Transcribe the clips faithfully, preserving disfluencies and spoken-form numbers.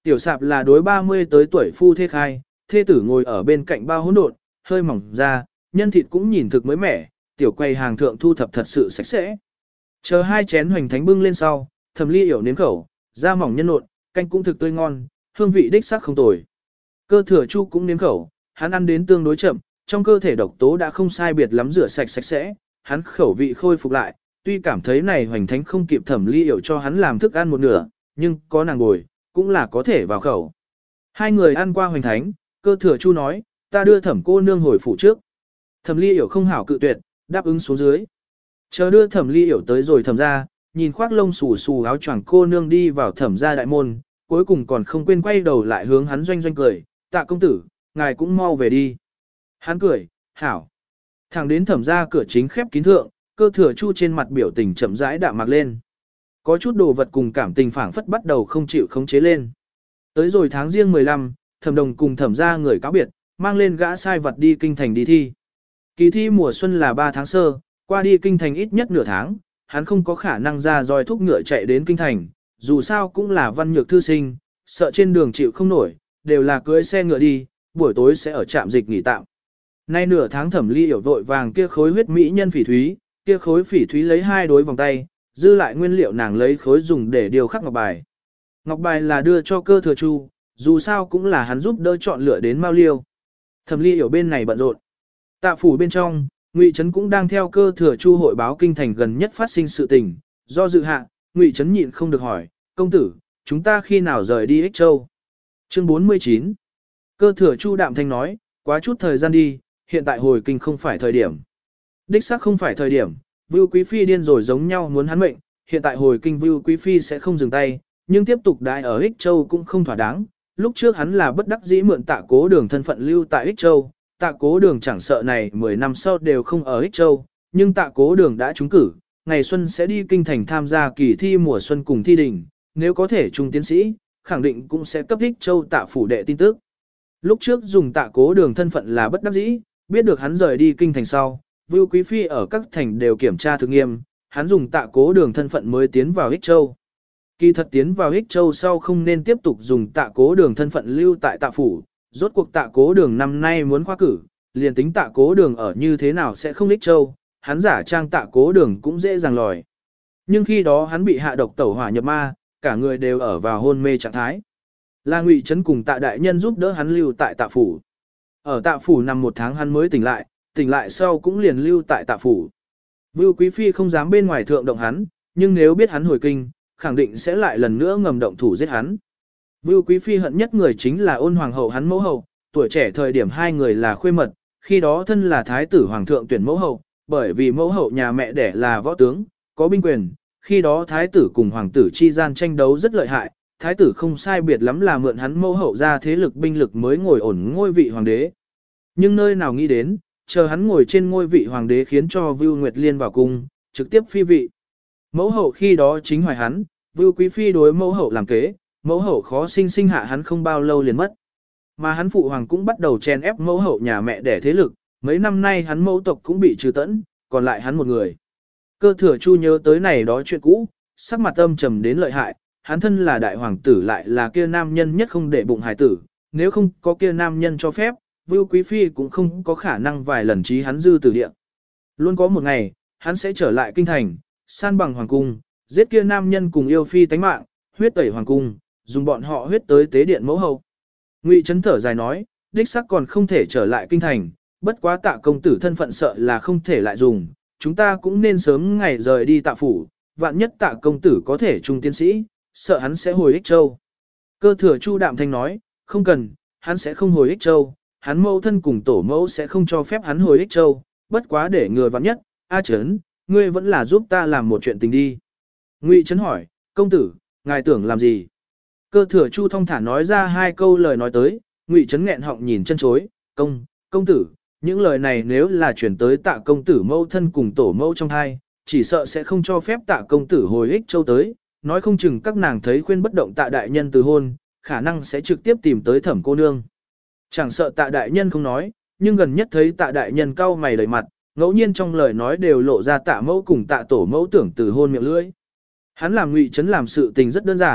Tiểu sạp là đối ba mươi tới tuổi phu thê khai, thê tử ngồi ở bên cạnh bao hỗn độn, hơi mỏng ra, nhân thịt cũng nhìn thực mới mẻ, tiểu quầy hàng thượng thu thập thật sự sạch sẽ. Chờ hai chén hoành thánh bưng lên sau, Thẩm Ly Yểu nếm khẩu, da mỏng nhân nộn, canh cũng thực tươi ngon, hương vị đích xác không tồi. Cơ Thừa Chu cũng nếm khẩu, hắn ăn đến tương đối chậm, trong cơ thể độc tố đã không sai biệt lắm rửa sạch sạch sẽ, hắn khẩu vị khôi phục lại, tuy cảm thấy này hoành thánh không kịp Thẩm Ly Yểu cho hắn làm thức ăn một nửa, nhưng có nàng bồi, cũng là có thể vào khẩu. Hai người ăn qua hoành thánh, Cơ Thừa Chu nói, ta đưa Thẩm cô nương hồi phủ trước. Thẩm Ly Yểu không hảo cự tuyệt, đáp ứng xuống dưới. Chờ đưa Thẩm Ly Yểu tới rồi Thẩm ra, nhìn khoác lông xù xù áo choàng cô nương đi vào Thẩm ra đại môn, cuối cùng còn không quên quay đầu lại hướng hắn doanh doanh cười, tạ công tử, ngài cũng mau về đi. Hắn cười, hảo. Thẳng đến Thẩm ra cửa chính khép kín thượng, Cơ Thừa Chu trên mặt biểu tình chậm rãi đạm mạc lên. Có chút đồ vật cùng cảm tình phảng phất bắt đầu không chịu khống chế lên. Tới rồi tháng riêng mười lăm, Thẩm Đồng cùng Thẩm ra người cáo biệt, mang lên gã sai vật đi kinh thành đi thi. Kỳ thi mùa xuân là ba tháng sơ, qua đi kinh thành ít nhất nửa tháng, hắn không có khả năng ra roi thúc ngựa chạy đến kinh thành, dù sao cũng là văn nhược thư sinh, sợ trên đường chịu không nổi, đều là cưỡi xe ngựa đi, buổi tối sẽ ở trạm dịch nghỉ tạm. Nay nửa tháng Thẩm Ly Yểu vội vàng kia khối huyết mỹ nhân phỉ thúy, kia khối phỉ thúy lấy hai đối vòng tay, dư lại nguyên liệu nàng lấy khối dùng để điều khắc ngọc bài. Ngọc bài là đưa cho Cơ Thừa Chu, dù sao cũng là hắn giúp đỡ chọn lựa đến Mao Liêu. Thẩm Ly Yểu bên này bận rộn. Tạ phủ bên trong, Ngụy Trấn cũng đang theo Cơ Thừa Chu hội báo kinh thành gần nhất phát sinh sự tình, do dự hạ, Ngụy Trấn nhịn không được hỏi, công tử, chúng ta khi nào rời đi Ích Châu? Chương bốn mươi chín. Cơ Thừa Chu đạm thanh nói, quá chút thời gian đi, hiện tại hồi kinh không phải thời điểm. Đích xác không phải thời điểm, Vưu Quý Phi điên rồi giống nhau muốn hắn mệnh, hiện tại hồi kinh Vưu Quý Phi sẽ không dừng tay, nhưng tiếp tục đại ở Ích Châu cũng không thỏa đáng. Lúc trước hắn là bất đắc dĩ mượn Tạ Cố Đường thân phận lưu tại Ích Châu, Tạ Cố Đường chẳng sợ này mười năm sau đều không ở Ích Châu, nhưng Tạ Cố Đường đã trúng cử, ngày xuân sẽ đi kinh thành tham gia kỳ thi mùa xuân cùng thi đình, nếu có thể trung tiến sĩ, khẳng định cũng sẽ cấp Ích Châu Tạ phủ đệ tin tức. Lúc trước dùng Tạ Cố Đường thân phận là bất đắc dĩ, biết được hắn rời đi kinh thành sau, Vưu Quý Phi ở các thành đều kiểm tra thực nghiêm, hắn dùng Tạ Cố Đường thân phận mới tiến vào Ích Châu. Kỳ thật tiến vào Ích Châu sau không nên tiếp tục dùng Tạ Cố Đường thân phận lưu tại Tạ phủ, rốt cuộc Tạ Cố Đường năm nay muốn khoa cử, liền tính Tạ Cố Đường ở như thế nào sẽ không Ích Châu, hắn giả trang Tạ Cố Đường cũng dễ dàng lòi. Nhưng khi đó hắn bị hạ độc tẩu hỏa nhập ma, cả người đều ở vào hôn mê trạng thái. Là Ngụy Trấn cùng Tạ đại nhân giúp đỡ hắn lưu tại Tạ phủ. Ở Tạ phủ nằm một tháng hắn mới tỉnh lại, tỉnh lại sau cũng liền lưu tại Tạ phủ. Vưu Quý Phi không dám bên ngoài thượng động hắn, nhưng nếu biết hắn hồi kinh, khẳng định sẽ lại lần nữa ngầm động thủ giết hắn. Vưu Quý Phi hận nhất người chính là Ôn hoàng hậu hắn mẫu hậu, tuổi trẻ thời điểm hai người là khuê mật, khi đó thân là thái tử hoàng thượng tuyển mẫu hậu, bởi vì mẫu hậu nhà mẹ đẻ là võ tướng, có binh quyền, khi đó thái tử cùng hoàng tử chi gian tranh đấu rất lợi hại, thái tử không sai biệt lắm là mượn hắn mẫu hậu ra thế lực binh lực mới ngồi ổn ngôi vị hoàng đế. Nhưng nơi nào nghĩ đến, chờ hắn ngồi trên ngôi vị hoàng đế khiến cho Vưu Nguyệt Liên vào cung, trực tiếp phi vị. Mẫu hậu khi đó chính hoài hắn, Vưu Quý Phi đối mẫu hậu làm kế, mẫu hậu khó sinh sinh hạ hắn không bao lâu liền mất. Mà hắn phụ hoàng cũng bắt đầu chen ép mẫu hậu nhà mẹ đẻ thế lực, mấy năm nay hắn mẫu tộc cũng bị trừ tẫn, còn lại hắn một người. Cơ Thừa Chu nhớ tới này đó chuyện cũ, sắc mặt âm trầm đến lợi hại, hắn thân là đại hoàng tử lại là kia nam nhân nhất không để bụng hài tử, nếu không có kia nam nhân cho phép, Vưu Quý Phi cũng không có khả năng vài lần trí hắn dư tử địa. Luôn có một ngày, hắn sẽ trở lại kinh thành, san bằng hoàng cung, giết kia nam nhân cùng yêu phi tánh mạng, huyết tẩy hoàng cung, dùng bọn họ huyết tới tế điện mẫu hậu. Ngụy Trấn thở dài nói, đích xác còn không thể trở lại kinh thành, bất quá Tạ công tử thân phận sợ là không thể lại dùng, chúng ta cũng nên sớm ngày rời đi Tạ phủ, vạn nhất Tạ công tử có thể trung tiến sĩ, sợ hắn sẽ hồi Ích Châu. Cơ Thừa Chu đạm thanh nói, không cần, hắn sẽ không hồi Ích Châu, hắn mẫu thân cùng tổ mẫu sẽ không cho phép hắn hồi Ích Châu, bất quá để ngừa vạn nhất, A Trấn, ngươi vẫn là giúp ta làm một chuyện tình đi. Ngụy Trấn hỏi, công tử, ngài tưởng làm gì? Cơ Thừa Chu thông thả nói ra hai câu lời nói tới, Ngụy Trấn nghẹn họng nhìn chân chối, công, công tử, những lời này nếu là chuyển tới Tạ công tử mẫu thân cùng tổ mẫu trong hai, chỉ sợ sẽ không cho phép Tạ công tử hồi Ích Châu tới, nói không chừng các nàng thấy khuyên bất động Tạ đại nhân từ hôn, khả năng sẽ trực tiếp tìm tới Thẩm cô nương. Chẳng sợ Tạ đại nhân không nói, nhưng gần nhất thấy Tạ đại nhân cau mày đầy mặt, ngẫu nhiên trong lời nói đều lộ ra Tạ mẫu cùng Tạ tổ mẫu tưởng từ hôn miệng lưỡi. Hắn làm Ngụy Trấn làm sự tình rất đơn giản,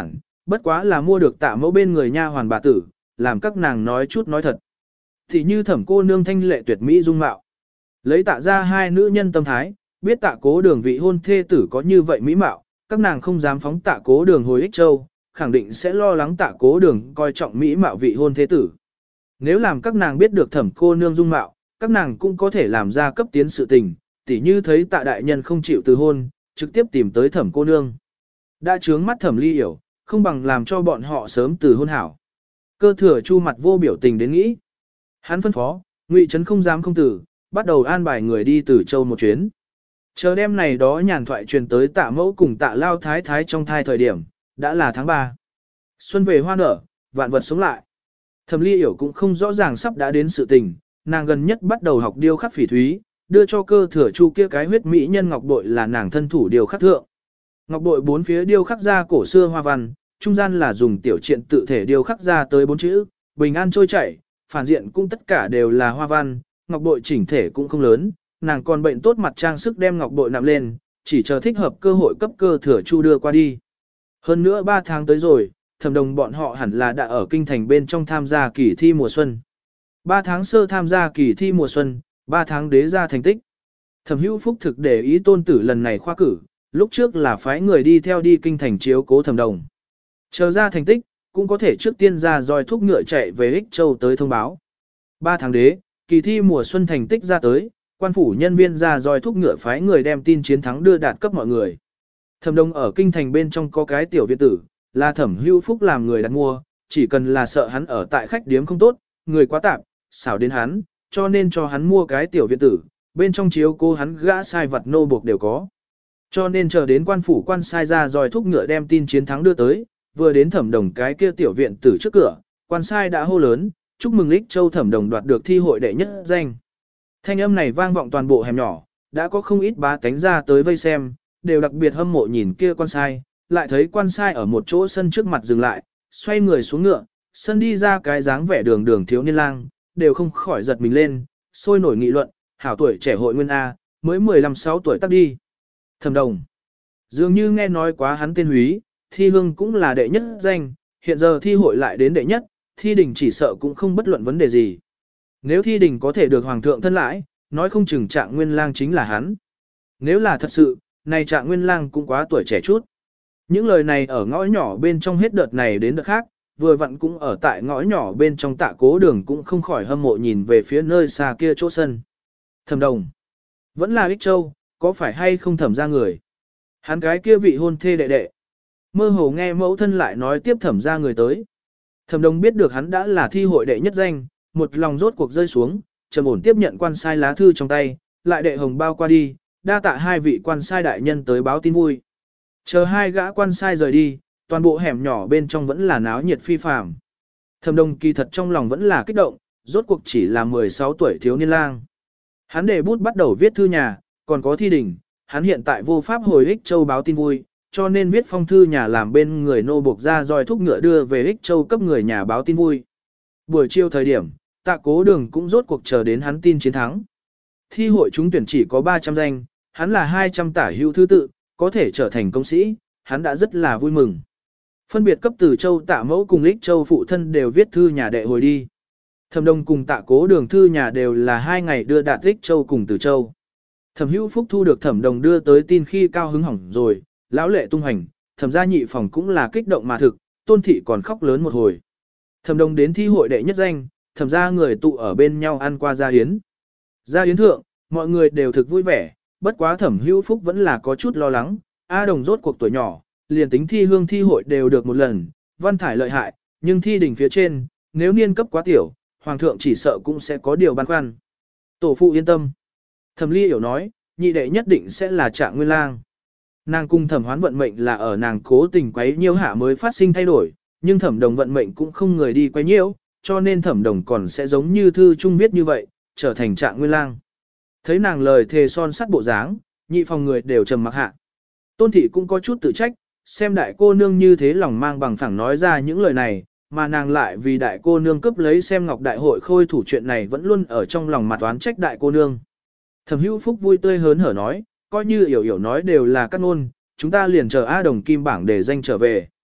Bất quá là mua được tạ mẫu bên người nha hoàn bà tử, làm các nàng nói chút nói thật. Thì như thẩm cô nương thanh lệ tuyệt mỹ dung mạo. Lấy tạ ra hai nữ nhân tâm thái, biết tạ cố đường vị hôn thê tử có như vậy mỹ mạo, các nàng không dám phóng tạ cố đường hồi ích châu, khẳng định sẽ lo lắng tạ cố đường coi trọng mỹ mạo vị hôn thê tử. Nếu làm các nàng biết được thẩm cô nương dung mạo, các nàng cũng có thể làm ra cấp tiến sự tình, tỉ như thấy tạ đại nhân không chịu từ hôn, trực tiếp tìm tới thẩm cô nương. Đã trướng mắt thẩm ly hiểu, không bằng làm cho bọn họ sớm từ hôn hảo. Cơ thừa chu mặt vô biểu tình đến nghĩ. Hắn phân phó, Ngụy Trấn không dám không tử, bắt đầu an bài người đi từ châu một chuyến. Chờ đêm này đó nhàn thoại truyền tới tạ mẫu cùng tạ lao thái thái trong thai thời điểm, đã là tháng ba. Xuân về hoa nở, vạn vật sống lại. Thẩm ly hiểu cũng không rõ ràng sắp đã đến sự tình, nàng gần nhất bắt đầu học điêu khắc phỉ thúy, đưa cho cơ thừa chu kia cái huyết mỹ nhân ngọc bội là nàng thân thủ điêu khắc thượng. Ngọc bội bốn phía điêu khắc ra cổ xưa hoa văn, trung gian là dùng tiểu triện tự thể điêu khắc ra tới bốn chữ, bình an trôi chảy, phản diện cũng tất cả đều là hoa văn, ngọc bội chỉnh thể cũng không lớn, nàng còn bệnh tốt mặt trang sức đem ngọc bội nạm lên, chỉ chờ thích hợp cơ hội cấp cơ thừa chu đưa qua đi. Hơn nữa ba tháng tới rồi, thẩm đồng bọn họ hẳn là đã ở kinh thành bên trong tham gia kỳ thi mùa xuân. ba tháng sơ tham gia kỳ thi mùa xuân, ba tháng đế ra thành tích. Thẩm hữu phúc thực để ý tôn tử lần này khoa cử, lúc trước là phái người đi theo đi kinh thành chiếu cố thẩm đồng. Chờ ra thành tích, cũng có thể trước tiên ra roi thúc ngựa chạy về Ích Châu tới thông báo. ba tháng đế, kỳ thi mùa xuân thành tích ra tới, quan phủ nhân viên ra roi thúc ngựa phái người đem tin chiến thắng đưa đạt cấp mọi người. Thẩm đồng ở kinh thành bên trong có cái tiểu viện tử, là thẩm hữu phúc làm người đặt mua, chỉ cần là sợ hắn ở tại khách điếm không tốt, người quá tạp, xảo đến hắn, cho nên cho hắn mua cái tiểu viện tử, bên trong chiếu cô hắn gã sai vật nô buộc đều có. Cho nên chờ đến quan phủ quan sai ra roi thúc ngựa đem tin chiến thắng đưa tới, vừa đến thẩm đồng cái kia tiểu viện tử trước cửa, quan sai đã hô lớn, chúc mừng Ích Châu thẩm đồng đoạt được thi hội đệ nhất danh. Thanh âm này vang vọng toàn bộ hẻm nhỏ, đã có không ít bá tánh ra tới vây xem, đều đặc biệt hâm mộ nhìn kia quan sai, lại thấy quan sai ở một chỗ sân trước mặt dừng lại, xoay người xuống ngựa, sân đi ra cái dáng vẻ đường đường thiếu niên lang, đều không khỏi giật mình lên, sôi nổi nghị luận, hảo tuổi trẻ hội nguyên A, mới mười lăm sáu tuổi tắt đi. Thẩm đồng, dường như nghe nói quá hắn tên húy, thi hương cũng là đệ nhất danh, hiện giờ thi hội lại đến đệ nhất, thi đình chỉ sợ cũng không bất luận vấn đề gì. Nếu thi đình có thể được hoàng thượng thân lãi, nói không chừng Trạng Nguyên Lang chính là hắn. Nếu là thật sự, này Trạng Nguyên Lang cũng quá tuổi trẻ chút. Những lời này ở ngõ nhỏ bên trong hết đợt này đến đợt khác, vừa vặn cũng ở tại ngõ nhỏ bên trong Tạ Cố Đường cũng không khỏi hâm mộ nhìn về phía nơi xa kia chỗ sân. Thẩm đồng, vẫn là Ích Châu, có phải hay không thẩm ra người? Hắn cái kia vị hôn thê đệ đệ. Mơ hồ nghe mẫu thân lại nói tiếp thẩm ra người tới. Thẩm đồng biết được hắn đã là thi hội đệ nhất danh, một lòng rốt cuộc rơi xuống, trầm ổn tiếp nhận quan sai lá thư trong tay, lại đệ hồng bao qua đi, đa tạ hai vị quan sai đại nhân tới báo tin vui. Chờ hai gã quan sai rời đi, toàn bộ hẻm nhỏ bên trong vẫn là náo nhiệt phi phàm. Thẩm đồng kỳ thật trong lòng vẫn là kích động, rốt cuộc chỉ là mười sáu tuổi thiếu niên lang. Hắn để bút bắt đầu viết thư nhà, còn có thi đình, hắn hiện tại vô pháp hồi Ích Châu báo tin vui, cho nên viết phong thư nhà làm bên người nô buộc ra roi thúc ngựa đưa về Ích Châu cấp người nhà báo tin vui. Buổi chiều thời điểm, Tạ Cố Đường cũng rốt cuộc chờ đến hắn tin chiến thắng. Thi hội trúng tuyển chỉ có ba trăm danh, hắn là hai trăm tả hữu thứ tự, có thể trở thành công sĩ, hắn đã rất là vui mừng. Phân biệt cấp từ Châu Tạ Mẫu cùng Ích Châu phụ thân đều viết thư nhà đệ hồi đi. Thẩm đồng cùng Tạ Cố Đường thư nhà đều là hai ngày đưa đạt Ích Châu cùng Từ Châu. Thẩm Hữu Phúc thu được Thẩm đồng đưa tới tin khi cao hứng hỏng rồi, lão lệ tung hành, Thẩm gia nhị phòng cũng là kích động mà thực, Tôn thị còn khóc lớn một hồi. Thẩm đồng đến thi hội đệ nhất danh, Thẩm gia người tụ ở bên nhau ăn qua gia yến. Gia yến thượng, mọi người đều thực vui vẻ, bất quá Thẩm Hữu Phúc vẫn là có chút lo lắng, A Đồng rốt cuộc tuổi nhỏ, liền tính thi hương thi hội đều được một lần, văn thải lợi hại, nhưng thi đỉnh phía trên, nếu niên cấp quá tiểu, hoàng thượng chỉ sợ cũng sẽ có điều băn khoăn. Tổ phụ yên tâm. Thẩm Ly hiểu nói, nhị đệ nhất định sẽ là Trạng Nguyên Lang. Nàng cung Thẩm Hoán vận mệnh là ở nàng cố tình quấy nhiễu hạ mới phát sinh thay đổi, nhưng Thẩm Đồng vận mệnh cũng không người đi quấy nhiễu, cho nên Thẩm Đồng còn sẽ giống như thư trung viết như vậy, trở thành Trạng Nguyên Lang. Thấy nàng lời thề son sắt bộ dáng, nhị phòng người đều trầm mặc hạ. Tôn thị cũng có chút tự trách, xem đại cô nương như thế lòng mang bằng phẳng nói ra những lời này, mà nàng lại vì đại cô nương cấp lấy xem ngọc đại hội khôi thủ chuyện này vẫn luôn ở trong lòng mặt oán trách đại cô nương. Thẩm Hữu Phúc vui tươi hớn hở nói, coi như hiểu hiểu nói đều là cắt ngôn, chúng ta liền chờ A Đồng kim bảng để danh trở về.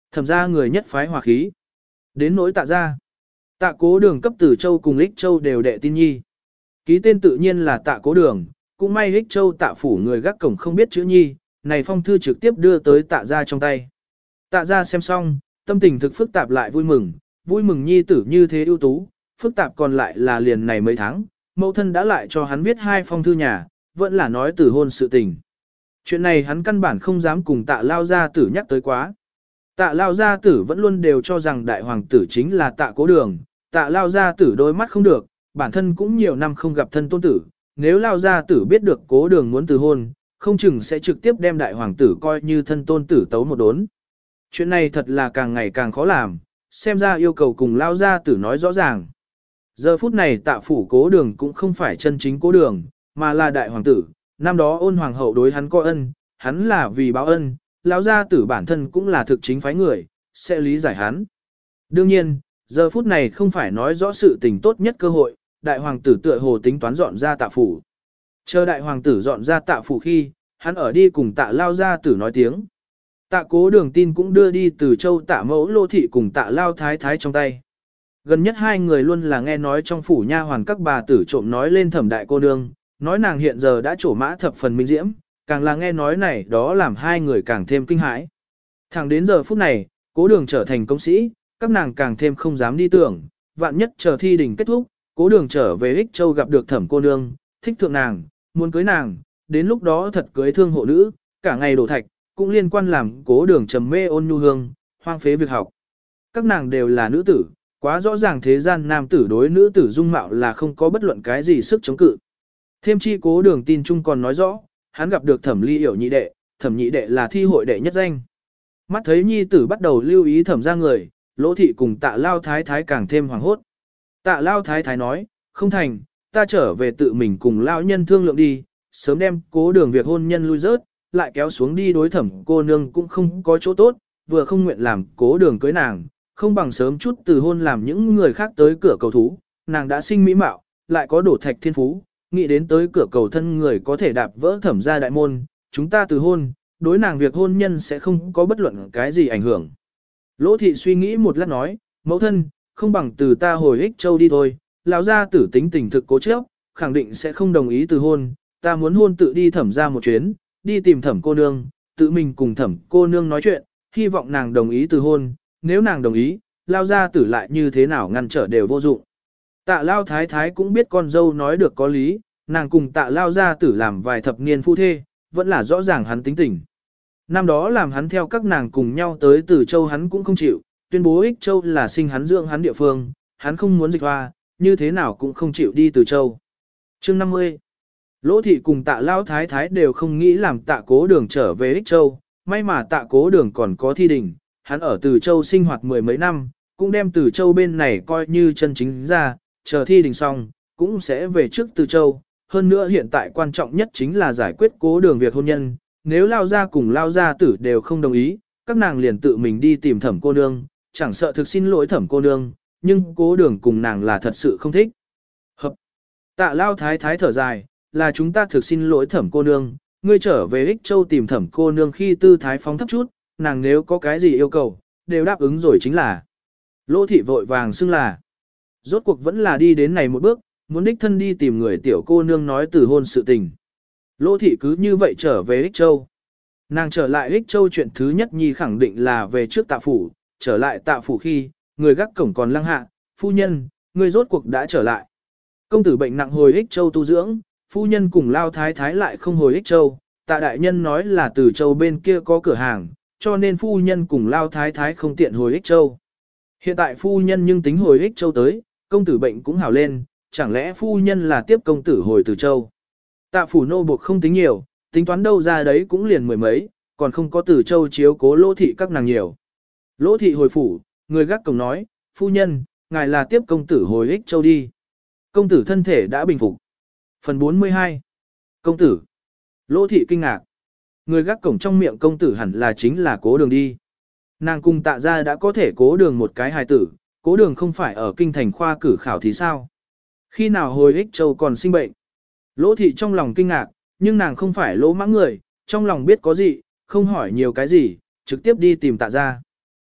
Thẩm ra người nhất phái hòa khí. Đến nỗi tạ ra. Tạ cố đường cấp Từ Châu cùng Ích Châu đều đệ tin nhi. Ký tên tự nhiên là tạ cố đường, cũng may Ích Châu tạ phủ người gác cổng không biết chữ nhi, này phong thư trực tiếp đưa tới tạ ra trong tay. Tạ ra xem xong, tâm tình thực phức tạp lại vui mừng, vui mừng nhi tử như thế ưu tú, phức tạp còn lại là liền này mấy tháng, mẫu thân đã lại cho hắn viết hai phong thư nhà, vẫn là nói từ hôn sự tình. Chuyện này hắn căn bản không dám cùng tạ lao gia tử nhắc tới quá. Tạ lao gia tử vẫn luôn đều cho rằng đại hoàng tử chính là tạ cố đường, tạ lao gia tử đôi mắt không được, bản thân cũng nhiều năm không gặp thân tôn tử, nếu lao gia tử biết được cố đường muốn từ hôn, không chừng sẽ trực tiếp đem đại hoàng tử coi như thân tôn tử tấu một đốn. Chuyện này thật là càng ngày càng khó làm, xem ra yêu cầu cùng lao gia tử nói rõ ràng. Giờ phút này tạ phủ cố đường cũng không phải chân chính cố đường, mà là đại hoàng tử, năm đó ôn hoàng hậu đối hắn có ân, hắn là vì báo ân, lão gia tử bản thân cũng là thực chính phái người, sẽ lý giải hắn. Đương nhiên, giờ phút này không phải nói rõ sự tình tốt nhất cơ hội, đại hoàng tử tựa hồ tính toán dọn ra tạ phủ. Chờ đại hoàng tử dọn ra tạ phủ khi, hắn ở đi cùng tạ lao gia tử nói tiếng. Tạ cố đường tin cũng đưa đi từ châu tạ mẫu lô thị cùng tạ lao thái thái trong tay. Gần nhất hai người luôn là nghe nói trong phủ nha hoàn các bà tử trộm nói lên thẩm đại cô nương, nói nàng hiện giờ đã trổ mã thập phần minh diễm, càng là nghe nói này đó làm hai người càng thêm kinh hãi. Thẳng đến giờ phút này, cố đường trở thành công sĩ, các nàng càng thêm không dám đi tưởng, vạn nhất chờ thi đình kết thúc, cố đường trở về Ích Châu gặp được thẩm cô nương, thích thượng nàng, muốn cưới nàng, đến lúc đó thật cưới thương hộ nữ, cả ngày đổ thạch, cũng liên quan làm cố đường trầm mê ôn nhu hương, hoang phế việc học. Các nàng đều là nữ tử, quá rõ ràng thế gian nam tử đối nữ tử dung mạo là không có bất luận cái gì sức chống cự. Thêm chi cố đường tin chung còn nói rõ, hắn gặp được thẩm ly hiểu nhị đệ, thẩm nhị đệ là thi hội đệ nhất danh. Mắt thấy nhi tử bắt đầu lưu ý thẩm ra người, lỗ thị cùng tạ lao thái thái càng thêm hoàng hốt. Tạ lao thái thái nói, không thành, ta trở về tự mình cùng lao nhân thương lượng đi, sớm đem cố đường việc hôn nhân lui rớt, lại kéo xuống đi đối thẩm cô nương cũng không có chỗ tốt, vừa không nguyện làm cố đường cưới nàng, không bằng sớm chút từ hôn làm những người khác tới cửa cầu thú, nàng đã sinh mỹ mạo, lại có đổ thạch thiên phú, nghĩ đến tới cửa cầu thân người có thể đạp vỡ thẩm ra đại môn, chúng ta từ hôn, đối nàng việc hôn nhân sẽ không có bất luận cái gì ảnh hưởng. Lỗ thị suy nghĩ một lát nói, mẫu thân, không bằng từ ta hồi Ích Châu đi thôi, lão gia tử tính tình thực cố chấp, khẳng định sẽ không đồng ý từ hôn, ta muốn hôn tự đi thẩm ra một chuyến, đi tìm thẩm cô nương, tự mình cùng thẩm cô nương nói chuyện, hy vọng nàng đồng ý từ hôn, nếu nàng đồng ý, lao gia tử lại như thế nào ngăn trở đều vô dụng. Tạ lao thái thái cũng biết con dâu nói được có lý, nàng cùng tạ lao gia tử làm vài thập niên phu thê, vẫn là rõ ràng hắn tính tình. Năm đó làm hắn theo các nàng cùng nhau tới Từ Châu hắn cũng không chịu, tuyên bố Ích Châu là sinh hắn dưỡng hắn địa phương, hắn không muốn dịch hoa, như thế nào cũng không chịu đi Từ Châu. Chương năm mươi. Lỗ thị cùng tạ lao thái thái đều không nghĩ làm tạ cố đường trở về Ích Châu, may mà tạ cố đường còn có thi đình, hắn ở Từ Châu sinh hoạt mười mấy năm, cũng đem Từ Châu bên này coi như chân chính ra, chờ thi đình xong, cũng sẽ về trước Từ Châu. Hơn nữa hiện tại quan trọng nhất chính là giải quyết cố đường việc hôn nhân, nếu lao gia cùng lao gia tử đều không đồng ý, các nàng liền tự mình đi tìm thẩm cô nương, chẳng sợ thực xin lỗi thẩm cô nương, nhưng cố đường cùng nàng là thật sự không thích. Hợp. Tạ lao thái thái thở dài, là chúng ta thực xin lỗi thẩm cô nương, ngươi trở về Ích Châu tìm thẩm cô nương khi tư thái phóng thấp chút, nàng nếu có cái gì yêu cầu, đều đáp ứng rồi chính là. Lỗ thị vội vàng xưng là. Rốt cuộc vẫn là đi đến này một bước, muốn đích thân đi tìm người tiểu cô nương nói từ hôn sự tình. Lỗ thị cứ như vậy trở về Ích Châu. Nàng trở lại Ích Châu chuyện thứ nhất nhi khẳng định là về trước tạ phủ, trở lại tạ phủ khi, người gác cổng còn lăng hạ, phu nhân, người rốt cuộc đã trở lại. Công tử bệnh nặng hồi Ích Châu tu dưỡng, phu nhân cùng lao thái thái lại không hồi Ích Châu, tạ đại nhân nói là từ Châu bên kia có cửa hàng, cho nên phu nhân cùng lao thái thái không tiện hồi Ích Châu. Hiện tại phu nhân nhưng tính hồi Ích Châu tới, công tử bệnh cũng hảo lên, chẳng lẽ phu nhân là tiếp công tử hồi từ Châu. Tạ phủ nô buộc không tính nhiều, tính toán đâu ra đấy cũng liền mười mấy, còn không có từ Châu chiếu cố lỗ thị các nàng nhiều. Lỗ thị hồi phủ, người gác cổng nói, phu nhân, ngài là tiếp công tử hồi Ích Châu đi. Công tử thân thể đã bình phục. Phần bốn mươi hai. Công tử. Lỗ thị kinh ngạc. Người gác cổng trong miệng công tử hẳn là chính là cố đường đi. Nàng cùng tạ ra đã có thể cố đường một cái hài tử, cố đường không phải ở kinh thành khoa cử khảo thì sao? Khi nào hồi Ích Châu còn sinh bệnh? Lỗ thị trong lòng kinh ngạc, nhưng nàng không phải lỗ mãng người, trong lòng biết có gì, không hỏi nhiều cái gì, trực tiếp đi tìm tạ ra.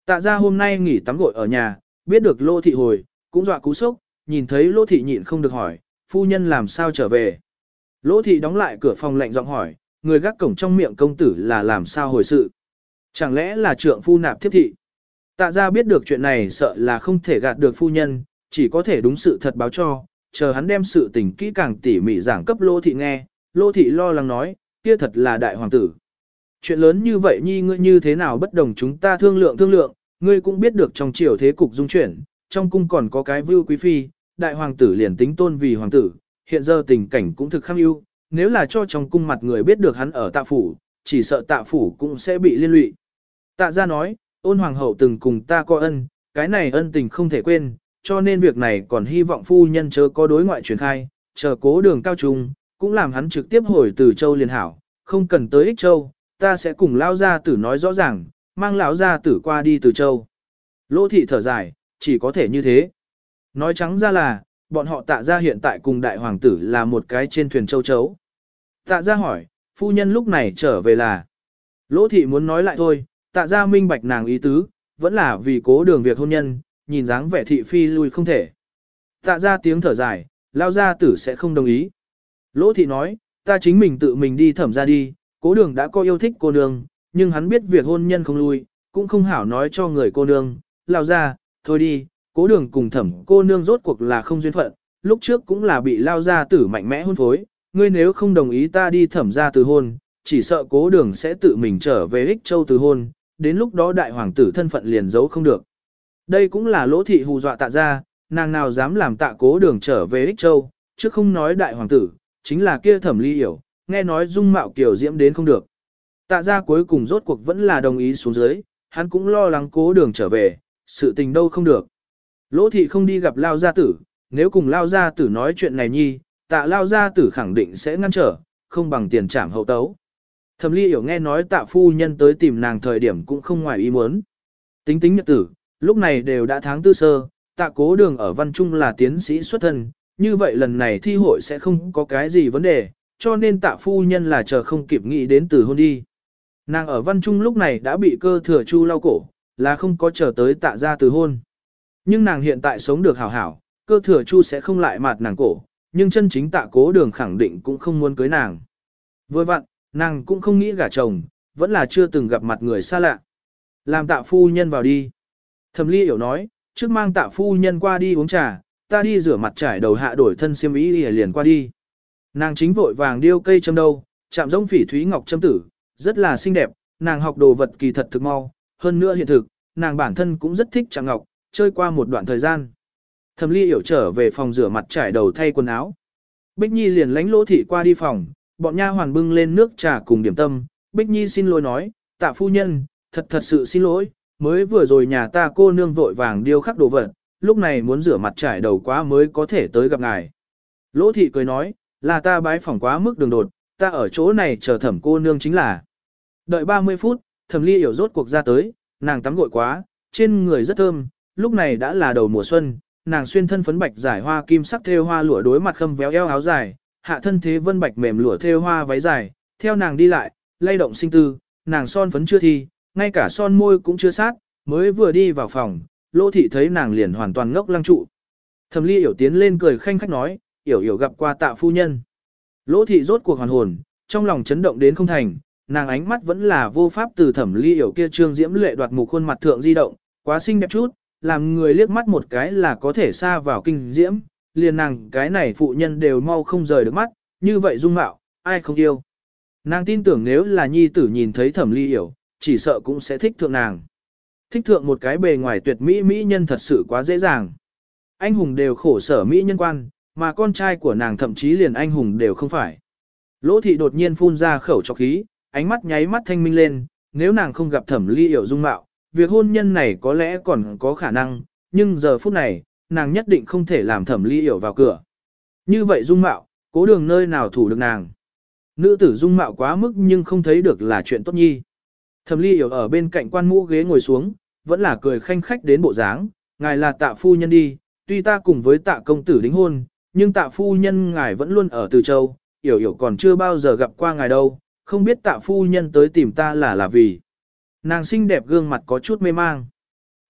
Tạ ra hôm nay nghỉ tắm gội ở nhà, biết được Lô thị hồi, cũng dọa cú sốc, nhìn thấy Lô thị nhịn không được hỏi, phu nhân làm sao trở về. Lô thị đóng lại cửa phòng lạnh giọng hỏi, người gác cổng trong miệng công tử là làm sao hồi sự. Chẳng lẽ là trượng phu nạp thiếp thị. Tạ ra biết được chuyện này sợ là không thể gạt được phu nhân, chỉ có thể đúng sự thật báo cho, chờ hắn đem sự tình kỹ càng tỉ mỉ giảng cấp Lô thị nghe. Lô thị lo lắng nói, kia thật là đại hoàng tử. Chuyện lớn như vậy nhi ngươi như thế nào bất đồng chúng ta thương lượng thương lượng, ngươi cũng biết được trong triều thế cục dung chuyển, trong cung còn có cái vưu quý phi, đại hoàng tử liền tính tôn vì hoàng tử, hiện giờ tình cảnh cũng thực kham ưu, nếu là cho trong cung mặt người biết được hắn ở tạ phủ, chỉ sợ tạ phủ cũng sẽ bị liên lụy. Tạ gia nói, ôn hoàng hậu từng cùng ta có ân, cái này ân tình không thể quên, cho nên việc này còn hy vọng phu nhân chớ có đối ngoại truyền khai, chờ cố đường cao trung, cũng làm hắn trực tiếp hồi từ châu liền hảo, không cần tới ích châu, ta sẽ cùng lao gia tử nói rõ ràng, mang lão gia tử qua đi từ châu. Lỗ thị thở dài, chỉ có thể như thế. Nói trắng ra là, bọn họ tạ gia hiện tại cùng đại hoàng tử là một cái trên thuyền châu chấu. Tạ gia hỏi, phu nhân lúc này trở về là. Lỗ thị muốn nói lại thôi, tạ gia minh bạch nàng ý tứ, vẫn là vì cố đường việc hôn nhân, nhìn dáng vẻ thị phi lui không thể. Tạ gia tiếng thở dài, lao gia tử sẽ không đồng ý. Lỗ thị nói, ta chính mình tự mình đi thẩm ra đi, cố đường đã có yêu thích cô nương, nhưng hắn biết việc hôn nhân không lui, cũng không hảo nói cho người cô nương, lao ra, thôi đi, cố đường cùng thẩm cô nương rốt cuộc là không duyên phận, lúc trước cũng là bị lao gia tử mạnh mẽ hôn phối, ngươi nếu không đồng ý ta đi thẩm ra từ hôn, chỉ sợ cố đường sẽ tự mình trở về Ích Châu từ hôn, đến lúc đó đại hoàng tử thân phận liền giấu không được. Đây cũng là lỗ thị hù dọa tạ ra, nàng nào dám làm tạ cố đường trở về Ích Châu, chứ không nói đại hoàng tử, chính là kia thẩm ly hiểu, nghe nói dung mạo kiểu diễm đến không được. Tạ ra cuối cùng rốt cuộc vẫn là đồng ý xuống dưới, hắn cũng lo lắng cố đường trở về, sự tình đâu không được. Lỗ thị không đi gặp lao gia tử, nếu cùng lao gia tử nói chuyện này nhi, tạ lao gia tử khẳng định sẽ ngăn trở, không bằng tiền trảm hậu tấu. Thẩm ly hiểu nghe nói tạ phu nhân tới tìm nàng thời điểm cũng không ngoài ý muốn. Tính tính nhật tử, lúc này đều đã tháng tư sơ, tạ cố đường ở văn trung là tiến sĩ xuất thân, như vậy lần này thi hội sẽ không có cái gì vấn đề, cho nên tạ phu nhân là chờ không kịp nghĩ đến từ hôn đi. Nàng ở văn trung lúc này đã bị cơ thừa chu lau cổ, là không có chờ tới tạ ra từ hôn. Nhưng nàng hiện tại sống được hảo hảo, cơ thừa chu sẽ không lại mạt nàng cổ, nhưng chân chính tạ cố đường khẳng định cũng không muốn cưới nàng. Vừa vặn, nàng cũng không nghĩ gả chồng, vẫn là chưa từng gặp mặt người xa lạ. Làm tạ phu nhân vào đi. Thẩm ly hiểu nói, trước mang tạ phu nhân qua đi uống trà, ta đi rửa mặt trải đầu hạ đổi thân xiêm y liền qua đi. Nàng chính vội vàng điêu cây châm đâu, chạm giống phỉ thúy ngọc châm tử, rất là xinh đẹp, nàng học đồ vật kỳ thật thực mau, hơn nữa hiện thực, nàng bản thân cũng rất thích chạm ngọc, chơi qua một đoạn thời gian. Thẩm ly hiểu trở về phòng rửa mặt trải đầu thay quần áo. Bích Nhi liền lánh Lỗ thị qua đi phòng, bọn nha hoàn bưng lên nước trà cùng điểm tâm, Bích Nhi xin lỗi nói, tạ phu nhân, thật thật sự xin lỗi, mới vừa rồi nhà ta cô nương vội vàng điêu khắc đồ vật, lúc này muốn rửa mặt trải đầu quá mới có thể tới gặp ngài. Lỗ thị cười nói, là ta bái phỏng quá mức đường đột, ta ở chỗ này chờ thẩm cô nương chính là. Đợi ba mươi phút, thẩm ly hiểu rốt cuộc ra tới, nàng tắm gội quá, trên người rất thơm, lúc này đã là đầu mùa xuân, nàng xuyên thân phấn bạch giải hoa kim sắc thêu hoa lụa đối mặt khâm véo eo áo dài, hạ thân thế vân bạch mềm lụa thêu hoa váy dài, theo nàng đi lại, lay động sinh tư, nàng son phấn chưa thi, ngay cả son môi cũng chưa sát, mới vừa đi vào phòng, Lỗ thị thấy nàng liền hoàn toàn ngốc lăng trụ. Thẩm ly hiểu tiến lên cười khanh khách nói, hiểu hiểu gặp qua tạ phu nhân. Lỗ thị rốt cuộc hoàn hồn, trong lòng chấn động đến không thành, nàng ánh mắt vẫn là vô pháp từ thẩm ly hiểu kia trương diễm lệ đoạt mục khuôn mặt thượng di động, quá xinh đẹp chút, làm người liếc mắt một cái là có thể xa vào kinh diễm, liền nàng cái này phụ nhân đều mau không rời được mắt, như vậy dung mạo, ai không yêu. Nàng tin tưởng nếu là nhi tử nhìn thấy thẩm ly hiểu, chỉ sợ cũng sẽ thích thượng nàng. Thích thượng một cái bề ngoài tuyệt mỹ mỹ nhân thật sự quá dễ dàng. Anh hùng đều khổ sở mỹ nhân quan, mà con trai của nàng thậm chí liền anh hùng đều không phải. Lỗ thị đột nhiên phun ra khẩu trọc khí, ánh mắt nháy mắt thanh minh lên, nếu nàng không gặp thẩm ly hiểu dung mạo, việc hôn nhân này có lẽ còn có khả năng, nhưng giờ phút này, nàng nhất định không thể làm thẩm ly hiểu vào cửa. Như vậy dung mạo, cố đường nơi nào thủ được nàng. Nữ tử dung mạo quá mức nhưng không thấy được là chuyện tốt nhi. Thẩm ly hiểu ở bên cạnh quan mũ ghế ngồi xuống, vẫn là cười khanh khách đến bộ dáng, ngài là tạ phu nhân đi, tuy ta cùng với tạ công tử đính hôn, nhưng tạ phu nhân ngài vẫn luôn ở Từ Châu, hiểu hiểu còn chưa bao giờ gặp qua ngài đâu, không biết tạ phu nhân tới tìm ta là là vì. Nàng xinh đẹp gương mặt có chút mê mang.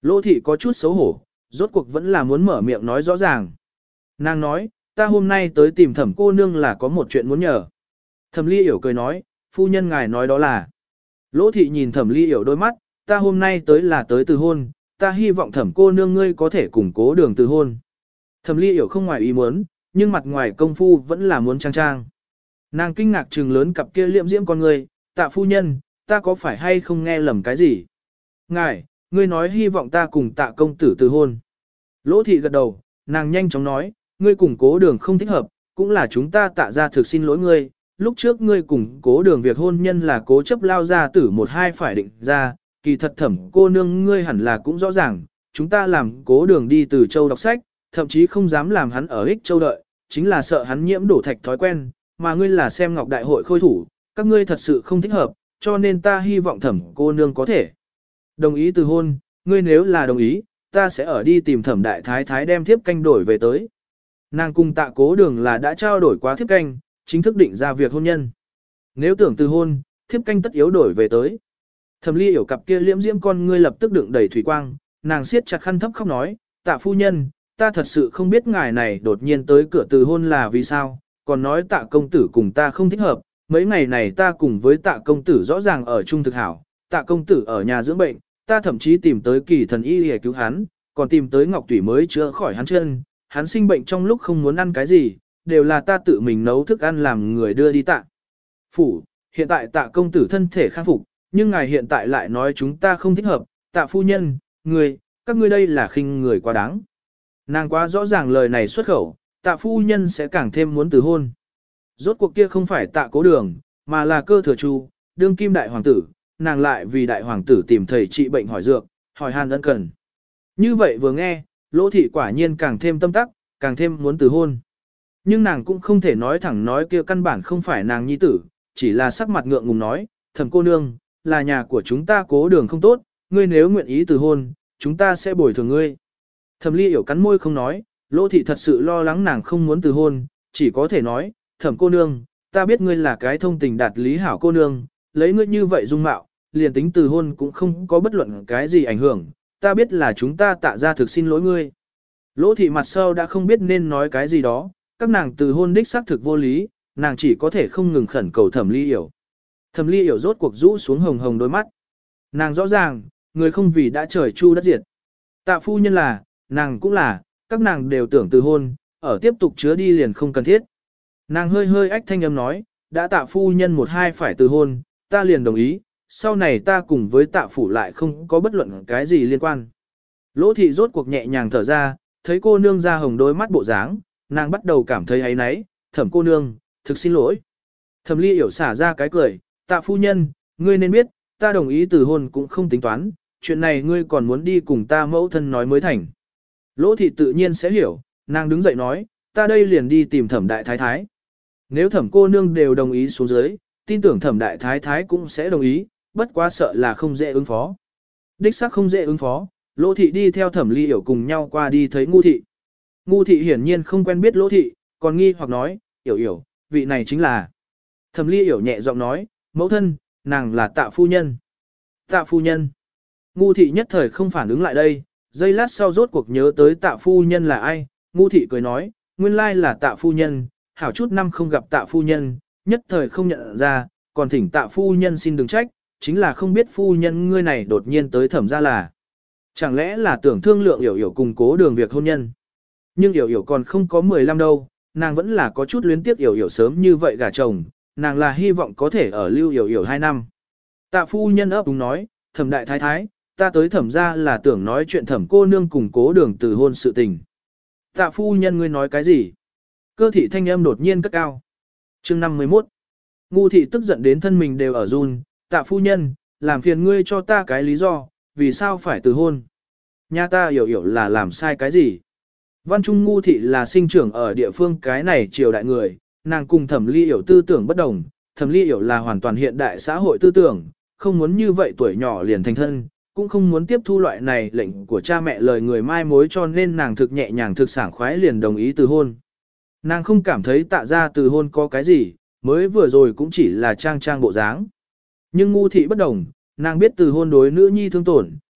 Lỗ thị có chút xấu hổ, rốt cuộc vẫn là muốn mở miệng nói rõ ràng. Nàng nói, ta hôm nay tới tìm thẩm cô nương là có một chuyện muốn nhờ. Thẩm ly hiểu cười nói, phu nhân ngài nói đó là. Lỗ thị nhìn thẩm ly hiểu đôi mắt, ta hôm nay tới là tới từ hôn, ta hy vọng thẩm cô nương ngươi có thể củng cố đường từ hôn. Thẩm ly hiểu không ngoài ý muốn, nhưng mặt ngoài công phu vẫn là muốn trang trang. Nàng kinh ngạc trừng lớn cặp kia liệm diễm con người, tạ phu nhân, ta có phải hay không nghe lầm cái gì? Ngài, ngươi nói hy vọng ta cùng tạ công tử từ hôn. Lỗ thị gật đầu, nàng nhanh chóng nói, ngươi cùng cố đường không thích hợp, cũng là chúng ta tạ ra thực xin lỗi ngươi. Lúc trước ngươi cùng cố đường việc hôn nhân là cố chấp lao ra tử một hai phải định ra, kỳ thật thẩm cô nương ngươi hẳn là cũng rõ ràng, chúng ta làm cố đường đi từ châu đọc sách, thậm chí không dám làm hắn ở ích châu đợi, chính là sợ hắn nhiễm đổ thạch thói quen, mà ngươi là xem ngọc đại hội khôi thủ, các ngươi thật sự không thích hợp, cho nên ta hy vọng thẩm cô nương có thể đồng ý từ hôn, ngươi nếu là đồng ý, ta sẽ ở đi tìm thẩm đại thái thái đem thiếp canh đổi về tới. Nàng cùng tạ cố đường là đã trao đổi qua thiếp canh, chính thức định ra việc hôn nhân. Nếu tưởng từ hôn, thiếp canh tất yếu đổi về tới. Thẩm ly hiểu cặp kia liễm diễm con ngươi lập tức đựng đầy thủy quang, nàng siết chặt khăn thấp khóc nói, tạ phu nhân, ta thật sự không biết ngài này đột nhiên tới cửa từ hôn là vì sao, còn nói tạ công tử cùng ta không thích hợp, mấy ngày này ta cùng với tạ công tử rõ ràng ở chung thực hảo, tạ công tử ở nhà dưỡng bệnh, ta thậm chí tìm tới kỳ thần y để cứu hắn, còn tìm tới ngọc tủy mới chữa khỏi hắn chân, hắn sinh bệnh trong lúc không muốn ăn cái gì, đều là ta tự mình nấu thức ăn làm người đưa đi tạ. Phủ, hiện tại tạ công tử thân thể khang phục, nhưng ngài hiện tại lại nói chúng ta không thích hợp, tạ phu nhân, người, các ngươi đây là khinh người quá đáng. Nàng quá rõ ràng lời này xuất khẩu, tạ phu nhân sẽ càng thêm muốn từ hôn. Rốt cuộc kia không phải tạ cố đường, mà là cơ thừa chu, đương kim đại hoàng tử, nàng lại vì đại hoàng tử tìm thầy trị bệnh hỏi dược, hỏi han ân cần. Như vậy vừa nghe, lỗ thị quả nhiên càng thêm tâm tắc, càng thêm muốn từ hôn. Nhưng nàng cũng không thể nói thẳng nói kia căn bản không phải nàng nhi tử, chỉ là sắc mặt ngượng ngùng nói, thẩm cô nương, là nhà của chúng ta cố đường không tốt, ngươi nếu nguyện ý từ hôn, chúng ta sẽ bồi thường ngươi. Thẩm ly hiểu cắn môi không nói, lỗ thị thật sự lo lắng nàng không muốn từ hôn, chỉ có thể nói, thẩm cô nương, ta biết ngươi là cái thông tình đạt lý hảo cô nương, lấy ngươi như vậy dung mạo, liền tính từ hôn cũng không có bất luận cái gì ảnh hưởng, ta biết là chúng ta tạ ra thực xin lỗi ngươi. Lỗ thị mặt sau đã không biết nên nói cái gì đó, các nàng từ hôn đích xác thực vô lý, nàng chỉ có thể không ngừng khẩn cầu thẩm ly hiểu. Thẩm ly hiểu rốt cuộc rũ xuống hồng hồng đôi mắt. Nàng rõ ràng, người không vì đã trời chu đất diệt. Tạ phu nhân là, nàng cũng là, các nàng đều tưởng từ hôn, ở tiếp tục chứa đi liền không cần thiết. Nàng hơi hơi ách thanh âm nói, đã tạ phu nhân một hai phải từ hôn, ta liền đồng ý, sau này ta cùng với tạ phủ lại không có bất luận cái gì liên quan. Lỗ thị rốt cuộc nhẹ nhàng thở ra, thấy cô nương ra hồng đôi mắt bộ dáng, nàng bắt đầu cảm thấy áy náy, thẩm cô nương, thực xin lỗi. Thẩm ly hiểu xả ra cái cười, tạ phu nhân, ngươi nên biết, ta đồng ý từ hôn cũng không tính toán, chuyện này ngươi còn muốn đi cùng ta mẫu thân nói mới thành. Lỗ thị tự nhiên sẽ hiểu, nàng đứng dậy nói, ta đây liền đi tìm thẩm đại thái thái. Nếu thẩm cô nương đều đồng ý xuống dưới, tin tưởng thẩm đại thái thái cũng sẽ đồng ý, bất quá sợ là không dễ ứng phó. Đích xác không dễ ứng phó, lỗ thị đi theo thẩm ly hiểu cùng nhau qua đi thấy ngu thị. Ngu thị hiển nhiên không quen biết lỗ thị, còn nghi hoặc nói, hiểu hiểu, vị này chính là. Thẩm ly hiểu nhẹ giọng nói, mẫu thân, nàng là tạ phu nhân. Tạ phu nhân. Ngu thị nhất thời không phản ứng lại đây, giây lát sau rốt cuộc nhớ tới tạ phu nhân là ai, ngu thị cười nói, nguyên lai là tạ phu nhân, hảo chút năm không gặp tạ phu nhân, nhất thời không nhận ra, còn thỉnh tạ phu nhân xin đừng trách, chính là không biết phu nhân ngươi này đột nhiên tới thẩm ra là. Chẳng lẽ là tưởng thương lượng hiểu hiểu cùng cố đường việc hôn nhân. Nhưng hiểu hiểu còn không có mười lăm đâu, nàng vẫn là có chút luyến tiếc hiểu hiểu sớm như vậy gả chồng, nàng là hy vọng có thể ở lưu hiểu hiểu hai năm. Tạ phu nhân ấp đúng nói, thẩm đại thái thái, ta tới thẩm ra là tưởng nói chuyện thẩm cô nương cùng cố đường từ hôn sự tình. Tạ phu nhân ngươi nói cái gì? Cơ thị thanh âm đột nhiên cất cao. Chương năm mươi mốt. Ngu thị tức giận đến thân mình đều ở run, tạ phu nhân, làm phiền ngươi cho ta cái lý do, vì sao phải từ hôn? Nhà ta hiểu hiểu là làm sai cái gì? Văn Trung ngu thị là sinh trưởng ở địa phương cái này triều đại người, nàng cùng thẩm ly hiểu tư tưởng bất đồng, thẩm ly hiểu là hoàn toàn hiện đại xã hội tư tưởng, không muốn như vậy tuổi nhỏ liền thành thân, cũng không muốn tiếp thu loại này lệnh của cha mẹ lời người mai mối cho nên nàng thực nhẹ nhàng thực sảng khoái liền đồng ý từ hôn. Nàng không cảm thấy tạ ra từ hôn có cái gì, mới vừa rồi cũng chỉ là trang trang bộ dáng. Nhưng ngu thị bất đồng, nàng biết từ hôn đối nữ nhi thương tổn,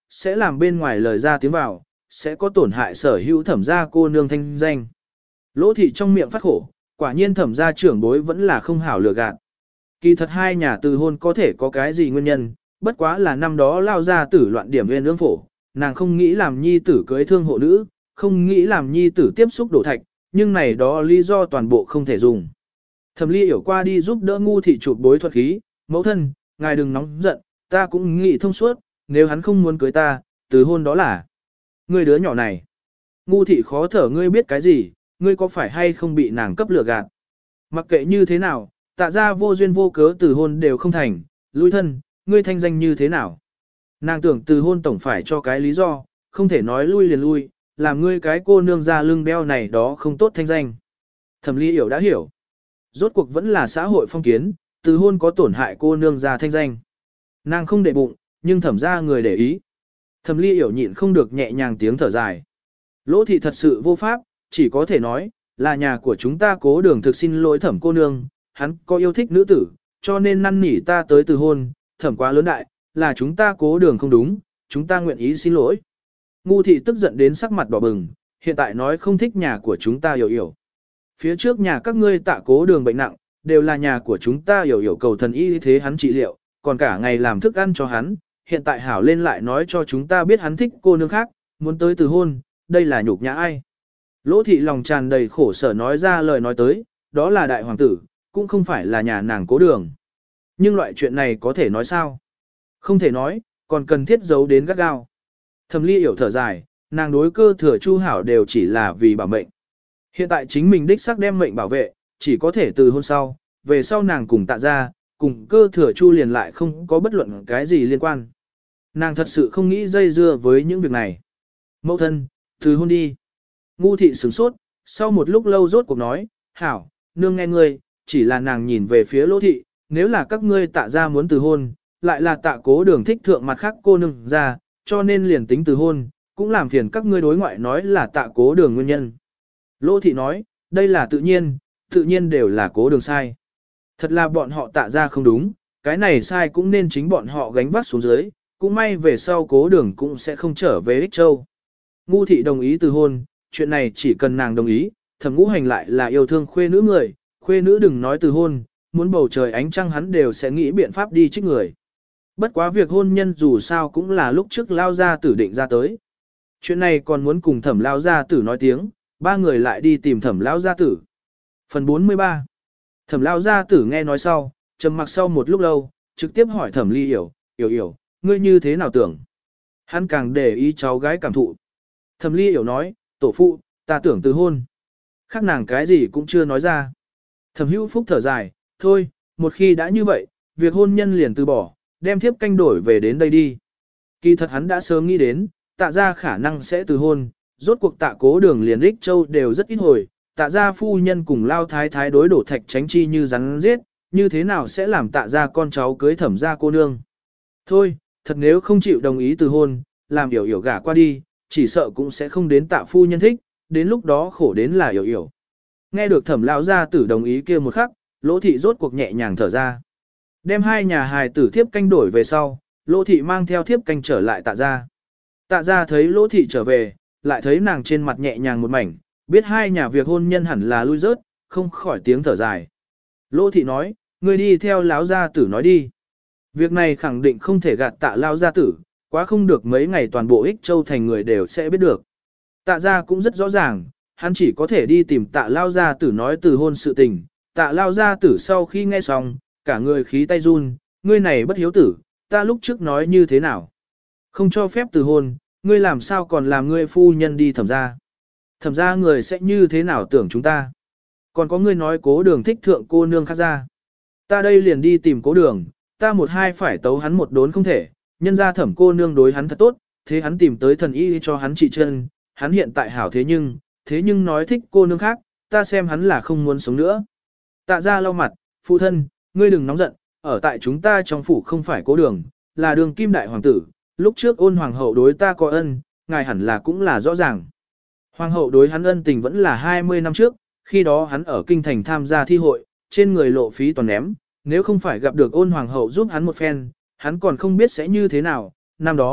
sẽ làm bên ngoài lời ra tiếng vào, sẽ có tổn hại sở hữu thẩm gia cô nương thanh danh. Lỗ thị trong miệng phát khổ, quả nhiên thẩm gia trưởng bối vẫn là không hảo lừa gạt. Kỳ thật hai nhà từ hôn có thể có cái gì nguyên nhân, bất quá là năm đó lao ra tử loạn điểm nguyên ương phổ, nàng không nghĩ làm nhi tử cưới thương hộ nữ, không nghĩ làm nhi tử tiếp xúc đổ thạch, nhưng này đó lý do toàn bộ không thể dùng. Thẩm Ly hiểu qua đi giúp đỡ ngu thị chụp bối thuật khí, mẫu thân, ngài đừng nóng giận, ta cũng nghĩ thông suốt, nếu hắn không muốn cưới ta, từ hôn đó là ngươi đứa nhỏ này. Ngu thị khó thở, ngươi biết cái gì, ngươi có phải hay không bị nàng cấp lừa gạt. Mặc kệ như thế nào, tạ ra vô duyên vô cớ từ hôn đều không thành, lui thân, ngươi thanh danh như thế nào. Nàng tưởng từ hôn tổng phải cho cái lý do, không thể nói lui liền lui, làm ngươi cái cô nương ra lưng đeo này đó không tốt thanh danh. Thẩm Ly hiểu đã hiểu. Rốt cuộc vẫn là xã hội phong kiến, từ hôn có tổn hại cô nương ra thanh danh. Nàng không để bụng, nhưng thẩm ra người để ý. Thẩm Ly hiểu nhịn không được nhẹ nhàng tiếng thở dài. Lỗ thị thật sự vô pháp, chỉ có thể nói, là nhà của chúng ta cố đường thực xin lỗi thẩm cô nương, hắn có yêu thích nữ tử, cho nên năn nỉ ta tới từ hôn, thẩm quá lớn đại, là chúng ta cố đường không đúng, chúng ta nguyện ý xin lỗi. Ngu thị tức giận đến sắc mặt đỏ bừng, hiện tại nói không thích nhà của chúng ta hiểu hiểu. Phía trước nhà các ngươi tạ cố đường bệnh nặng, đều là nhà của chúng ta hiểu hiểu cầu thần y thế hắn trị liệu, còn cả ngày làm thức ăn cho hắn, hiện tại hảo lên lại nói cho chúng ta biết hắn thích cô nương khác, muốn tới từ hôn, đây là nhục nhã ai. Lỗ thị lòng tràn đầy khổ sở nói ra lời nói tới, đó là đại hoàng tử, cũng không phải là nhà nàng cố đường. Nhưng loại chuyện này có thể nói sao? Không thể nói, còn cần thiết giấu đến gắt gao. Thẩm Ly hiểu thở dài, nàng đối cơ thừa Chu hảo đều chỉ là vì bảo mệnh. Hiện tại chính mình đích xác đem mệnh bảo vệ, chỉ có thể từ hôn sau, về sau nàng cùng tạ ra, cùng cơ thừa Chu liền lại không có bất luận cái gì liên quan. Nàng thật sự không nghĩ dây dưa với những việc này. Mẫu thân, từ hôn đi. Ngu thị sửng sốt, sau một lúc lâu rốt cuộc nói, hảo, nương nghe ngươi, chỉ là nàng nhìn về phía Lỗ thị, nếu là các ngươi tạ ra muốn từ hôn, lại là tạ cố đường thích thượng mặt khác cô nương ra, cho nên liền tính từ hôn, cũng làm phiền các ngươi đối ngoại nói là tạ cố đường nguyên nhân. Lỗ thị nói, đây là tự nhiên, tự nhiên đều là cố đường sai. Thật là bọn họ tạ ra không đúng, cái này sai cũng nên chính bọn họ gánh vác xuống dưới, cũng may về sau cố đường cũng sẽ không trở về Ích Châu. Ngu thị đồng ý từ hôn, chuyện này chỉ cần nàng đồng ý, Thẩm Ngũ Hành lại là yêu thương khuê nữ người, khuê nữ đừng nói từ hôn, muốn bầu trời ánh trăng hắn đều sẽ nghĩ biện pháp đi trích người. Bất quá việc hôn nhân dù sao cũng là lúc trước lao gia tử định ra tới. Chuyện này còn muốn cùng thẩm lao gia tử nói tiếng, ba người lại đi tìm thẩm lao gia tử. Phần bốn mươi ba. Thẩm lao gia tử nghe nói sau, trầm mặc sau một lúc lâu, trực tiếp hỏi thẩm Ly hiểu, hiểu hiểu, ngươi như thế nào tưởng? Hắn càng để ý cháu gái cảm thụ. Thẩm Ly hiểu nói, tổ phụ, ta tưởng từ hôn. Khác nàng cái gì cũng chưa nói ra. Thẩm Hữu Phúc thở dài, thôi, một khi đã như vậy, việc hôn nhân liền từ bỏ, đem thiếp canh đổi về đến đây đi. Kỳ thật hắn đã sớm nghĩ đến, tạ ra khả năng sẽ từ hôn, rốt cuộc tạ cố đường liền Ích Châu đều rất ít hồi, tạ ra phu nhân cùng lao thái thái đối đổ thạch tránh chi như rắn giết, như thế nào sẽ làm tạ ra con cháu cưới thẩm ra cô nương. Thôi, thật nếu không chịu đồng ý từ hôn, làm hiểu hiểu gả qua đi, chỉ sợ cũng sẽ không đến tạ phu nhân thích, đến lúc đó khổ đến là hiểu hiểu. Nghe được thẩm lão gia tử đồng ý kia một khắc, Lỗ thị rốt cuộc nhẹ nhàng thở ra. Đem hai nhà hài tử thiếp canh đổi về sau, Lỗ thị mang theo thiếp canh trở lại tạ ra. Tạ ra thấy Lỗ thị trở về, lại thấy nàng trên mặt nhẹ nhàng một mảnh, biết hai nhà việc hôn nhân hẳn là lui rớt, không khỏi tiếng thở dài. Lỗ thị nói, ngươi đi theo lão gia tử nói đi. Việc này khẳng định không thể gạt tạ lão gia tử, quá không được mấy ngày toàn bộ Ích Châu thành người đều sẽ biết được. Tạ ra cũng rất rõ ràng, hắn chỉ có thể đi tìm tạ lao gia tử nói từ hôn sự tình. Tạ lao gia tử sau khi nghe xong, cả người khí tay run, ngươi này bất hiếu tử, ta lúc trước nói như thế nào? Không cho phép từ hôn, ngươi làm sao còn làm ngươi phu nhân đi thẩm ra? Thẩm ra người sẽ như thế nào tưởng chúng ta? Còn có ngươi nói cố đường thích thượng cô nương khác ra. Ta đây liền đi tìm cố đường, ta một hai phải tấu hắn một đốn không thể, nhân ra thẩm cô nương đối hắn thật tốt, thế hắn tìm tới thần y cho hắn trị chân, hắn hiện tại hảo thế nhưng, thế nhưng nói thích cô nương khác, ta xem hắn là không muốn sống nữa. Tạ ra lau mặt, phụ thân, ngươi đừng nóng giận, ở tại chúng ta trong phủ không phải cố đường, là đường kim đại hoàng tử, lúc trước ôn hoàng hậu đối ta có ân, ngài hẳn là cũng là rõ ràng. Hoàng hậu đối hắn ân tình vẫn là hai mươi năm trước, khi đó hắn ở kinh thành tham gia thi hội, trên người lộ phí toàn ném, nếu không phải gặp được ôn hoàng hậu giúp hắn một phen, hắn còn không biết sẽ như thế nào, năm đó,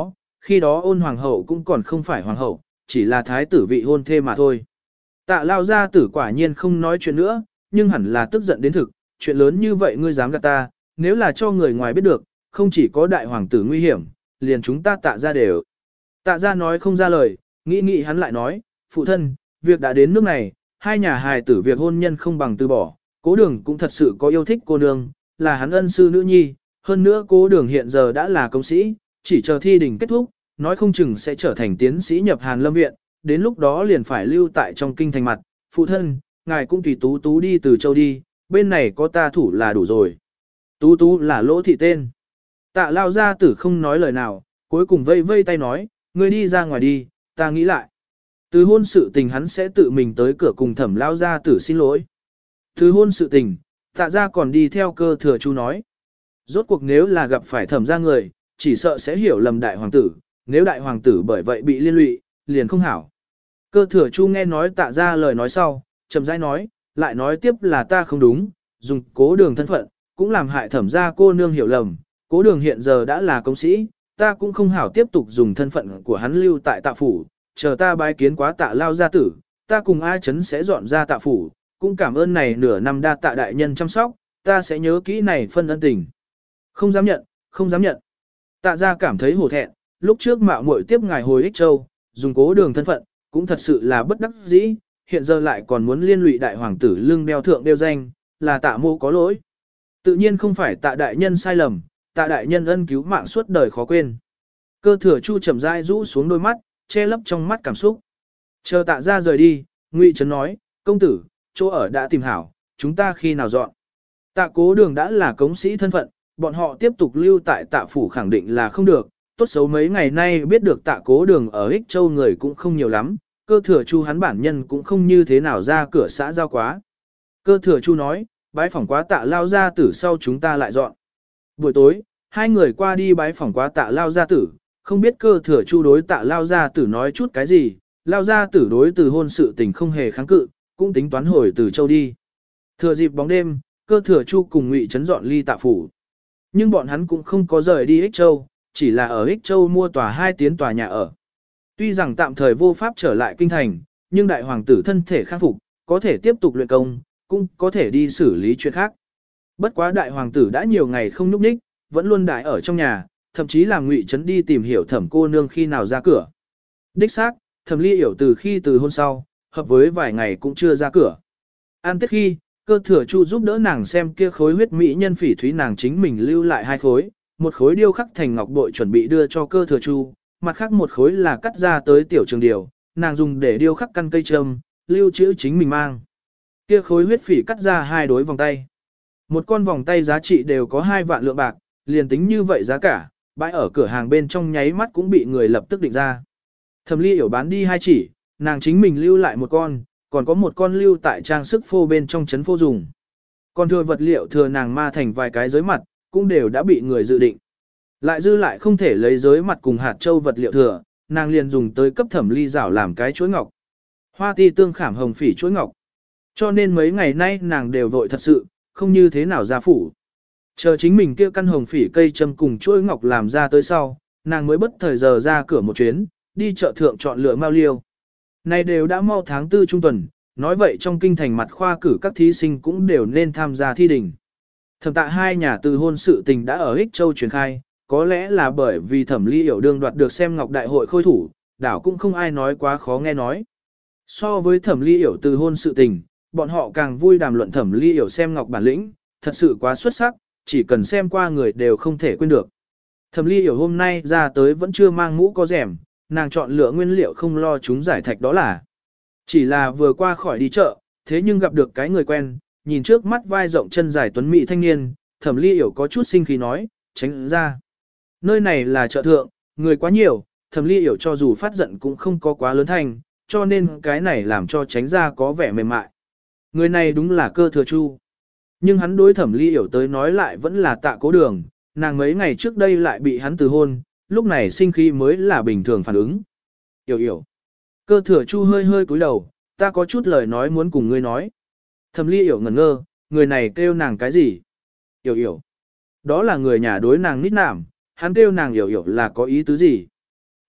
khi đó ôn hoàng hậu cũng còn không phải hoàng hậu, chỉ là thái tử vị hôn thê mà thôi. Tạ lao gia tử quả nhiên không nói chuyện nữa, nhưng hẳn là tức giận đến thực, chuyện lớn như vậy ngươi dám gạt ta, nếu là cho người ngoài biết được, không chỉ có đại hoàng tử nguy hiểm, liền chúng ta tạ ra đều. Tạ ra nói không ra lời, nghĩ nghĩ hắn lại nói, phụ thân, việc đã đến nước này, hai nhà hài tử việc hôn nhân không bằng từ bỏ, cố đường cũng thật sự có yêu thích cô nương, là hắn ân sư nữ nhi, hơn nữa cố đường hiện giờ đã là công sĩ, chỉ chờ thi đình kết thúc, nói không chừng sẽ trở thành tiến sĩ nhập Hàn Lâm Viện, đến lúc đó liền phải lưu tại trong kinh thành mặt, phụ thân, ngài cũng tùy tú tú đi từ châu đi, bên này có ta thủ là đủ rồi. Tú tú là lỗ thị tên. Tạ lao gia tử không nói lời nào, cuối cùng vây vây tay nói, ngươi đi ra ngoài đi, ta nghĩ lại. Từ hôn sự tình hắn sẽ tự mình tới cửa cùng thẩm lao gia tử xin lỗi. Từ hôn sự tình, tạ ra còn đi theo cơ thừa chu nói. Rốt cuộc nếu là gặp phải thẩm ra người, chỉ sợ sẽ hiểu lầm đại hoàng tử, nếu đại hoàng tử bởi vậy bị liên lụy, liền không hảo. Cơ thừa chu nghe nói tạ ra lời nói sau, chậm rãi nói, lại nói tiếp là ta không đúng, dùng cố đường thân phận, cũng làm hại thẩm ra cô nương hiểu lầm, cố đường hiện giờ đã là công sĩ, ta cũng không hảo tiếp tục dùng thân phận của hắn lưu tại tạ phủ, chờ ta bái kiến quá tạ lao gia tử, ta cùng A Chấn sẽ dọn ra tạ phủ, cũng cảm ơn này nửa năm đa tạ đại nhân chăm sóc, ta sẽ nhớ kỹ này phân ân tình. Không dám nhận, không dám nhận. Tạ gia cảm thấy hổ thẹn, lúc trước mạo muội tiếp ngài hồi Ích Châu, dùng cố đường thân phận, cũng thật sự là bất đắc dĩ, hiện giờ lại còn muốn liên lụy đại hoàng tử lưng đeo thượng đeo danh, là tạ mô có lỗi. Tự nhiên không phải tạ đại nhân sai lầm, tạ đại nhân ân cứu mạng suốt đời khó quên. Cơ thừa chu chậm rãi rũ xuống đôi mắt, che lấp trong mắt cảm xúc. Chờ tạ ra rời đi, Ngụy Trấn nói, công tử, chỗ ở đã tìm hảo, chúng ta khi nào dọn. Tạ cố đường đã là cống sĩ thân phận, bọn họ tiếp tục lưu tại tạ phủ khẳng định là không được, tốt xấu mấy ngày nay biết được tạ cố đường ở Ích Châu người cũng không nhiều lắm, cơ thừa chu hắn bản nhân cũng không như thế nào ra cửa xã giao quá. Cơ thừa chu nói, bái phỏng quá tạ lao gia tử sau chúng ta lại dọn. Buổi tối, hai người qua đi bái phỏng quá tạ lao gia tử, không biết cơ thừa chu đối tạ lao gia tử nói chút cái gì, lao gia tử đối từ hôn sự tình không hề kháng cự, cũng tính toán hồi từ châu đi. Thừa dịp bóng đêm, cơ thừa chu cùng Ngụy Trấn dọn ly tạ phủ. Nhưng bọn hắn cũng không có rời đi Ích Châu, chỉ là ở Ích Châu mua tòa hai tiến tòa nhà ở. Tuy rằng tạm thời vô pháp trở lại kinh thành, nhưng đại hoàng tử thân thể khắc phục, có thể tiếp tục luyện công, cũng có thể đi xử lý chuyện khác. Bất quá đại hoàng tử đã nhiều ngày không nhúc nhích, vẫn luôn đại ở trong nhà, thậm chí làm Ngụy Trấn đi tìm hiểu thẩm cô nương khi nào ra cửa. Đích xác, thẩm ly hiểu từ khi từ hôn sau, hợp với vài ngày cũng chưa ra cửa. An tết khi, cơ thừa chu giúp đỡ nàng xem kia khối huyết mỹ nhân phỉ thúy nàng chính mình lưu lại hai khối, một khối điêu khắc thành ngọc bội chuẩn bị đưa cho cơ thừa chu, mặt khác một khối là cắt ra tới tiểu trường điều, nàng dùng để điêu khắc căn cây trâm, lưu trữ chính mình mang. Kia khối huyết phỉ cắt ra hai đối vòng tay. Một con vòng tay giá trị đều có hai vạn lượng bạc, liền tính như vậy giá cả, bãi ở cửa hàng bên trong nháy mắt cũng bị người lập tức định ra. Thẩm ly hiểu bán đi hai chỉ, nàng chính mình lưu lại một con, còn có một con lưu tại trang sức phô bên trong trấn phô dùng. Còn thừa vật liệu thừa nàng ma thành vài cái giới mặt, cũng đều đã bị người dự định. Lại dư lại không thể lấy giới mặt cùng hạt châu vật liệu thừa, nàng liền dùng tới cấp thẩm ly rảo làm cái chuỗi ngọc. Hoa ti tương khảm hồng phỉ chuỗi ngọc. Cho nên mấy ngày nay nàng đều vội thật sự, không như thế nào ra phủ. Chờ chính mình kia căn hồng phỉ cây châm cùng chuỗi ngọc làm ra tới sau, nàng mới bất thời giờ ra cửa một chuyến, đi chợ thượng chọn lựa mao liêu. Này đều đã mau tháng tư trung tuần, nói vậy trong kinh thành mặt khoa cử các thí sinh cũng đều nên tham gia thi đình. Thẩm tạ hai nhà từ hôn sự tình đã ở Ích Châu truyền khai, có lẽ là bởi vì thẩm ly hiểu đương đoạt được xem ngọc đại hội khôi thủ, đảo cũng không ai nói quá khó nghe nói. So với thẩm ly hiểu từ hôn sự tình, bọn họ càng vui đàm luận thẩm ly hiểu xem ngọc bản lĩnh, thật sự quá xuất sắc, chỉ cần xem qua người đều không thể quên được. Thẩm ly hiểu hôm nay ra tới vẫn chưa mang mũ có rèm, nàng chọn lựa nguyên liệu không lo chúng giải thạch đó là. Chỉ là vừa qua khỏi đi chợ, thế nhưng gặp được cái người quen, nhìn trước mắt vai rộng chân dài tuấn mỹ thanh niên, thẩm ly hiểu có chút sinh khí nói, tránh ra. Nơi này là chợ thượng, người quá nhiều, thẩm ly hiểu cho dù phát giận cũng không có quá lớn thanh, cho nên cái này làm cho tránh ra có vẻ mềm mại. Người này đúng là cơ thừa chu. Nhưng hắn đối thẩm ly hiểu tới nói lại vẫn là tạ cố đường, nàng mấy ngày trước đây lại bị hắn từ hôn, lúc này sinh khí mới là bình thường phản ứng. Hiểu hiểu. Cơ thừa chu hơi hơi cúi đầu, ta có chút lời nói muốn cùng ngươi nói. Thẩm ly hiểu ngẩn ngơ, người này kêu nàng cái gì? Hiểu hiểu. Đó là người nhà đối nàng nít nảm, hắn kêu nàng hiểu hiểu là có ý tứ gì?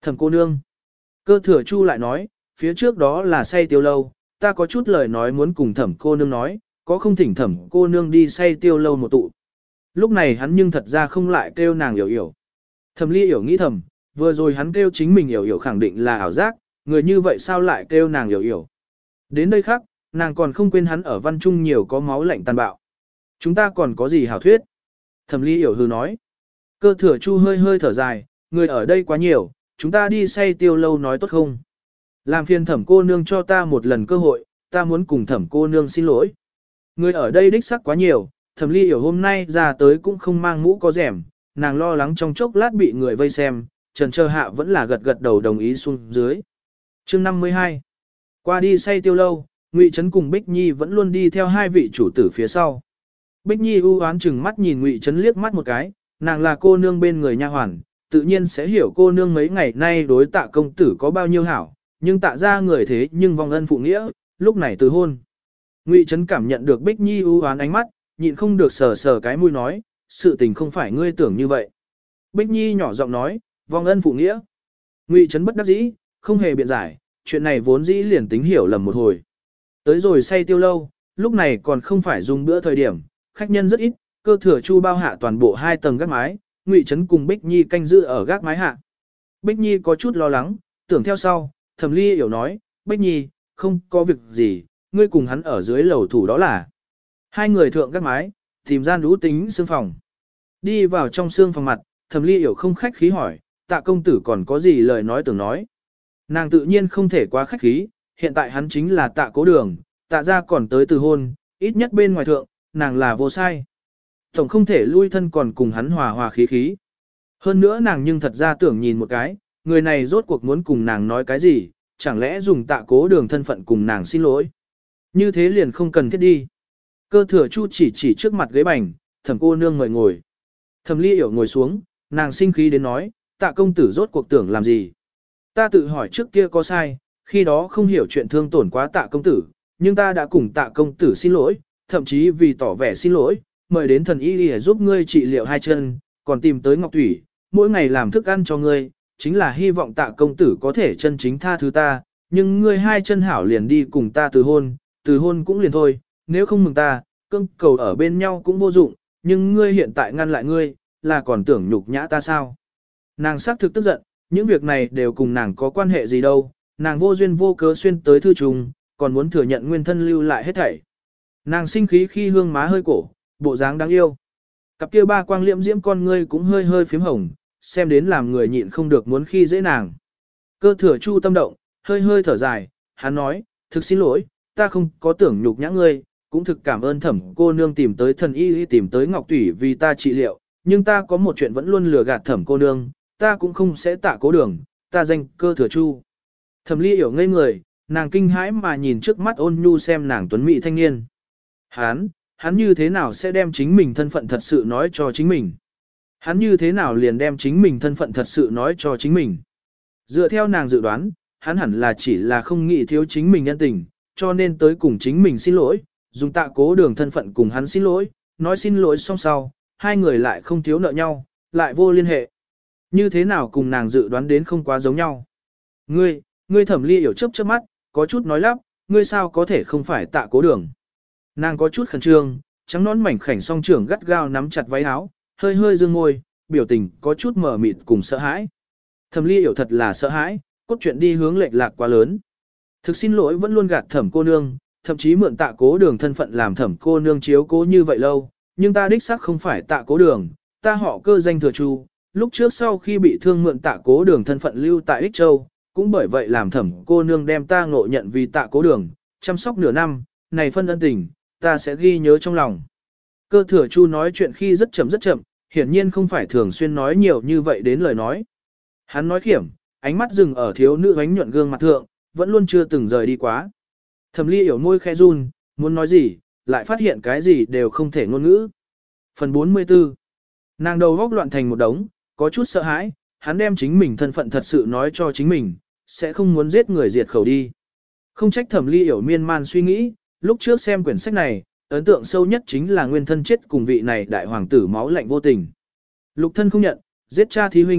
Thẩm cô nương. Cơ thừa chu lại nói, phía trước đó là say tiêu lâu, ta có chút lời nói muốn cùng thẩm cô nương nói, có không thỉnh thẩm cô nương đi say tiêu lâu một tụ. Lúc này hắn nhưng thật ra không lại kêu nàng hiểu hiểu. Thẩm ly hiểu nghĩ thầm, vừa rồi hắn kêu chính mình hiểu hiểu khẳng định là ảo giác, người như vậy sao lại kêu nàng hiểu hiểu. Đến đây khác, nàng còn không quên hắn ở văn trung nhiều có máu lạnh tàn bạo. Chúng ta còn có gì hảo thuyết? Thẩm ly hiểu hư nói. Cơ thừa chu hơi hơi thở dài, người ở đây quá nhiều, chúng ta đi say tiêu lâu nói tốt không? Làm phiền thẩm cô nương cho ta một lần cơ hội, ta muốn cùng thẩm cô nương xin lỗi. Người ở đây đích sắc quá nhiều, thẩm ly hiểu hôm nay ra tới cũng không mang mũ có rẻm, nàng lo lắng trong chốc lát bị người vây xem, trần chờ hạ vẫn là gật gật đầu đồng ý xuống dưới. Chương năm mươi hai. Qua đi say tiêu lâu, Ngụy Trấn cùng Bích Nhi vẫn luôn đi theo hai vị chủ tử phía sau. Bích Nhi u oán chừng mắt nhìn Ngụy Trấn liếc mắt một cái, nàng là cô nương bên người nha hoàn, tự nhiên sẽ hiểu cô nương mấy ngày nay đối tạ công tử có bao nhiêu hảo, nhưng tạ ra người thế nhưng vong ân phụ nghĩa, lúc này từ hôn. Ngụy Trấn cảm nhận được Bích Nhi u oán ánh mắt, nhịn không được sờ sờ cái mũi nói, sự tình không phải ngươi tưởng như vậy. Bích Nhi nhỏ giọng nói, vong ân phụ nghĩa. Ngụy Trấn bất đắc dĩ, không hề biện giải, chuyện này vốn dĩ liền tính hiểu lầm một hồi. Tới rồi say tiêu lâu, lúc này còn không phải dùng bữa thời điểm, khách nhân rất ít, cơ thừa chu bao hạ toàn bộ hai tầng gác mái, Ngụy Trấn cùng Bích Nhi canh giữ ở gác mái hạ. Bích Nhi có chút lo lắng, tưởng theo sau, Thẩm Ly hiểu nói, Bích Nhi, không có việc gì, ngươi cùng hắn ở dưới lầu thủ đó là. Hai người thượng gác mái, tìm gian lũ tính xương phòng. Đi vào trong xương phòng mặt, Thẩm Ly hiểu không khách khí hỏi, tạ công tử còn có gì lời nói tưởng nói. Nàng tự nhiên không thể quá khách khí, hiện tại hắn chính là tạ cố đường, tạ ra còn tới từ hôn, ít nhất bên ngoài thượng, nàng là vô sai. Tổng không thể lui thân còn cùng hắn hòa hòa khí khí. Hơn nữa nàng nhưng thật ra tưởng nhìn một cái, người này rốt cuộc muốn cùng nàng nói cái gì, chẳng lẽ dùng tạ cố đường thân phận cùng nàng xin lỗi. Như thế liền không cần thiết đi. Cơ thừa chu chỉ chỉ trước mặt ghế bành, Thẩm cô nương mời ngồi. Thẩm Ly hiểu ngồi xuống, nàng sinh khí đến nói, tạ công tử rốt cuộc tưởng làm gì. Ta tự hỏi trước kia có sai, khi đó không hiểu chuyện thương tổn quá tạ công tử, nhưng ta đã cùng tạ công tử xin lỗi, thậm chí vì tỏ vẻ xin lỗi, mời đến thần y để giúp ngươi trị liệu hai chân, còn tìm tới Ngọc Thủy, mỗi ngày làm thức ăn cho ngươi, chính là hy vọng tạ công tử có thể chân chính tha thứ ta, nhưng ngươi hai chân hảo liền đi cùng ta từ hôn, từ hôn cũng liền thôi, nếu không mừng ta, cưng cầu ở bên nhau cũng vô dụng, nhưng ngươi hiện tại ngăn lại ngươi, là còn tưởng nhục nhã ta sao? Nàng xác thực tức giận, những việc này đều cùng nàng có quan hệ gì đâu, nàng vô duyên vô cớ xuyên tới thư trùng, còn muốn thừa nhận nguyên thân lưu lại hết thảy. Nàng sinh khí khi hương má hơi cổ, bộ dáng đáng yêu. Cặp kia ba quang liễm diễm con ngươi cũng hơi hơi phím hồng, xem đến làm người nhịn không được muốn khi dễ nàng. Cơ thừa chu tâm động, hơi hơi thở dài, hắn nói, thực xin lỗi, ta không có tưởng nhục nhã ngươi, cũng thực cảm ơn Thẩm cô nương tìm tới thần y tìm tới Ngọc Thủy vì ta trị liệu, nhưng ta có một chuyện vẫn luôn lừa gạt Thẩm cô nương, ta cũng không sẽ tạ cố đường, ta danh Cơ thừa chu. Thẩm Ly hiểu ngây người, nàng kinh hãi mà nhìn trước mắt ôn nhu xem nàng tuấn mỹ thanh niên. Hắn, hắn như thế nào sẽ đem chính mình thân phận thật sự nói cho chính mình? Hắn như thế nào liền đem chính mình thân phận thật sự nói cho chính mình? Dựa theo nàng dự đoán, hắn hẳn là chỉ là không nghĩ thiếu chính mình nhân tình, cho nên tới cùng chính mình xin lỗi, dùng tạ cố đường thân phận cùng hắn xin lỗi, nói xin lỗi xong sau, hai người lại không thiếu nợ nhau, lại vô liên hệ. Như thế nào cùng nàng dự đoán đến không quá giống nhau? Ngươi, ngươi Thẩm Ly hiểu chớp chớp mắt, có chút nói lắp, ngươi sao có thể không phải tạ cố đường? Nàng có chút khẩn trương, trắng nón mảnh khảnh song trưởng gắt gao nắm chặt váy áo, hơi hơi dương môi, biểu tình có chút mờ mịt cùng sợ hãi. Thẩm Ly hiểu thật là sợ hãi, cốt truyện đi hướng lệch lạc quá lớn. Thực xin lỗi vẫn luôn gạt Thẩm cô nương, thậm chí mượn tạ cố đường thân phận làm Thẩm cô nương chiếu cố như vậy lâu, nhưng ta đích xác không phải tạ cố đường, ta họ Cơ danh Thừa Chu, lúc trước sau khi bị thương mượn tạ cố đường thân phận lưu tại Ích Châu, cũng bởi vậy làm Thẩm cô nương đem ta ngộ nhận vì tạ cố đường, chăm sóc nửa năm, này phân ân tình, ta sẽ ghi nhớ trong lòng. Cơ Thừa Chu nói chuyện khi rất chậm rất chậm, hiển nhiên không phải thường xuyên nói nhiều như vậy đến lời nói. Hắn nói khiểm, ánh mắt dừng ở thiếu nữ ánh nhuận gương mặt thượng, vẫn luôn chưa từng rời đi quá. Thẩm Ly hiểu môi khẽ run, muốn nói gì, lại phát hiện cái gì đều không thể ngôn ngữ. Phần bốn mươi tư. Nàng đầu góc loạn thành một đống, có chút sợ hãi, hắn đem chính mình thân phận thật sự nói cho chính mình, sẽ không muốn giết người diệt khẩu đi. Không trách Thẩm Ly hiểu miên man suy nghĩ, lúc trước xem quyển sách này, ấn tượng sâu nhất chính là nguyên thân chết cùng vị này đại hoàng tử máu lạnh vô tình. Lục thân không nhận, giết cha thí huynh,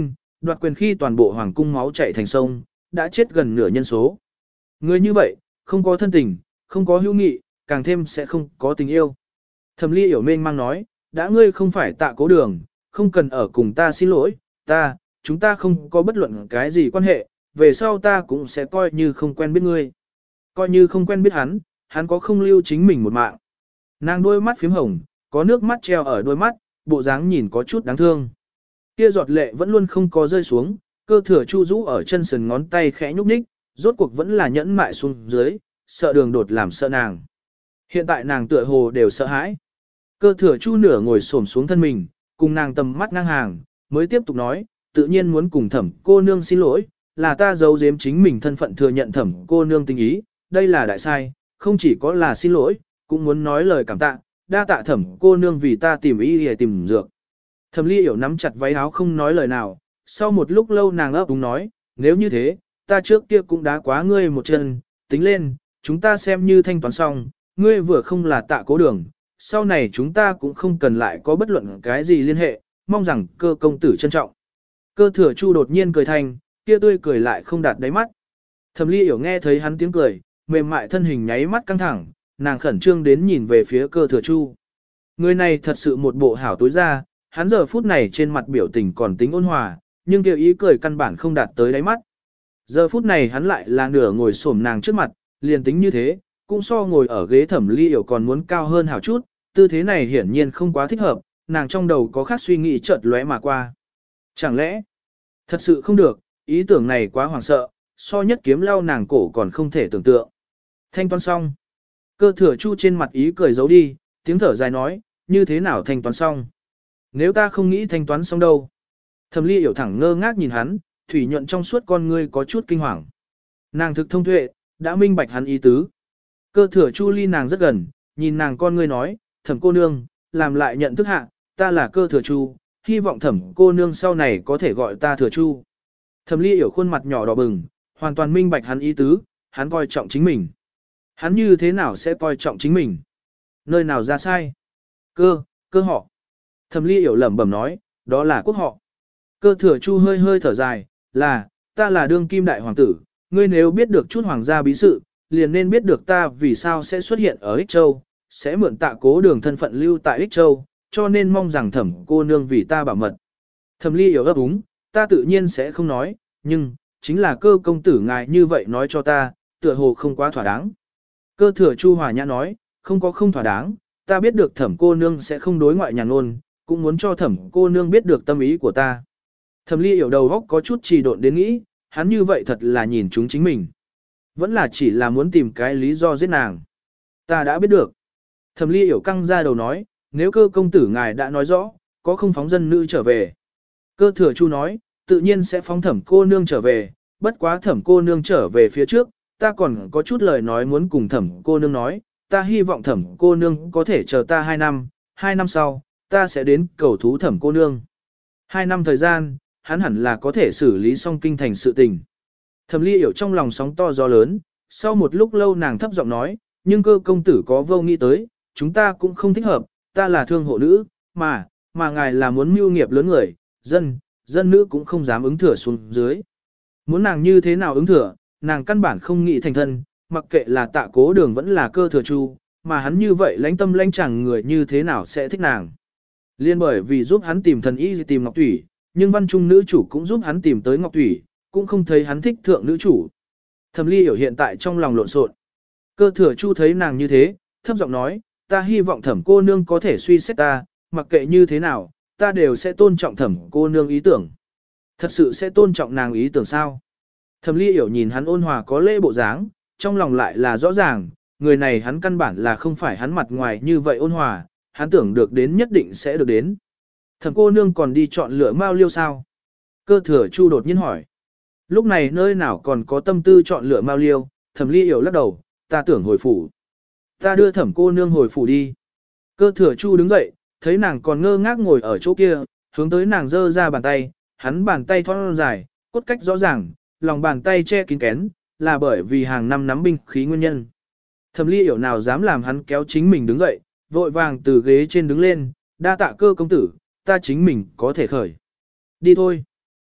Đoạt quyền khi toàn bộ hoàng cung máu chảy thành sông, đã chết gần nửa nhân số. Người như vậy, không có thân tình, không có hữu nghị, càng thêm sẽ không có tình yêu. Thẩm Ly Yểu mênh mang nói, đã ngươi không phải Tạ Cố Đường, không cần ở cùng ta xin lỗi, ta, chúng ta không có bất luận cái gì quan hệ, về sau ta cũng sẽ coi như không quen biết ngươi. Coi như không quen biết hắn, hắn có không lưu chính mình một mạng. Nàng đôi mắt phím hồng, có nước mắt treo ở đôi mắt, bộ dáng nhìn có chút đáng thương. Kia giọt lệ vẫn luôn không có rơi xuống, cơ thừa Chu rũ ở chân sườn ngón tay khẽ nhúc nhích, rốt cuộc vẫn là nhẫn mại xuống dưới, sợ đường đột làm sợ nàng. Hiện tại nàng tựa hồ đều sợ hãi. Cơ thừa Chu nửa ngồi xổm xuống thân mình, cùng nàng tầm mắt ngang hàng, mới tiếp tục nói, tự nhiên muốn cùng thẩm cô nương xin lỗi, là ta giấu giếm chính mình thân phận thừa nhận thẩm cô nương tình ý, đây là đại sai, không chỉ có là xin lỗi, cũng muốn nói lời cảm tạ, đa tạ thẩm cô nương vì ta tìm ý để tìm dược. Thẩm Ly Yểu nắm chặt váy áo không nói lời nào, sau một lúc lâu nàng ấp úng nói, nếu như thế, ta trước kia cũng đã quá ngươi một chân, tính lên, chúng ta xem như thanh toán xong, ngươi vừa không là Tạ Cố Đường, sau này chúng ta cũng không cần lại có bất luận cái gì liên hệ, mong rằng cơ công tử trân trọng. Cơ thừa Chu đột nhiên cười thành, kia tươi cười lại không đạt đáy mắt. Thẩm Ly Yểu nghe thấy hắn tiếng cười, mềm mại thân hình nháy mắt căng thẳng, nàng khẩn trương đến nhìn về phía cơ thừa Chu. Người này thật sự một bộ hảo tối ra, hắn giờ phút này trên mặt biểu tình còn tính ôn hòa, nhưng kêu ý cười căn bản không đạt tới đáy mắt. Giờ phút này hắn lại là nửa ngồi xổm nàng trước mặt, liền tính như thế, cũng so ngồi ở ghế Thẩm Ly Yểu còn muốn cao hơn hảo chút, tư thế này hiển nhiên không quá thích hợp, nàng trong đầu có khác suy nghĩ chợt lóe mà qua. Chẳng lẽ, thật sự không được, ý tưởng này quá hoảng sợ, so nhất kiếm lao nàng cổ còn không thể tưởng tượng. Thanh toán xong. Cơ thừa Chu trên mặt ý cười giấu đi, tiếng thở dài nói, như thế nào thanh toán xong? Nếu ta không nghĩ thanh toán xong đâu? Thẩm Ly Yểu thẳng ngơ ngác nhìn hắn, thủy nhuận trong suốt con ngươi có chút kinh hoàng. Nàng thực thông tuệ, đã minh bạch hắn ý tứ. Cơ thừa Chu ly nàng rất gần, nhìn nàng con ngươi nói, thẩm cô nương, làm lại nhận thức hạ, ta là cơ thừa Chu, hy vọng thẩm cô nương sau này có thể gọi ta thừa Chu. Thẩm Ly Yểu khuôn mặt nhỏ đỏ bừng, hoàn toàn minh bạch hắn ý tứ, hắn coi trọng chính mình. Hắn như thế nào sẽ coi trọng chính mình? Nơi nào ra sai? Cơ, cơ họ. Thẩm Ly Yểu lẩm bẩm nói, đó là quốc họ. Cơ thừa Chu hơi hơi thở dài, là, ta là đương kim đại hoàng tử, ngươi nếu biết được chút hoàng gia bí sự, liền nên biết được ta vì sao sẽ xuất hiện ở Ích Châu, sẽ mượn Tạ Cố Đường thân phận lưu tại Ích Châu, cho nên mong rằng thẩm cô nương vì ta bảo mật. Thẩm Ly Yểu ấp úng, ta tự nhiên sẽ không nói, nhưng, chính là cơ công tử ngài như vậy nói cho ta, tựa hồ không quá thỏa đáng. Cơ thừa Chu hòa nhã nói, không có không thỏa đáng, ta biết được thẩm cô nương sẽ không đối ngoại nhàn ôn, cũng muốn cho thẩm cô nương biết được tâm ý của ta. Thẩm Ly Yểu đầu góc có chút trì độn đến nghĩ, hắn như vậy thật là nhìn chúng chính mình. Vẫn là chỉ là muốn tìm cái lý do giết nàng. Ta đã biết được. Thẩm Ly Yểu căng ra đầu nói, nếu cơ công tử ngài đã nói rõ, có không phóng dân nữ trở về. Cơ thừa Chu nói, tự nhiên sẽ phóng thẩm cô nương trở về, bất quá thẩm cô nương trở về phía trước, ta còn có chút lời nói muốn cùng thẩm cô nương nói, ta hy vọng thẩm cô nương có thể chờ ta hai năm, hai năm sau, ta sẽ đến cầu thú thẩm cô nương. Hai năm thời gian, hắn hẳn là có thể xử lý xong kinh thành sự tình. Thẩm Ly Yểu trong lòng sóng to gió lớn, sau một lúc lâu nàng thấp giọng nói, nhưng cơ công tử có vô nghĩ tới, chúng ta cũng không thích hợp, ta là thương hộ nữ, mà, mà ngài là muốn mưu nghiệp lớn người, dân, dân nữ cũng không dám ứng thừa xuống dưới. Muốn nàng như thế nào ứng thừa, nàng căn bản không nghĩ thành thân, mặc kệ là Tạ Cố Đường vẫn là cơ thừa Chu, mà hắn như vậy lãnh tâm lãnh chẳng người như thế nào sẽ thích nàng. Liên bởi vì giúp hắn tìm thần y tìm Ngọc Thủy, nhưng văn trung nữ chủ cũng giúp hắn tìm tới Ngọc Thủy, cũng không thấy hắn thích thượng nữ chủ. Thẩm Ly Yểu hiện tại trong lòng lộn xộn. Cơ thừa Chu thấy nàng như thế, thấp giọng nói, ta hy vọng thẩm cô nương có thể suy xét ta, mặc kệ như thế nào, ta đều sẽ tôn trọng thẩm cô nương ý tưởng. Thật sự sẽ tôn trọng nàng ý tưởng sao? Thẩm Ly Yểu nhìn hắn ôn hòa có lễ bộ dáng, trong lòng lại là rõ ràng, người này hắn căn bản là không phải hắn mặt ngoài như vậy ôn hòa, hắn tưởng được đến nhất định sẽ được đến. Thẩm cô nương còn đi chọn lựa mao liêu sao? Cơ thừa Chu đột nhiên hỏi. Lúc này nơi nào còn có tâm tư chọn lựa mao liêu, Thẩm Ly Yểu lắc đầu, ta tưởng hồi phủ. Ta đưa thẩm cô nương hồi phủ đi. Cơ thừa Chu đứng dậy, thấy nàng còn ngơ ngác ngồi ở chỗ kia, hướng tới nàng giơ ra bàn tay, hắn bàn tay thon dài, cốt cách rõ ràng, lòng bàn tay che kín kén, là bởi vì hàng năm nắm binh khí nguyên nhân. Thẩm Ly Yểu nào dám làm hắn kéo chính mình đứng dậy, vội vàng từ ghế trên đứng lên, đa tạ cơ công tử, ta chính mình có thể khởi. Đi thôi.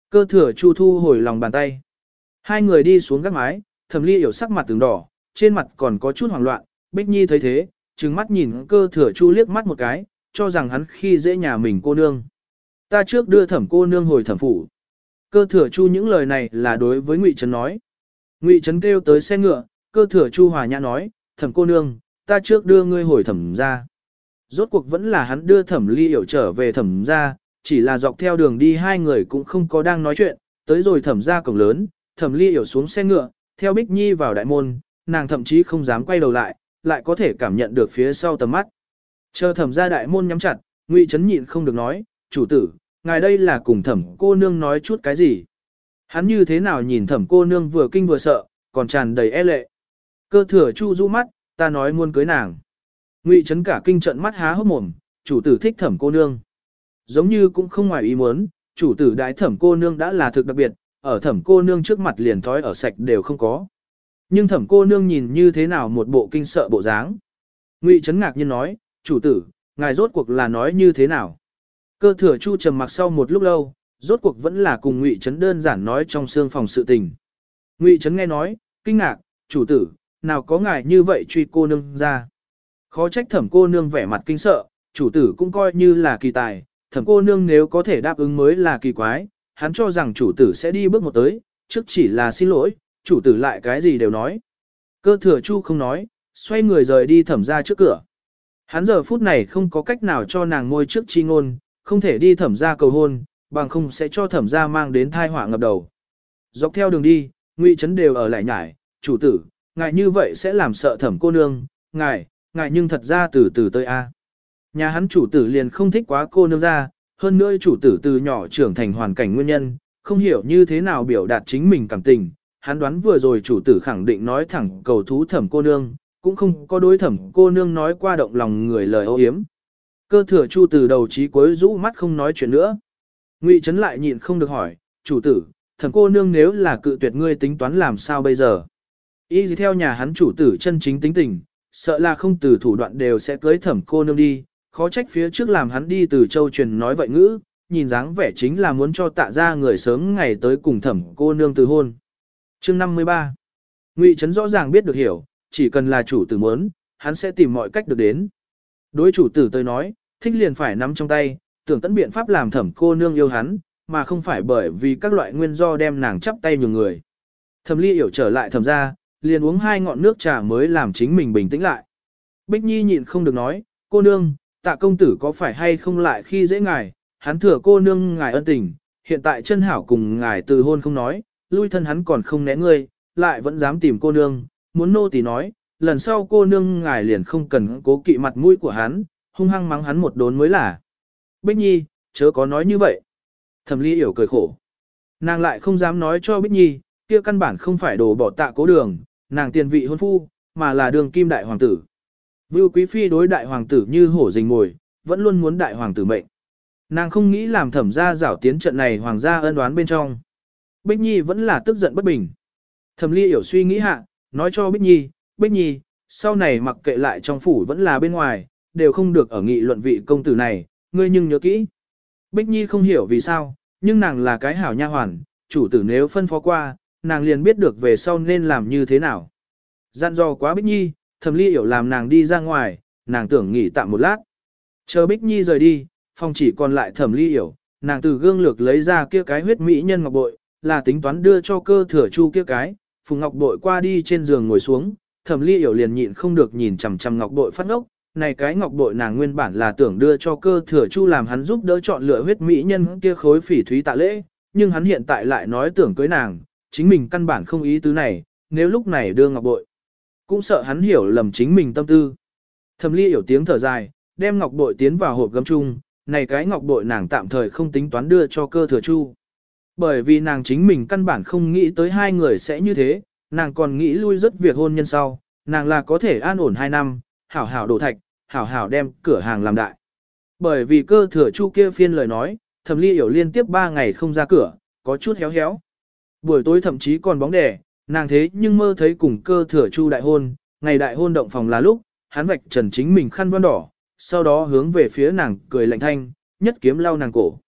Cơ thừa chu thu hồi lòng bàn tay. Hai người đi xuống gác mái, Thẩm Ly Yểu sắc mặt từng đỏ, trên mặt còn có chút hoảng loạn. Bích Nhi thấy thế, trừng mắt nhìn cơ thừa chu liếc mắt một cái, cho rằng hắn khi dễ nhà mình cô nương. Ta trước đưa thẩm cô nương hồi thẩm phủ. Cơ thừa chu những lời này là đối với Ngụy Trấn nói. Ngụy Trấn kêu tới xe ngựa, cơ thừa chu hòa nhã nói, thẩm cô nương, ta trước đưa ngươi hồi thẩm ra. Rốt cuộc vẫn là hắn đưa Thẩm Ly Yểu trở về thẩm ra, chỉ là dọc theo đường đi hai người cũng không có đang nói chuyện, tới rồi thẩm ra cổng lớn, Thẩm Ly Yểu xuống xe ngựa, theo Bích Nhi vào đại môn, nàng thậm chí không dám quay đầu lại, lại có thể cảm nhận được phía sau tầm mắt. Chờ thẩm ra đại môn nhắm chặt, Ngụy Trấn nhịn không được nói, chủ tử, ngài đây là cùng thẩm cô nương nói chút cái gì. Hắn như thế nào nhìn thẩm cô nương vừa kinh vừa sợ, còn tràn đầy e lệ. Cơ thừa chu du mắt, ta nói muốn cưới nàng. Ngụy Trấn cả kinh trận mắt há hốc mồm, chủ tử thích thẩm cô nương. Giống như cũng không ngoài ý muốn, chủ tử đái thẩm cô nương đã là thực đặc biệt, ở thẩm cô nương trước mặt liền thói ở sạch đều không có. Nhưng thẩm cô nương nhìn như thế nào một bộ kinh sợ bộ dáng. Ngụy Trấn ngạc nhiên nói, chủ tử, ngài rốt cuộc là nói như thế nào. Cơ thừa chu trầm mặc sau một lúc lâu, rốt cuộc vẫn là cùng Ngụy Trấn đơn giản nói trong xương phòng sự tình. Ngụy Trấn nghe nói, kinh ngạc, chủ tử, nào có ngài như vậy truy cô nương ra. Khó trách thẩm cô nương vẻ mặt kinh sợ, chủ tử cũng coi như là kỳ tài, thẩm cô nương nếu có thể đáp ứng mới là kỳ quái, hắn cho rằng chủ tử sẽ đi bước một tới, trước chỉ là xin lỗi, chủ tử lại cái gì đều nói. Cơ thừa chu không nói, xoay người rời đi thẩm ra trước cửa. Hắn giờ phút này không có cách nào cho nàng ngôi trước chi ngôn, không thể đi thẩm ra cầu hôn, bằng không sẽ cho thẩm ra mang đến thai họa ngập đầu. Dọc theo đường đi, Ngụy Trấn đều ở lại nhải, chủ tử, ngài như vậy sẽ làm sợ thẩm cô nương, ngài, ngài nhưng thật ra từ từ tới a. Nhà hắn chủ tử liền không thích quá cô nương ra, hơn nữa chủ tử từ nhỏ trưởng thành hoàn cảnh nguyên nhân, không hiểu như thế nào biểu đạt chính mình cảm tình. Hắn đoán vừa rồi chủ tử khẳng định nói thẳng cầu thú thẩm cô nương, cũng không có đối thẩm cô nương nói qua động lòng người lời ô hiếm. Cơ thừa chu từ đầu chí cuối rũ mắt không nói chuyện nữa. Ngụy Trấn lại nhịn không được hỏi, chủ tử, thẩm cô nương nếu là cự tuyệt ngươi tính toán làm sao bây giờ? Y gì theo nhà hắn chủ tử chân chính tính tình, sợ là không từ thủ đoạn đều sẽ cưới thẩm cô nương đi, khó trách phía trước làm hắn đi từ châu truyền nói vậy ngữ, nhìn dáng vẻ chính là muốn cho tạ ra người sớm ngày tới cùng thẩm cô nương từ hôn. Chương năm mươi ba. Ngụy Trấn rõ ràng biết được hiểu, chỉ cần là chủ tử muốn, hắn sẽ tìm mọi cách được đến. Đối chủ tử tới nói, thích liền phải nắm trong tay, tưởng tận biện pháp làm thẩm cô nương yêu hắn, mà không phải bởi vì các loại nguyên do đem nàng chắp tay nhường người. Thẩm Ly Yểu trở lại thẩm ra, liền uống hai ngọn nước trà mới làm chính mình bình tĩnh lại. Bích Nhi nhịn không được nói, cô nương, tạ công tử có phải hay không lại khi dễ ngài, hắn thừa cô nương ngài ân tình, hiện tại chân hảo cùng ngài từ hôn không nói, lui thân hắn còn không né ngươi, lại vẫn dám tìm cô nương, muốn nô tỳ nói, lần sau cô nương ngài liền không cần cố kỵ mặt mũi của hắn, hung hăng mắng hắn một đốn mới là. Bích Nhi, chớ có nói như vậy. Thẩm Ly Yểu cười khổ. Nàng lại không dám nói cho Bích Nhi, kia căn bản không phải đồ bỏ tạ cố đường, nàng tiền vị hôn phu, mà là đường kim đại hoàng tử. Vưu Quý Phi đối đại hoàng tử như hổ rình mồi, vẫn luôn muốn đại hoàng tử mệnh. Nàng không nghĩ làm thẩm gia rảo tiến trận này hoàng gia ân đoán bên trong. Bích Nhi vẫn là tức giận bất bình. Thẩm Ly Yểu suy nghĩ hạ, nói cho Bích Nhi, Bích Nhi, sau này mặc kệ lại trong phủ vẫn là bên ngoài, đều không được ở nghị luận vị công tử này, ngươi nhưng nhớ kỹ. Bích Nhi không hiểu vì sao, nhưng nàng là cái hảo nha hoàn, chủ tử nếu phân phó qua, nàng liền biết được về sau nên làm như thế nào. Dặn dò quá Bích Nhi, Thẩm Ly Yểu làm nàng đi ra ngoài, nàng tưởng nghỉ tạm một lát. Chờ Bích Nhi rời đi, phòng chỉ còn lại Thẩm Ly Yểu, nàng từ gương lược lấy ra kia cái huyết mỹ nhân ngọc bội, là tính toán đưa cho cơ thừa chu kia cái, phùng ngọc bội qua đi trên giường ngồi xuống, Thẩm Ly Yểu liền nhịn không được nhìn chằm chằm ngọc bội phát ngốc, này cái ngọc bội nàng nguyên bản là tưởng đưa cho cơ thừa chu làm hắn giúp đỡ chọn lựa huyết mỹ nhân kia khối phỉ thúy tạ lễ, nhưng hắn hiện tại lại nói tưởng cưới nàng, chính mình căn bản không ý tứ này, nếu lúc này đưa ngọc bội, cũng sợ hắn hiểu lầm chính mình tâm tư. Thẩm Ly Yểu tiếng thở dài, đem ngọc bội tiến vào hộp gấm chung, này cái ngọc bội nàng tạm thời không tính toán đưa cho cơ thừa chu. Bởi vì nàng chính mình căn bản không nghĩ tới hai người sẽ như thế, nàng còn nghĩ lui rất việc hôn nhân sau, nàng là có thể an ổn hai năm, hảo hảo đổ thạch, hảo hảo đem cửa hàng làm đại. Bởi vì cơ thừa chu kia phiên lời nói, Thẩm Ly Yểu liên tiếp ba ngày không ra cửa, có chút héo héo. Buổi tối thậm chí còn bóng đè, nàng thế nhưng mơ thấy cùng cơ thừa chu đại hôn, ngày đại hôn động phòng là lúc, hắn vạch trần chính mình khăn voan đỏ, sau đó hướng về phía nàng cười lạnh thanh, nhất kiếm lau nàng cổ.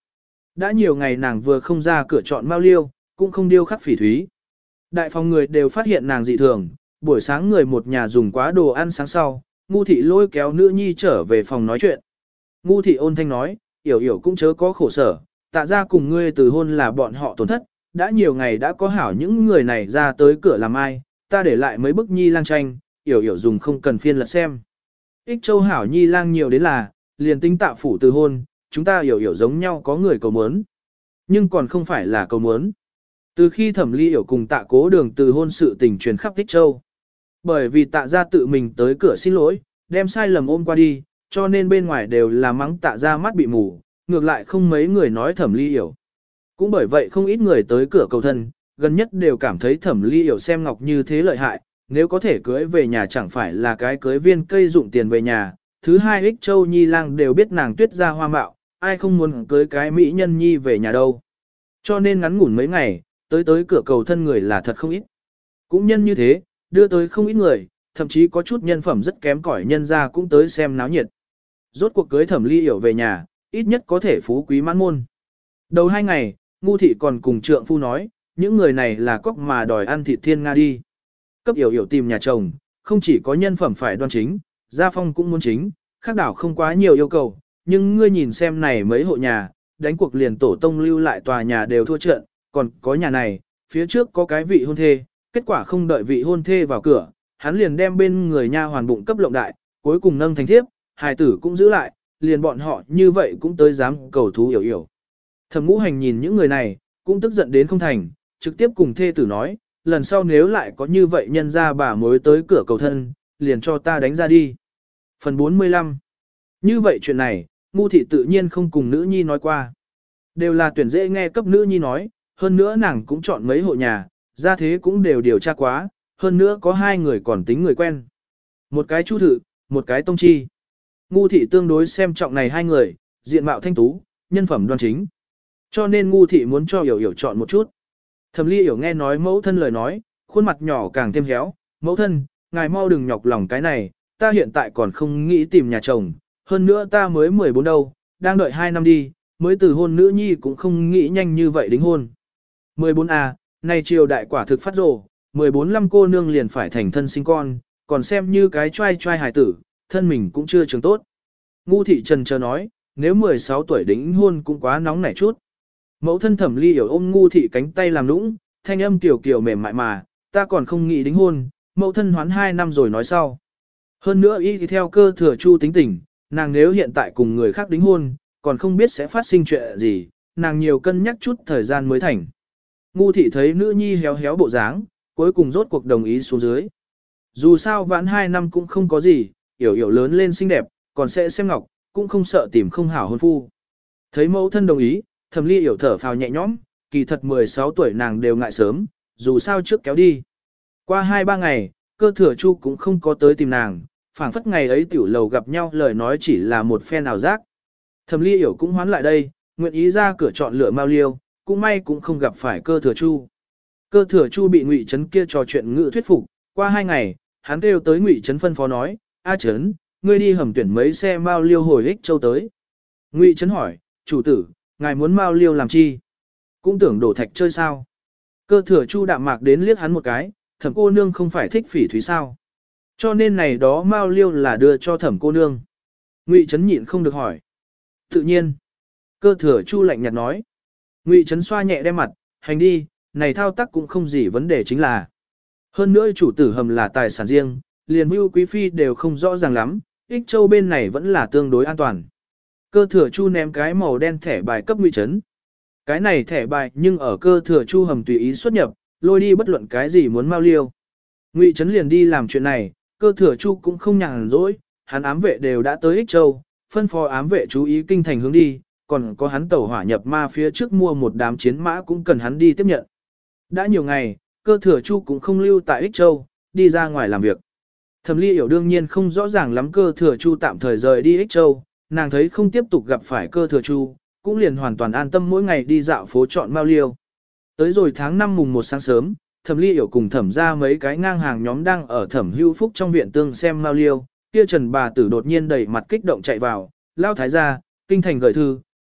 Đã nhiều ngày nàng vừa không ra cửa chọn mao liêu, cũng không điêu khắc phỉ thúy. Đại phòng người đều phát hiện nàng dị thường, buổi sáng người một nhà dùng quá đồ ăn sáng sau, Ngu thị lôi kéo nữ nhi trở về phòng nói chuyện. Ngu thị ôn thanh nói, yểu yểu cũng chớ có khổ sở, tạ ra cùng ngươi từ hôn là bọn họ tổn thất, đã nhiều ngày đã có hảo những người này ra tới cửa làm ai, ta để lại mấy bức nhi lang tranh, yểu yểu dùng không cần phiên lật xem. Ích châu hảo nhi lang nhiều đến là, liền tính tạ phủ từ hôn, chúng ta yểu yểu giống nhau có người cầu muốn. Nhưng còn không phải là cầu muốn. Từ khi Thẩm Ly Yểu cùng tạ cố đường từ hôn sự tình truyền khắp Ích châu. Bởi vì tạ ra tự mình tới cửa xin lỗi, đem sai lầm ôm qua đi, cho nên bên ngoài đều là mắng tạ ra mắt bị mù, ngược lại không mấy người nói Thẩm Ly Yểu. Cũng bởi vậy không ít người tới cửa cầu thân, gần nhất đều cảm thấy Thẩm Ly Yểu xem ngọc như thế lợi hại, nếu có thể cưới về nhà chẳng phải là cái cưới viên cây dụng tiền về nhà. Thứ hai Ích châu nhi lang đều biết nàng tuyết ra hoa mạo, ai không muốn cưới cái mỹ nhân nhi về nhà đâu. Cho nên ngắn ngủn mấy ngày, tới tới cửa cầu thân người là thật không ít. Cũng nhân như thế, đưa tới không ít người, thậm chí có chút nhân phẩm rất kém cỏi nhân ra cũng tới xem náo nhiệt. Rốt cuộc cưới Thẩm Ly Yểu về nhà, ít nhất có thể phú quý mãn môn. Đầu hai ngày, Ngu thị còn cùng trượng phu nói, những người này là cóc mà đòi ăn thịt thiên nga đi. Cấp Yểu Yểu tìm nhà chồng, không chỉ có nhân phẩm phải đoan chính, gia phong cũng muốn chính, khác đảo không quá nhiều yêu cầu, nhưng ngươi nhìn xem này mấy hộ nhà, đánh cuộc liền tổ tông lưu lại tòa nhà đều thua trận, còn có nhà này, phía trước có cái vị hôn thê, kết quả không đợi vị hôn thê vào cửa, hắn liền đem bên người nha hoàn bụng cấp lộng đại, cuối cùng nâng thành thiếp, hài tử cũng giữ lại, liền bọn họ như vậy cũng tới dám cầu thú Yểu Yểu. Thẩm Ngũ Hành nhìn những người này, cũng tức giận đến không thành, trực tiếp cùng thê tử nói, lần sau nếu lại có như vậy nhân ra bà mối tới cửa cầu thân, liền cho ta đánh ra đi. Phần bốn mươi lăm. Như vậy chuyện này, Ngu thị tự nhiên không cùng nữ nhi nói qua. Đều là tuyển dễ nghe cấp nữ nhi nói, hơn nữa nàng cũng chọn mấy hộ nhà, ra thế cũng đều điều tra quá, hơn nữa có hai người còn tính người quen. Một cái Chu Thự, một cái Tông Chi. Ngu thị tương đối xem trọng này hai người, diện mạo thanh tú, nhân phẩm đoan chính. Cho nên Ngu thị muốn cho Yểu Yểu chọn một chút. Thẩm Ly Yểu nghe nói mẫu thân lời nói, khuôn mặt nhỏ càng thêm héo, mẫu thân, ngài mau đừng nhọc lòng cái này, ta hiện tại còn không nghĩ tìm nhà chồng, hơn nữa ta mới mười bốn đâu, đang đợi hai năm đi, mới từ hôn nữ nhi cũng không nghĩ nhanh như vậy đính hôn. mười bốn A, này triều đại quả thực phát rồ, mười bốn năm cô nương liền phải thành thân sinh con, còn xem như cái trai trai hài tử, thân mình cũng chưa trường tốt. Ngu thị trần chờ nói, nếu mười sáu tuổi đính hôn cũng quá nóng nảy chút. Mẫu thân Thẩm Ly Yểu ôm Ngu thị cánh tay làm nũng, thanh âm tiểu kiều mềm mại mà, ta còn không nghĩ đính hôn, mẫu thân hoán hai năm rồi nói sau. Hơn nữa y thì theo cơ thừa Chu tính tình, nàng nếu hiện tại cùng người khác đính hôn, còn không biết sẽ phát sinh chuyện gì, nàng nhiều cân nhắc chút thời gian mới thành. Ngu thị thấy nữ nhi héo héo bộ dáng, cuối cùng rốt cuộc đồng ý xuống dưới. Dù sao vãn hai năm cũng không có gì, Yểu Yểu lớn lên xinh đẹp, còn sẽ xem ngọc, cũng không sợ tìm không hảo hôn phu. Thấy mẫu thân đồng ý, Thẩm Ly Yểu thở phào nhẹ nhõm, kỳ thật mười sáu tuổi nàng đều ngại sớm, dù sao trước kéo đi. Qua hai ba ngày, cơ thừa Chu cũng không có tới tìm nàng, phảng phất ngày ấy tiểu lầu gặp nhau lời nói chỉ là một phen ảo giác. Thẩm Ly Yểu cũng hoán lại đây, nguyện ý ra cửa chọn lựa mao liêu, cũng may cũng không gặp phải cơ thừa Chu. Cơ thừa Chu bị Ngụy Trấn kia trò chuyện ngự thuyết phục, qua hai ngày, hắn kêu tới Ngụy Trấn phân phó nói, A Trấn, ngươi đi hầm tuyển mấy xe mao liêu hồi Ích Châu tới. Ngụy Trấn hỏi, chủ tử, ngài muốn mao liêu làm chi? Cũng tưởng đổ thạch chơi sao? Cơ thừa Chu đạm mạc đến liếc hắn một cái, Thẩm cô nương không phải thích phỉ thúy sao? Cho nên này đó mao liêu là đưa cho Thẩm cô nương. Ngụy Trấn nhịn không được hỏi. Tự nhiên. Cơ thừa Chu lạnh nhạt nói. Ngụy Trấn xoa nhẹ đem mặt, hành đi, này thao tác cũng không gì vấn đề chính là. Hơn nữa chủ tử hầm là tài sản riêng, liền Vưu Quý Phi đều không rõ ràng lắm, Ích Châu bên này vẫn là tương đối an toàn. Cơ thừa Chu ném cái màu đen thẻ bài cấp Ngụy Trấn. Cái này thẻ bài nhưng ở cơ thừa Chu hầm tùy ý xuất nhập, lôi đi bất luận cái gì muốn mau liêu. Ngụy Trấn liền đi làm chuyện này, cơ thừa Chu cũng không nhàn rỗi, hắn ám vệ đều đã tới Ích Châu, phân phó ám vệ chú ý kinh thành hướng đi, còn có hắn tẩu hỏa nhập ma phía trước mua một đám chiến mã cũng cần hắn đi tiếp nhận. Đã nhiều ngày, cơ thừa Chu cũng không lưu tại Ích Châu, đi ra ngoài làm việc. Thẩm Ly Yểu đương nhiên không rõ ràng lắm cơ thừa Chu tạm thời rời đi Ích Châu, nàng thấy không tiếp tục gặp phải cơ thừa Chu, cũng liền hoàn toàn an tâm mỗi ngày đi dạo phố chọn mao liêu. Tới rồi tháng năm mùng một sáng sớm, Thẩm Ly Yểu cùng Thẩm ra mấy cái ngang hàng nhóm đang ở Thẩm Hưu Phúc trong viện tương xem mao liêu, kia Trần bà tử đột nhiên đẩy mặt kích động chạy vào, lao thái gia, kinh thành gửi thư,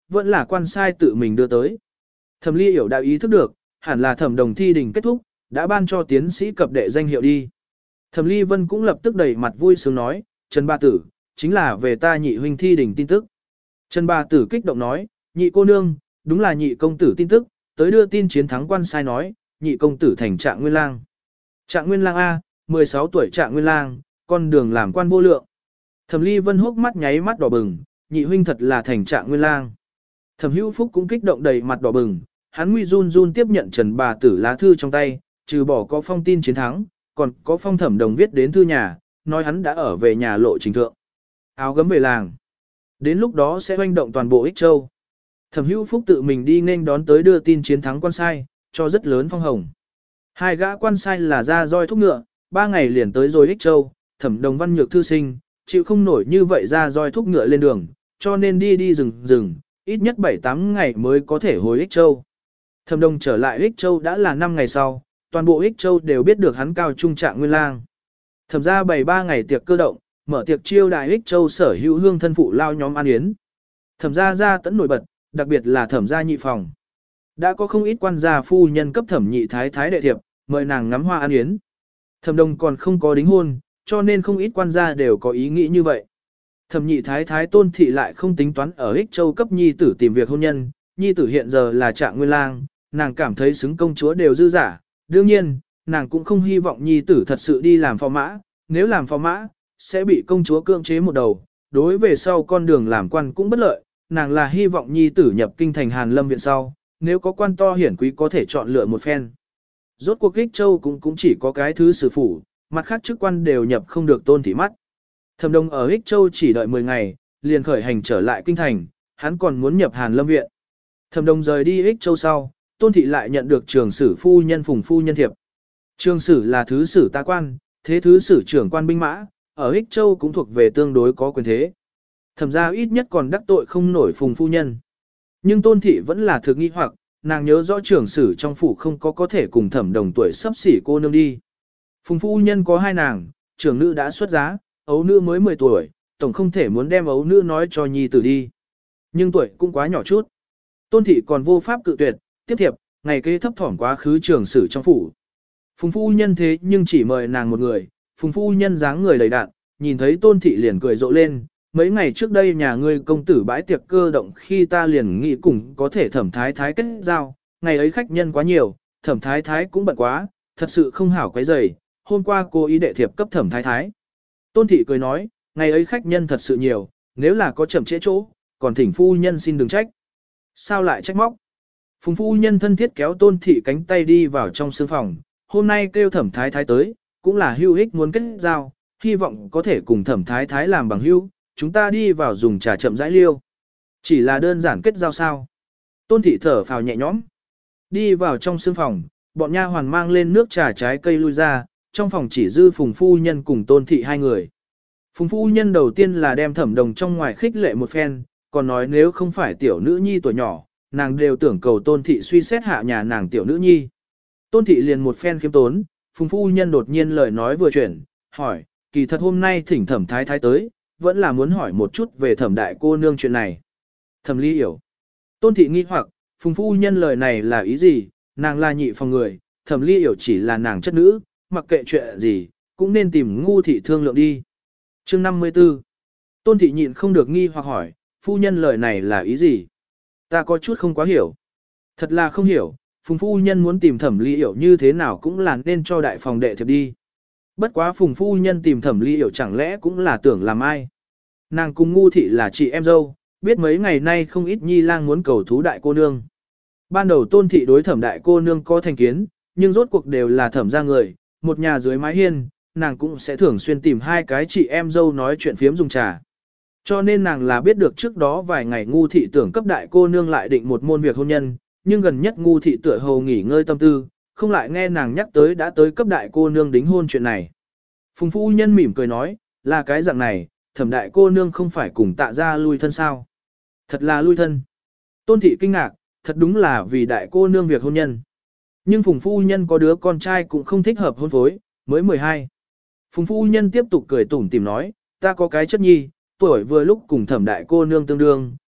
vẫn là quan sai tự mình đưa tới. Thẩm Ly Yểu đã ý thức được, hẳn là thẩm đồng thi đình kết thúc, đã ban cho tiến sĩ cập đệ danh hiệu đi. Thẩm Ly Vân cũng lập tức đầy mặt vui sướng nói, Trần Ba Tử, chính là về ta nhị huynh thi đình tin tức. Trần Ba Tử kích động nói, nhị cô nương, đúng là nhị công tử tin tức, tới đưa tin chiến thắng quan sai nói, nhị công tử thành Trạng Nguyên Lang. Trạng Nguyên Lang A, mười sáu tuổi Trạng Nguyên Lang, con đường làm quan vô lượng. Thẩm Ly Vân hốc mắt nháy mắt đỏ bừng, nhị huynh thật là thành Trạng Nguyên Lang. Thẩm Hữu Phúc cũng kích động đầy mặt đỏ bừng, hắn nguy run run tiếp nhận Trần Bà Tử lá thư trong tay, trừ bỏ có phong tin chiến thắng, còn có phong thẩm đồng viết đến thư nhà, nói hắn đã ở về nhà lộ trình thượng. Áo gấm về làng. Đến lúc đó sẽ hoành động toàn bộ Ích Châu. Thẩm Hữu Phúc tự mình đi nên đón tới đưa tin chiến thắng quan sai, cho rất lớn phong hồng. Hai gã quan sai là ra roi thúc ngựa, ba ngày liền tới rồi Ích Châu, Thẩm Đồng Văn nhược thư sinh, chịu không nổi như vậy ra roi thúc ngựa lên đường, cho nên đi đi rừng rừng, ít nhất bảy tám ngày mới có thể hồi Ích Châu. Thẩm Đồng trở lại Ích Châu đã là năm ngày sau, toàn bộ Ích Châu đều biết được hắn cao trung Trạng Nguyên Lang. Thẩm gia bày ba ngày tiệc cơ động, mở tiệc chiêu đại Ích Châu sở hữu hương thân phụ lao nhóm ăn yến. Thẩm gia gia tẫn nổi bật, đặc biệt là thẩm gia nhị phòng. Đã có không ít quan gia phu nhân cấp thẩm nhị thái thái đệ thiệp, mời nàng ngắm hoa ăn yến. Thẩm Đồng còn không có đính hôn, cho nên không ít quan gia đều có ý nghĩ như vậy. Thẩm nhị thái thái Tôn thị lại không tính toán ở Ích Châu cấp nhi tử tìm việc hôn nhân, nhi tử hiện giờ là Trạng Nguyên Lang, nàng cảm thấy xứng công chúa đều dư giả. Đương nhiên, nàng cũng không hy vọng nhi tử thật sự đi làm phò mã, nếu làm phò mã, sẽ bị công chúa cưỡng chế một đầu, đối về sau con đường làm quan cũng bất lợi, nàng là hy vọng nhi tử nhập kinh thành Hàn Lâm viện sau, nếu có quan to hiển quý có thể chọn lựa một phen. Rốt cuộc Ích Châu cũng cũng chỉ có cái thứ sử phủ, mặt khác chức quan đều nhập không được Tôn thị mắt. Thẩm Đồng ở Ích Châu chỉ đợi mười ngày, liền khởi hành trở lại kinh thành, hắn còn muốn nhập Hàn Lâm viện. Thẩm Đồng rời đi Ích Châu sau, Tôn thị lại nhận được trường sử phu nhân Phùng phu nhân thiệp. Trường sử là thứ sử tá quan, thế thứ sử trưởng quan binh mã, ở Ích Châu cũng thuộc về tương đối có quyền thế. Thẩm ra ít nhất còn đắc tội không nổi Phùng phu nhân. Nhưng Tôn thị vẫn là thực nghi hoặc, nàng nhớ rõ trưởng sử trong phủ không có có thể cùng Thẩm Đồng tuổi sắp xỉ cô nương đi. Phùng phu nhân có hai nàng, trưởng nữ đã xuất giá, ấu nữ mới mười tuổi, tổng không thể muốn đem ấu nữ nói cho nhi tử đi. Nhưng tuổi cũng quá nhỏ chút. Tôn thị còn vô pháp cự tuyệt, tiếp thiệp, ngày kế thấp thỏm quá khứ trưởng sử trong phủ. Phùng phu nhân thế nhưng chỉ mời nàng một người, Phùng phu nhân dáng người đầy đặn, nhìn thấy Tôn thị liền cười rộ lên, mấy ngày trước đây nhà ngươi công tử bãi tiệc cơ động khi ta liền nghĩ cùng có thể Thẩm thái thái kết giao, ngày ấy khách nhân quá nhiều, Thẩm thái thái cũng bận quá, thật sự không hảo quấy rầy, hôm qua cô ý đệ thiệp cấp Thẩm thái thái. Tôn thị cười nói, ngày ấy khách nhân thật sự nhiều, nếu là có chậm trễ chỗ, còn thỉnh phu nhân xin đừng trách. Sao lại trách móc? Phùng phu nhân thân thiết kéo Tôn thị cánh tay đi vào trong sương phòng, hôm nay kêu Thẩm thái thái tới, cũng là hữu ích muốn kết giao, hy vọng có thể cùng Thẩm thái thái làm bằng hữu, chúng ta đi vào dùng trà chậm rãi liêu. Chỉ là đơn giản kết giao sao? Tôn thị thở phào nhẹ nhõm. Đi vào trong sương phòng, bọn nha hoàn mang lên nước trà trái cây lui ra, trong phòng chỉ dư Phùng phu nhân cùng Tôn thị hai người. Phùng phu nhân đầu tiên là đem Thẩm Đồng trong ngoài khích lệ một phen, còn nói nếu không phải tiểu nữ nhi tuổi nhỏ, nàng đều tưởng cầu Tôn thị suy xét hạ nhà nàng tiểu nữ nhi. Tôn thị liền một phen khiêm tốn, Phùng phu nhân đột nhiên lời nói vừa chuyển, hỏi, kỳ thật hôm nay thỉnh Thẩm thái thái tới, vẫn là muốn hỏi một chút về Thẩm đại cô nương chuyện này. Thẩm Ly Yểu. Tôn thị nghi hoặc, Phùng phu nhân lời này là ý gì, nàng là nhị phòng người, Thẩm Ly Yểu chỉ là nàng chất nữ, mặc kệ chuyện gì, cũng nên tìm ngu thị thương lượng đi. Chương năm mươi tư. Tôn thị nhịn không được nghi hoặc hỏi, phu nhân lời này là ý gì? Ta có chút không quá hiểu. Thật là không hiểu, Phùng phu nhân muốn tìm Thẩm Ly Yểu như thế nào cũng là nên cho đại phòng đệ thiệp đi. Bất quá Phùng phu nhân tìm Thẩm Ly Yểu chẳng lẽ cũng là tưởng làm ai? Nàng cùng ngu thị là chị em dâu, biết mấy ngày nay không ít nhi lang muốn cầu thú đại cô nương. Ban đầu Tôn thị đối Thẩm đại cô nương có thành kiến, nhưng rốt cuộc đều là Thẩm gia người, một nhà dưới mái hiên, nàng cũng sẽ thường xuyên tìm hai cái chị em dâu nói chuyện phiếm dùng trà. Cho nên nàng là biết được trước đó vài ngày ngu thị tưởng cấp đại cô nương lại định một môn việc hôn nhân, nhưng gần nhất ngu thị tựa hồ nghỉ ngơi tâm tư, không lại nghe nàng nhắc tới đã tới cấp đại cô nương đính hôn chuyện này. Phùng phu nhân mỉm cười nói, là cái dạng này, Thẩm đại cô nương không phải cùng tạ ra lui thân sao? Thật là lui thân. Tôn thị kinh ngạc, thật đúng là vì đại cô nương việc hôn nhân. Nhưng Phùng phu nhân có đứa con trai cũng không thích hợp hôn phối, mới mười hai. Phùng phu nhân tiếp tục cười tủm tỉm nói, ta có cái chất nhi, tuổi vừa lúc cùng Thẩm đại cô nương tương đương,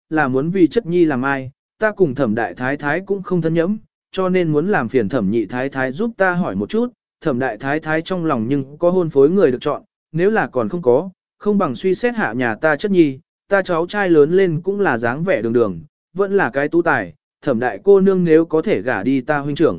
là muốn vì chất nhi làm ai, ta cùng thẩm đại thái thái cũng không thân nhẫm, cho nên muốn làm phiền thẩm nhị thái thái giúp ta hỏi một chút, thẩm đại thái thái trong lòng nhưng có hôn phối người được chọn, nếu là còn không có, không bằng suy xét hạ nhà ta chất nhi, ta cháu trai lớn lên cũng là dáng vẻ đường đường, vẫn là cái tú tài, thẩm đại cô nương nếu có thể gả đi ta huynh trưởng.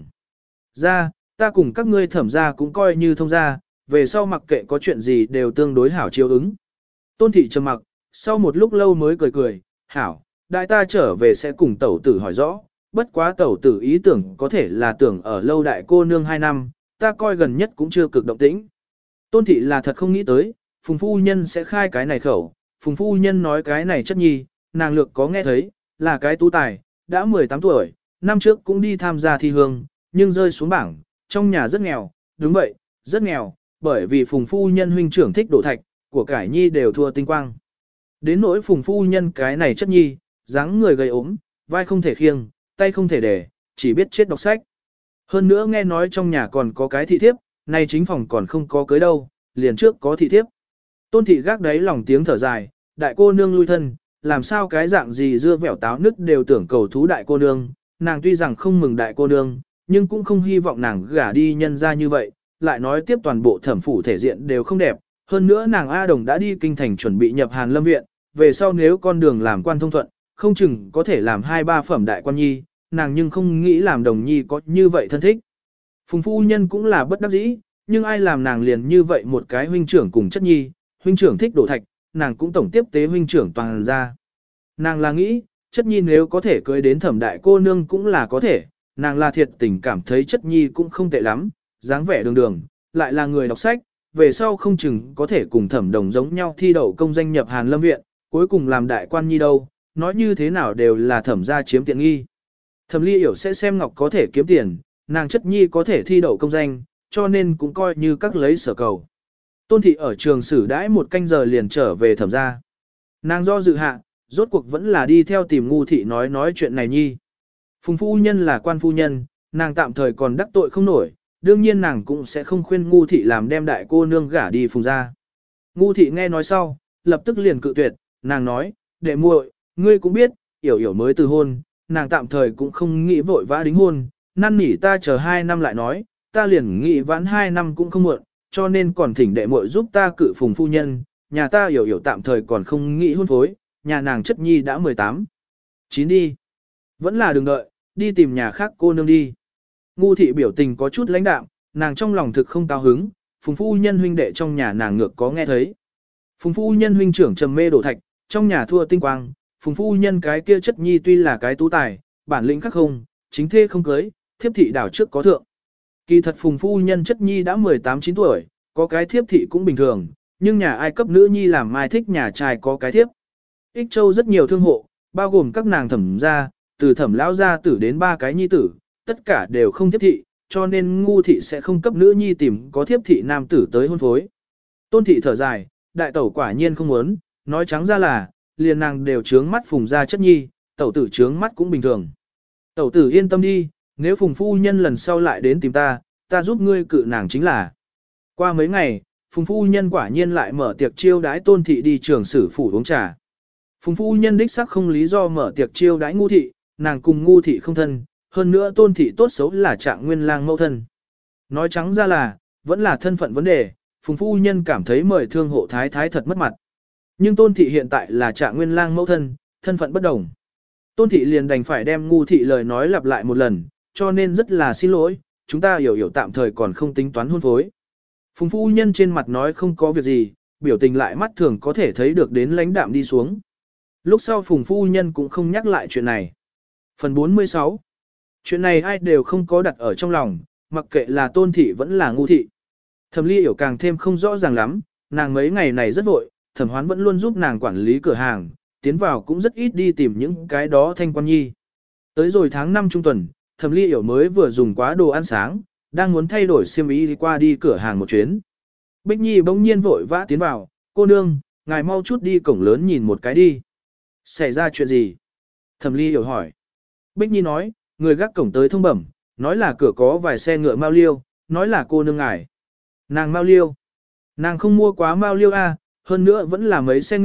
Ra, ta cùng các ngươi thẩm ra cũng coi như thông ra, về sau mặc kệ có chuyện gì đều tương đối hảo chiếu ứng. Tôn thị trầm mặc, sau một lúc lâu mới cười cười, hảo, đại ta trở về sẽ cùng tẩu tử hỏi rõ, bất quá tẩu tử ý tưởng có thể là tưởng ở lâu đại cô nương hai năm, ta coi gần nhất cũng chưa cực động tĩnh. Tôn thị là thật không nghĩ tới, phùng phu nhân sẽ khai cái này khẩu, phùng phu nhân nói cái này chất nhi, nàng lược có nghe thấy, là cái tú tài, đã mười tám tuổi, năm trước cũng đi tham gia thi hương, nhưng rơi xuống bảng, trong nhà rất nghèo, đúng vậy, rất nghèo, bởi vì phùng phu nhân huynh trưởng thích đổ thạch, của cải nhi đều thua tinh quang. Đến nỗi phùng phu nhân cái này chất nhi, dáng người gầy ốm, vai không thể khiêng, tay không thể để, chỉ biết chết đọc sách. Hơn nữa nghe nói trong nhà còn có cái thị thiếp, nay chính phòng còn không có cưới đâu, liền trước có thị thiếp. Tôn thị gác đấy lòng tiếng thở dài, đại cô nương lui thân, làm sao cái dạng gì dưa vẻo táo nứt đều tưởng cầu thú đại cô nương, nàng tuy rằng không mừng đại cô nương, nhưng cũng không hy vọng nàng gả đi nhân ra như vậy, lại nói tiếp toàn bộ thẩm phủ thể diện đều không đẹp, hơn nữa nàng A Đồng đã đi kinh thành chuẩn bị nhập Hàn Lâm viện, về sau nếu con đường làm quan thông thuận, không chừng có thể làm hai ba phẩm đại quan nhi, nàng nhưng không nghĩ làm Đồng nhi có như vậy thân thích. Phùng phu nhân cũng là bất đắc dĩ, nhưng ai làm nàng liền như vậy một cái huynh trưởng cùng chất nhi, huynh trưởng thích đổ thạch, nàng cũng tổng tiếp tế huynh trưởng toàn ra. Nàng là nghĩ, chất nhi nếu có thể cưới đến thẩm đại cô nương cũng là có thể, nàng là thiệt tình cảm thấy chất nhi cũng không tệ lắm, dáng vẻ đường đường, lại là người đọc sách, về sau không chừng có thể cùng thẩm đồng giống nhau thi đậu công danh nhập Hàn Lâm viện, cuối cùng làm đại quan nhi đâu, nói như thế nào đều là thẩm gia chiếm tiện nghi. Thẩm Ly hiểu sẽ xem ngọc có thể kiếm tiền, nàng chất nhi có thể thi đậu công danh, cho nên cũng coi như các lấy sở cầu. Tôn thị ở trường sử đãi một canh giờ liền trở về thẩm gia. Nàng do dự hạ, rốt cuộc vẫn là đi theo tìm ngu thị nói nói chuyện này nhi. Phùng phu nhân là quan phu nhân, nàng tạm thời còn đắc tội không nổi, đương nhiên nàng cũng sẽ không khuyên ngu thị làm đem đại cô nương gả đi phùng gia. Ngu thị nghe nói sau, lập tức liền cự tuyệt, nàng nói, đệ muội, ngươi cũng biết, yểu yểu mới từ hôn, nàng tạm thời cũng không nghĩ vội vã đính hôn, năn nỉ ta chờ hai năm lại nói, ta liền nghĩ vãn hai năm cũng không muộn, cho nên còn thỉnh đệ muội giúp ta cự phùng phu nhân, nhà ta yểu yểu tạm thời còn không nghĩ hôn phối, nhà nàng chất nhi đã mười tám. chín đi. Vẫn là đừng đợi, đi tìm nhà khác cô nương đi. Ngu thị biểu tình có chút lãnh đạm, nàng trong lòng thực không cao hứng, phùng phu nhân huynh đệ trong nhà nàng ngược có nghe thấy. Phùng phu nhân huynh trưởng trầm mê đổ thạch, trong nhà thua tinh quang, phùng phu nhân cái kia chất nhi tuy là cái tú tài, bản lĩnh khắc không, chính thê không cưới, thiếp thị đảo trước có thượng. Kỳ thật phùng phu nhân chất nhi đã mười tám chín tuổi, có cái thiếp thị cũng bình thường, nhưng nhà ai cấp nữ nhi làm mai thích nhà trai có cái thiếp. Ích Châu rất nhiều thương hộ, bao gồm các nàng thẩm gia, từ thẩm lão gia tử đến ba cái nhi tử, tất cả đều không thiếp thị, cho nên ngu thị sẽ không cấp nữ nhi tìm có thiếp thị nam tử tới hôn phối. Tôn thị thở dài, đại tẩu quả nhiên không muốn, nói trắng ra là, liền nàng đều trướng mắt phùng gia chất nhi, tẩu tử trướng mắt cũng bình thường. Tẩu tử yên tâm đi, nếu phùng phu nhân lần sau lại đến tìm ta, ta giúp ngươi cự nàng chính là. Qua mấy ngày, phùng phu nhân quả nhiên lại mở tiệc chiêu đãi tôn thị đi trường sử phủ uống trà. Phùng phu nhân đích xác không lý do mở tiệc chiêu đãi ngu thị, nàng cùng ngu thị không thân, hơn nữa tôn thị tốt xấu là trạng nguyên lang mẫu thân. Nói trắng ra là, vẫn là thân phận vấn đề, phùng phu nhân cảm thấy mời thương hộ thái thái thật mất mặt. Nhưng tôn thị hiện tại là trạng nguyên lang mẫu thân, thân phận bất đồng. Tôn thị liền đành phải đem ngu thị lời nói lặp lại một lần, cho nên rất là xin lỗi, chúng ta hiểu hiểu tạm thời còn không tính toán hôn phối. Phùng phu nhân trên mặt nói không có việc gì, biểu tình lại mắt thường có thể thấy được đến lãnh đạm đi xuống. Lúc sau phùng phu nhân cũng không nhắc lại chuyện này. Phần bốn mươi sáu. Chuyện này ai đều không có đặt ở trong lòng, mặc kệ là tôn thị vẫn là ngu thị. Thẩm Ly hiểu càng thêm không rõ ràng lắm, nàng mấy ngày này rất vội, thẩm hoán vẫn luôn giúp nàng quản lý cửa hàng, tiến vào cũng rất ít đi tìm những cái đó thanh quan nhi. Tới rồi tháng năm trung tuần, Thẩm Ly hiểu mới vừa dùng quá đồ ăn sáng, đang muốn thay đổi xiêm y đi qua đi cửa hàng một chuyến. Bích Nhi bỗng nhiên vội vã tiến vào, cô nương, ngài mau chút đi cổng lớn nhìn một cái đi. Xảy ra chuyện gì? Thẩm Ly hiểu hỏi. Bích Nhi nói, người gác cổng tới thông bẩm, nói là cửa có vài xe ngựa mao liêu, nói là cô nương ngài. Nàng mao liêu. Nàng không mua quá mao liêu a, hơn nữa vẫn là mấy xe ngựa,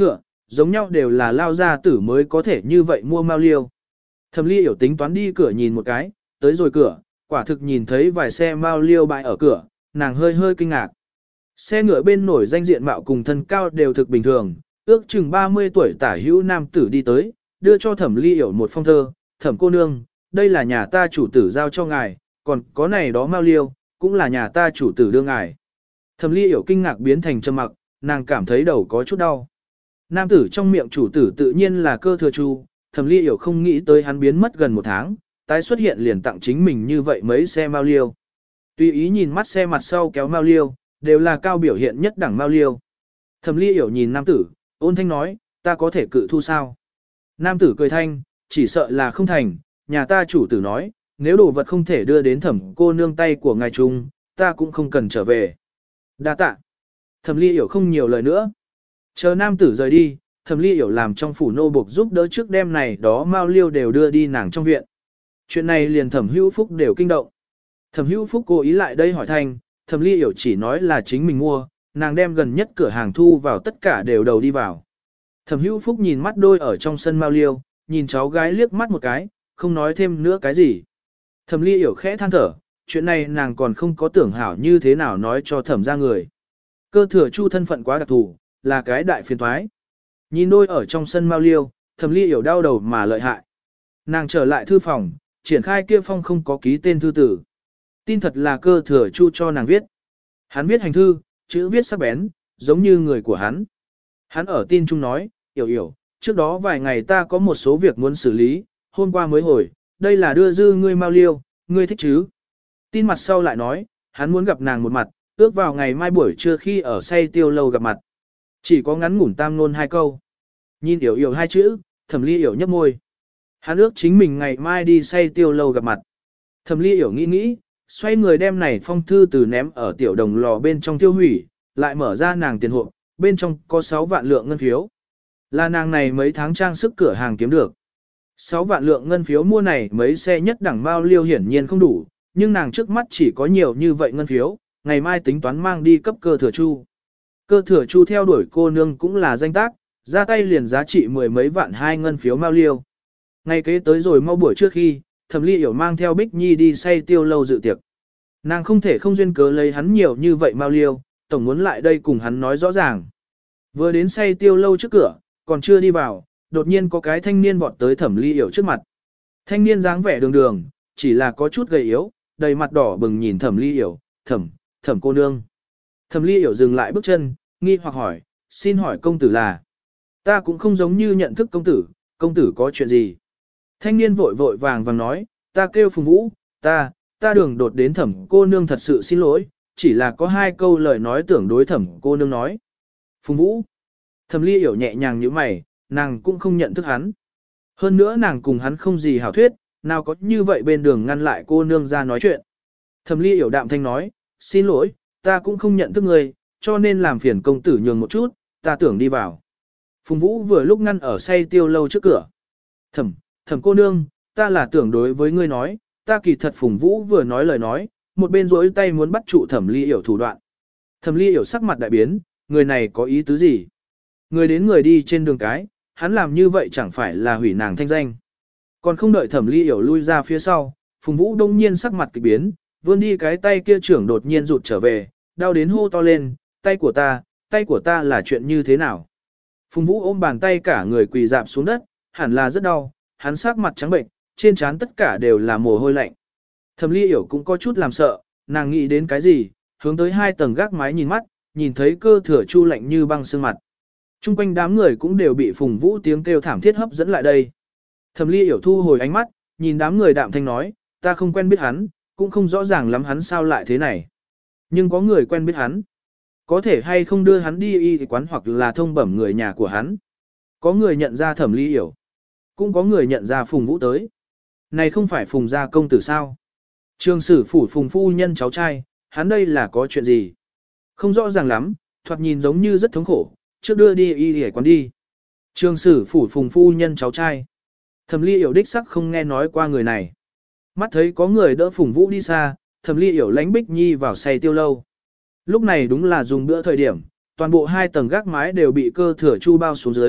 giống nhau đều là lao gia tử mới có thể như vậy mua mao liêu. Thẩm Ly Yểu tính toán đi cửa nhìn một cái, tới rồi cửa, quả thực nhìn thấy vài xe mao liêu bãi ở cửa, nàng hơi hơi kinh ngạc. Xe ngựa bên nổi danh diện mạo cùng thân cao đều thực bình thường, ước chừng ba mươi tuổi tả hữu nam tử đi tới, đưa cho Thẩm Ly Yểu một phong thơ, "Thẩm cô nương, đây là nhà ta chủ tử giao cho ngài, còn có này đó mao liêu, cũng là nhà ta chủ tử đưa ngài." Thẩm Ly Yểu kinh ngạc biến thành trầm mặc, nàng cảm thấy đầu có chút đau. Nam tử trong miệng chủ tử tự nhiên là Cơ Thừa Chu, Thẩm Ly Yểu không nghĩ tới hắn biến mất gần một tháng, tái xuất hiện liền tặng chính mình như vậy mấy xe mao liêu. Tùy ý nhìn mắt xe mặt sau kéo mao liêu, đều là cao biểu hiện nhất đẳng mao liêu. Thẩm Ly Yểu nhìn nam tử, ôn thanh nói, "Ta có thể cự thu sao?" Nam tử cười thanh, "Chỉ sợ là không thành, nhà ta chủ tử nói, nếu đồ vật không thể đưa đến thẩm cô nương tay của ngài trung, ta cũng không cần trở về." Đa tạ. Thẩm Ly Yểu không nhiều lời nữa. Chờ nam tử rời đi, Thẩm Ly Yểu làm trong phủ nô buộc giúp đỡ trước đêm này đó mao liêu đều đưa đi nàng trong viện. Chuyện này liền Thẩm Hữu Phúc đều kinh động. Thẩm Hữu Phúc cố ý lại đây hỏi thanh, Thẩm Ly Yểu chỉ nói là chính mình mua, nàng đem gần nhất cửa hàng thu vào tất cả đều đầu đi vào. Thẩm Hữu Phúc nhìn mắt đôi ở trong sân mao liêu, nhìn cháu gái liếc mắt một cái, không nói thêm nữa cái gì. Thẩm Ly Yểu khẽ than thở, chuyện này nàng còn không có tưởng hảo như thế nào nói cho Thẩm ra người. Cơ Thừa Chu thân phận quá đặc thù, là cái đại phiền toái. Nhìn đôi ở trong sân mao liêu, Thẩm Ly Yểu đau đầu mà lợi hại. Nàng trở lại thư phòng, triển khai kia phong không có ký tên thư tử. Tin thật là Cơ Thừa Chu cho nàng viết. Hắn viết hành thư, chữ viết sắc bén, giống như người của hắn. Hắn ở tin chung nói, "Yểu Yểu, trước đó vài ngày ta có một số việc muốn xử lý, hôm qua mới hồi, đây là đưa dư ngươi mao liêu, ngươi thích chứ?" Tin mặt sau lại nói, hắn muốn gặp nàng một mặt, ước vào ngày mai buổi trưa khi ở say tiêu lâu gặp mặt. Chỉ có ngắn ngủn tam ngôn hai câu. Nhìn Yểu Yểu hai chữ, Thẩm Ly Yểu nhấp môi. Hắn ước chính mình ngày mai đi say tiêu lâu gặp mặt. Thẩm Ly Yểu nghĩ nghĩ, xoay người đem này phong thư từ ném ở tiểu đồng lò bên trong tiêu hủy, lại mở ra nàng tiền hộp, bên trong có sáu vạn lượng ngân phiếu. Là nàng này mấy tháng trang sức cửa hàng kiếm được. sáu vạn lượng ngân phiếu mua này mấy xe nhất đẳng mao liêu hiển nhiên không đủ, nhưng nàng trước mắt chỉ có nhiều như vậy ngân phiếu, ngày mai tính toán mang đi cấp Cơ Thừa Chu. Cơ Thừa Chu theo đuổi cô nương cũng là danh tác, ra tay liền giá trị mười mấy vạn hai ngân phiếu mao liêu. Ngày kế tới rồi mau buổi trước khi, Thẩm Ly Yểu mang theo Bích Nhi đi say tiêu lâu dự tiệc. Nàng không thể không duyên cớ lấy hắn nhiều như vậy mao liêu, tổng muốn lại đây cùng hắn nói rõ ràng. Vừa đến say tiêu lâu trước cửa, còn chưa đi vào, đột nhiên có cái thanh niên vọt tới Thẩm Ly Yểu trước mặt. Thanh niên dáng vẻ đường đường, chỉ là có chút gầy yếu, đầy mặt đỏ bừng nhìn Thẩm Ly Yểu, "Thẩm, Thẩm cô nương." Thẩm Ly Yểu dừng lại bước chân, nghi hoặc hỏi, "Xin hỏi công tử là?" "Ta cũng không giống như nhận thức công tử, công tử có chuyện gì?" Thanh niên vội vội vàng vàng nói, "Ta kêu Phùng Vũ, ta, ta đường đột đến Thẩm cô nương thật sự xin lỗi, chỉ là có hai câu lời nói tưởng đối Thẩm cô nương nói." "Phùng Vũ?" Thẩm Ly Yểu nhẹ nhàng như mày, nàng cũng không nhận thức hắn. Hơn nữa nàng cùng hắn không gì hảo thuyết, nào có như vậy bên đường ngăn lại cô nương ra nói chuyện. Thẩm Ly Yểu đạm thanh nói, "Xin lỗi, ta cũng không nhận thức người, cho nên làm phiền công tử nhường một chút, ta tưởng đi vào." Phùng Vũ vừa lúc ngăn ở say tiêu lâu trước cửa. Thẩm, thẩm cô nương, ta là tưởng đối với ngươi nói, ta kỳ thật." Phùng Vũ vừa nói lời nói, một bên rỗi tay muốn bắt trụ Thẩm Ly Yểu thủ đoạn. Thẩm Ly Yểu sắc mặt đại biến, người này có ý tứ gì? Người đến người đi trên đường cái, hắn làm như vậy chẳng phải là hủy nàng thanh danh. Còn không đợi Thẩm Ly Yểu lui ra phía sau, Phùng Vũ đông nhiên sắc mặt kỳ biến, vươn đi cái tay kia trưởng đột nhiên rụt trở về, đau đến hô to lên, "Tay của ta, tay của ta là chuyện như thế nào?" Phùng Vũ ôm bàn tay cả người quỳ dạp xuống đất, hẳn là rất đau, hắn sắc mặt trắng bệnh, trên trán tất cả đều là mồ hôi lạnh. Thẩm Ly Yểu cũng có chút làm sợ, nàng nghĩ đến cái gì, hướng tới hai tầng gác mái nhìn mắt, nhìn thấy Cơ Thừa Chu lạnh như băng xương mặt. Trung quanh đám người cũng đều bị Phùng Vũ tiếng kêu thảm thiết hấp dẫn lại đây. Thẩm Ly Yểu thu hồi ánh mắt, nhìn đám người đạm thanh nói, "Ta không quen biết hắn, cũng không rõ ràng lắm hắn sao lại thế này. Nhưng có người quen biết hắn. Có thể hay không đưa hắn đi y quán hoặc là thông bẩm người nhà của hắn." Có người nhận ra Thẩm Ly Yểu, cũng có người nhận ra Phùng Vũ tới. Này không phải Phùng gia công tử sao? Trường sử phủ Phùng phu nhân cháu trai, hắn đây là có chuyện gì? Không rõ ràng lắm, thoạt nhìn giống như rất thống khổ, trước đưa đi y y quán đi. Trường sử phủ Phùng phu nhân cháu trai. Thẩm Ly Yểu đích sắc không nghe nói qua người này. Mắt thấy có người đỡ Phùng Vũ đi xa, Thẩm Ly Yểu lánh Bích Nhi vào say tiêu lâu. Lúc này đúng là dùng bữa thời điểm, toàn bộ hai tầng gác mái đều bị Cơ Thừa Chu bao xuống dưới,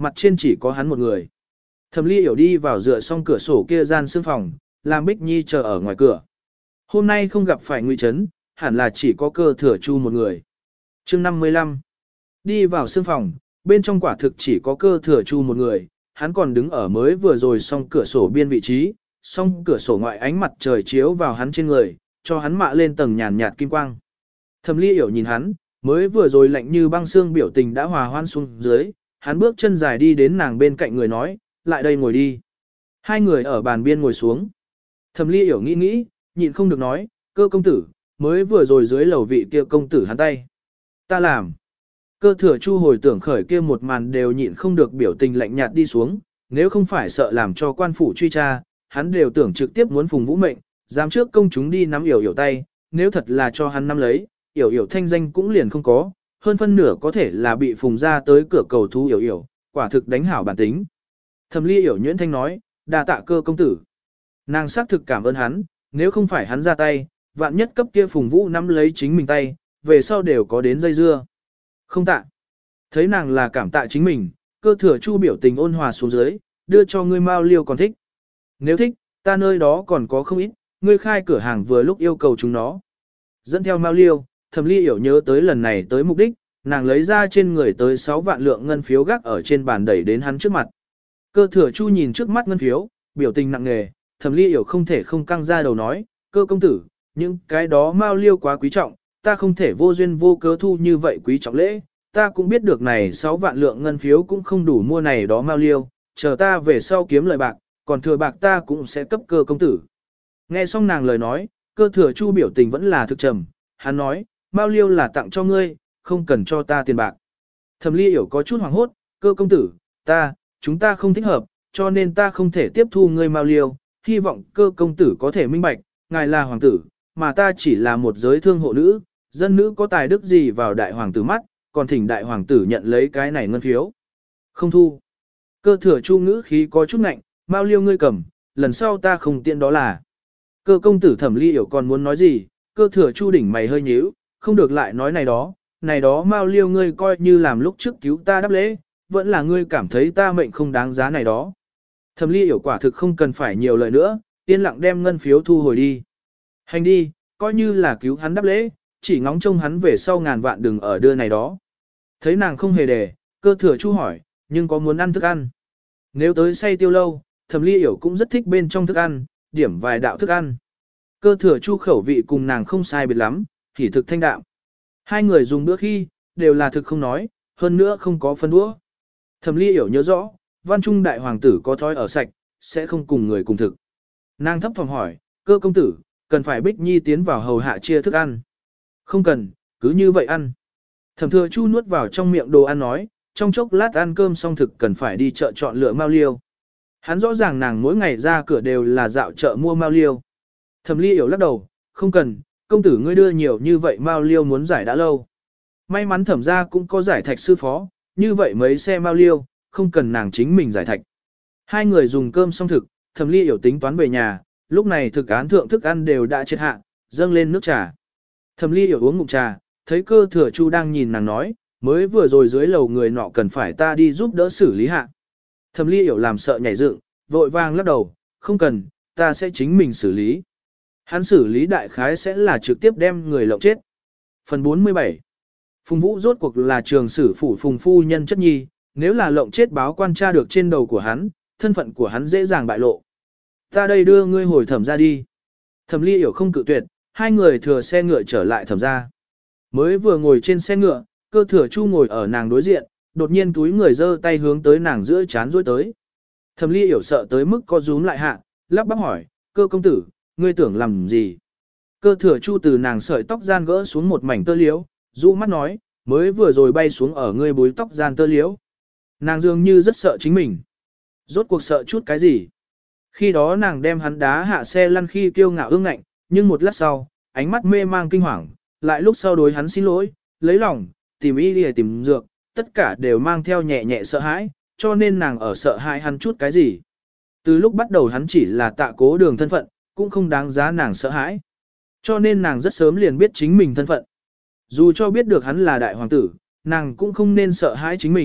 mặt trên chỉ có hắn một người. Thẩm Ly Yểu đi vào dựa xong cửa sổ kia gian sương phòng, làm Bích Nhi chờ ở ngoài cửa. Hôm nay không gặp phải Ngụy Trấn, hẳn là chỉ có Cơ Thừa Chu một người. Chương năm mươi lăm. Đi vào sương phòng, bên trong quả thực chỉ có Cơ Thừa Chu một người, hắn còn đứng ở mới vừa rồi xong cửa sổ biên vị trí, xong cửa sổ ngoại ánh mặt trời chiếu vào hắn trên người, cho hắn mạ lên tầng nhàn nhạt kim quang. Thẩm Ly Yểu nhìn hắn, mới vừa rồi lạnh như băng xương biểu tình đã hòa hoan xuống dưới, hắn bước chân dài đi đến nàng bên cạnh người nói, lại đây ngồi đi. Hai người ở bàn biên ngồi xuống. Thẩm Ly Yểu nghĩ nghĩ, nhịn không được nói, Cơ công tử, mới vừa rồi dưới lầu vị kia công tử hắn tay. Ta làm. Cơ Thừa Chu hồi tưởng khởi kia một màn đều nhịn không được biểu tình lạnh nhạt đi xuống, nếu không phải sợ làm cho quan phủ truy tra, hắn đều tưởng trực tiếp muốn phùng vũ mệnh, dám trước công chúng đi nắm Yểu Yểu tay, nếu thật là cho hắn nắm lấy, Yểu Yểu thanh danh cũng liền không có, hơn phân nửa có thể là bị phùng ra tới cửa cầu thú Yểu Yểu, quả thực đánh hảo bản tính. Thẩm Ly Yểu nhuyễn thanh nói, đa tạ Cơ công tử. Nàng xác thực cảm ơn hắn, nếu không phải hắn ra tay, vạn nhất cấp kia phùng vũ nắm lấy chính mình tay, về sau đều có đến dây dưa. Không tạ. Thấy nàng là cảm tạ chính mình, Cơ Thừa Chu biểu tình ôn hòa xuống dưới, đưa cho ngươi mao liêu còn thích. Nếu thích, ta nơi đó còn có không ít, ngươi khai cửa hàng vừa lúc yêu cầu chúng nó. Dẫn theo mao liêu, Thẩm Ly Yểu nhớ tới lần này tới mục đích, nàng lấy ra trên người tới sáu vạn lượng ngân phiếu gác ở trên bàn đẩy đến hắn trước mặt. Cơ Thừa Chu nhìn trước mắt ngân phiếu, biểu tình nặng nề, Thẩm Ly Yểu không thể không căng ra đầu nói, Cơ công tử, những cái đó mao liêu quá quý trọng, ta không thể vô duyên vô cớ thu như vậy quý trọng lễ, ta cũng biết được này sáu vạn lượng ngân phiếu cũng không đủ mua này đó mao liêu, chờ ta về sau kiếm lời bạc, còn thừa bạc ta cũng sẽ cấp Cơ công tử. Nghe xong nàng lời nói, Cơ Thừa Chu biểu tình vẫn là thực trầm, hắn nói, mao liêu là tặng cho ngươi, không cần cho ta tiền bạc. Thẩm Ly Yểu có chút hoảng hốt, Cơ công tử, ta, chúng ta không thích hợp, cho nên ta không thể tiếp thu ngươi mao liêu, hy vọng Cơ công tử có thể minh bạch, ngài là hoàng tử, mà ta chỉ là một giới thương hộ nữ, dân nữ có tài đức gì vào đại hoàng tử mắt, còn thỉnh đại hoàng tử nhận lấy cái này ngân phiếu. Không thu. Cơ Thừa Chu ngữ khí có chút nạnh, mao liêu ngươi cầm, lần sau ta không tiện đó là. Cơ công tử Thẩm Ly Yểu còn muốn nói gì, Cơ Thừa Chu đỉnh mày hơi nhíu, không được lại nói này đó, này đó mao liêu ngươi coi như làm lúc trước cứu ta đáp lễ, vẫn là ngươi cảm thấy ta mệnh không đáng giá này đó. Thẩm Ly Yểu quả thực không cần phải nhiều lời nữa, yên lặng đem ngân phiếu thu hồi đi. Hành đi, coi như là cứu hắn đáp lễ, chỉ ngóng trông hắn về sau ngàn vạn đừng ở đưa này đó. Thấy nàng không hề đề, Cơ Thừa Chu hỏi, nhưng có muốn ăn thức ăn? Nếu tới say tiêu lâu, Thẩm Ly Yểu cũng rất thích bên trong thức ăn, điểm vài đạo thức ăn. Cơ Thừa Chu khẩu vị cùng nàng không sai biệt lắm, thì thực thanh đạm. Hai người dùng bữa khi, đều là thực không nói, hơn nữa không có phân đũa. Thẩm Ly Yểu nhớ rõ, Văn Trung đại hoàng tử có thói ở sạch, sẽ không cùng người cùng thực. Nàng thấp phòng hỏi, Cơ công tử, cần phải Bích Nhi tiến vào hầu hạ chia thức ăn. Không cần, cứ như vậy ăn. Thẩm Thừa Chu nuốt vào trong miệng đồ ăn nói, trong chốc lát ăn cơm xong thực cần phải đi chợ chọn lựa mao liêu. Hắn rõ ràng nàng mỗi ngày ra cửa đều là dạo chợ mua mao liêu. Thẩm Ly Yểu lắc đầu, không cần, công tử ngươi đưa nhiều như vậy mao liêu muốn giải đã lâu. May mắn thẩm ra cũng có giải thạch sư phó, như vậy mấy xe mao liêu, không cần nàng chính mình giải thạch. Hai người dùng cơm xong thực, Thẩm Ly Yểu tính toán về nhà, lúc này thực án thượng thức ăn đều đã chết hạ, dâng lên nước trà. Thẩm Ly Yểu uống ngụm trà, thấy Cơ Thừa Chu đang nhìn nàng nói, mới vừa rồi dưới lầu người nọ cần phải ta đi giúp đỡ xử lý hạ. Thẩm Ly Yểu làm sợ nhảy dựng, vội vàng lắc đầu, không cần, ta sẽ chính mình xử lý. Hắn xử lý đại khái sẽ là trực tiếp đem người lộng chết. Phần bốn mươi bảy. Phùng Vũ rốt cuộc là trường sử phủ Phùng phu nhân chất nhi, nếu là lộng chết báo quan tra được trên đầu của hắn, thân phận của hắn dễ dàng bại lộ. Ta đây đưa ngươi hồi thẩm ra đi. Thẩm Ly Yểu không cự tuyệt, hai người thừa xe ngựa trở lại thẩm ra. Mới vừa ngồi trên xe ngựa, Cơ Thừa Chu ngồi ở nàng đối diện, đột nhiên túi người giơ tay hướng tới nàng giữa chán dối tới. Thẩm Ly Yểu sợ tới mức co rúm lại hạ, lắp bắp hỏi, Cơ công tử, ngươi tưởng làm gì? Cơ Thừa Chu từ nàng sợi tóc gian gỡ xuống một mảnh tơ liễu, dụ mắt nói, mới vừa rồi bay xuống ở ngươi búi tóc gian tơ liễu. Nàng dường như rất sợ chính mình. Rốt cuộc sợ chút cái gì? Khi đó nàng đem hắn đá hạ xe lăn khi kiêu ngạo ương ngạnh, nhưng một lát sau, ánh mắt mê mang kinh hoàng, lại lúc sau đối hắn xin lỗi, lấy lòng, tìm y đi tìm dược, tất cả đều mang theo nhẹ nhẹ sợ hãi, cho nên nàng ở sợ hãi hắn chút cái gì. Từ lúc bắt đầu hắn chỉ là tạ cố đường thân phận, cũng không đáng giá nàng sợ hãi. Cho nên nàng rất sớm liền biết chính mình thân phận. Dù cho biết được hắn là đại hoàng tử, nàng cũng không nên sợ hãi chính mình,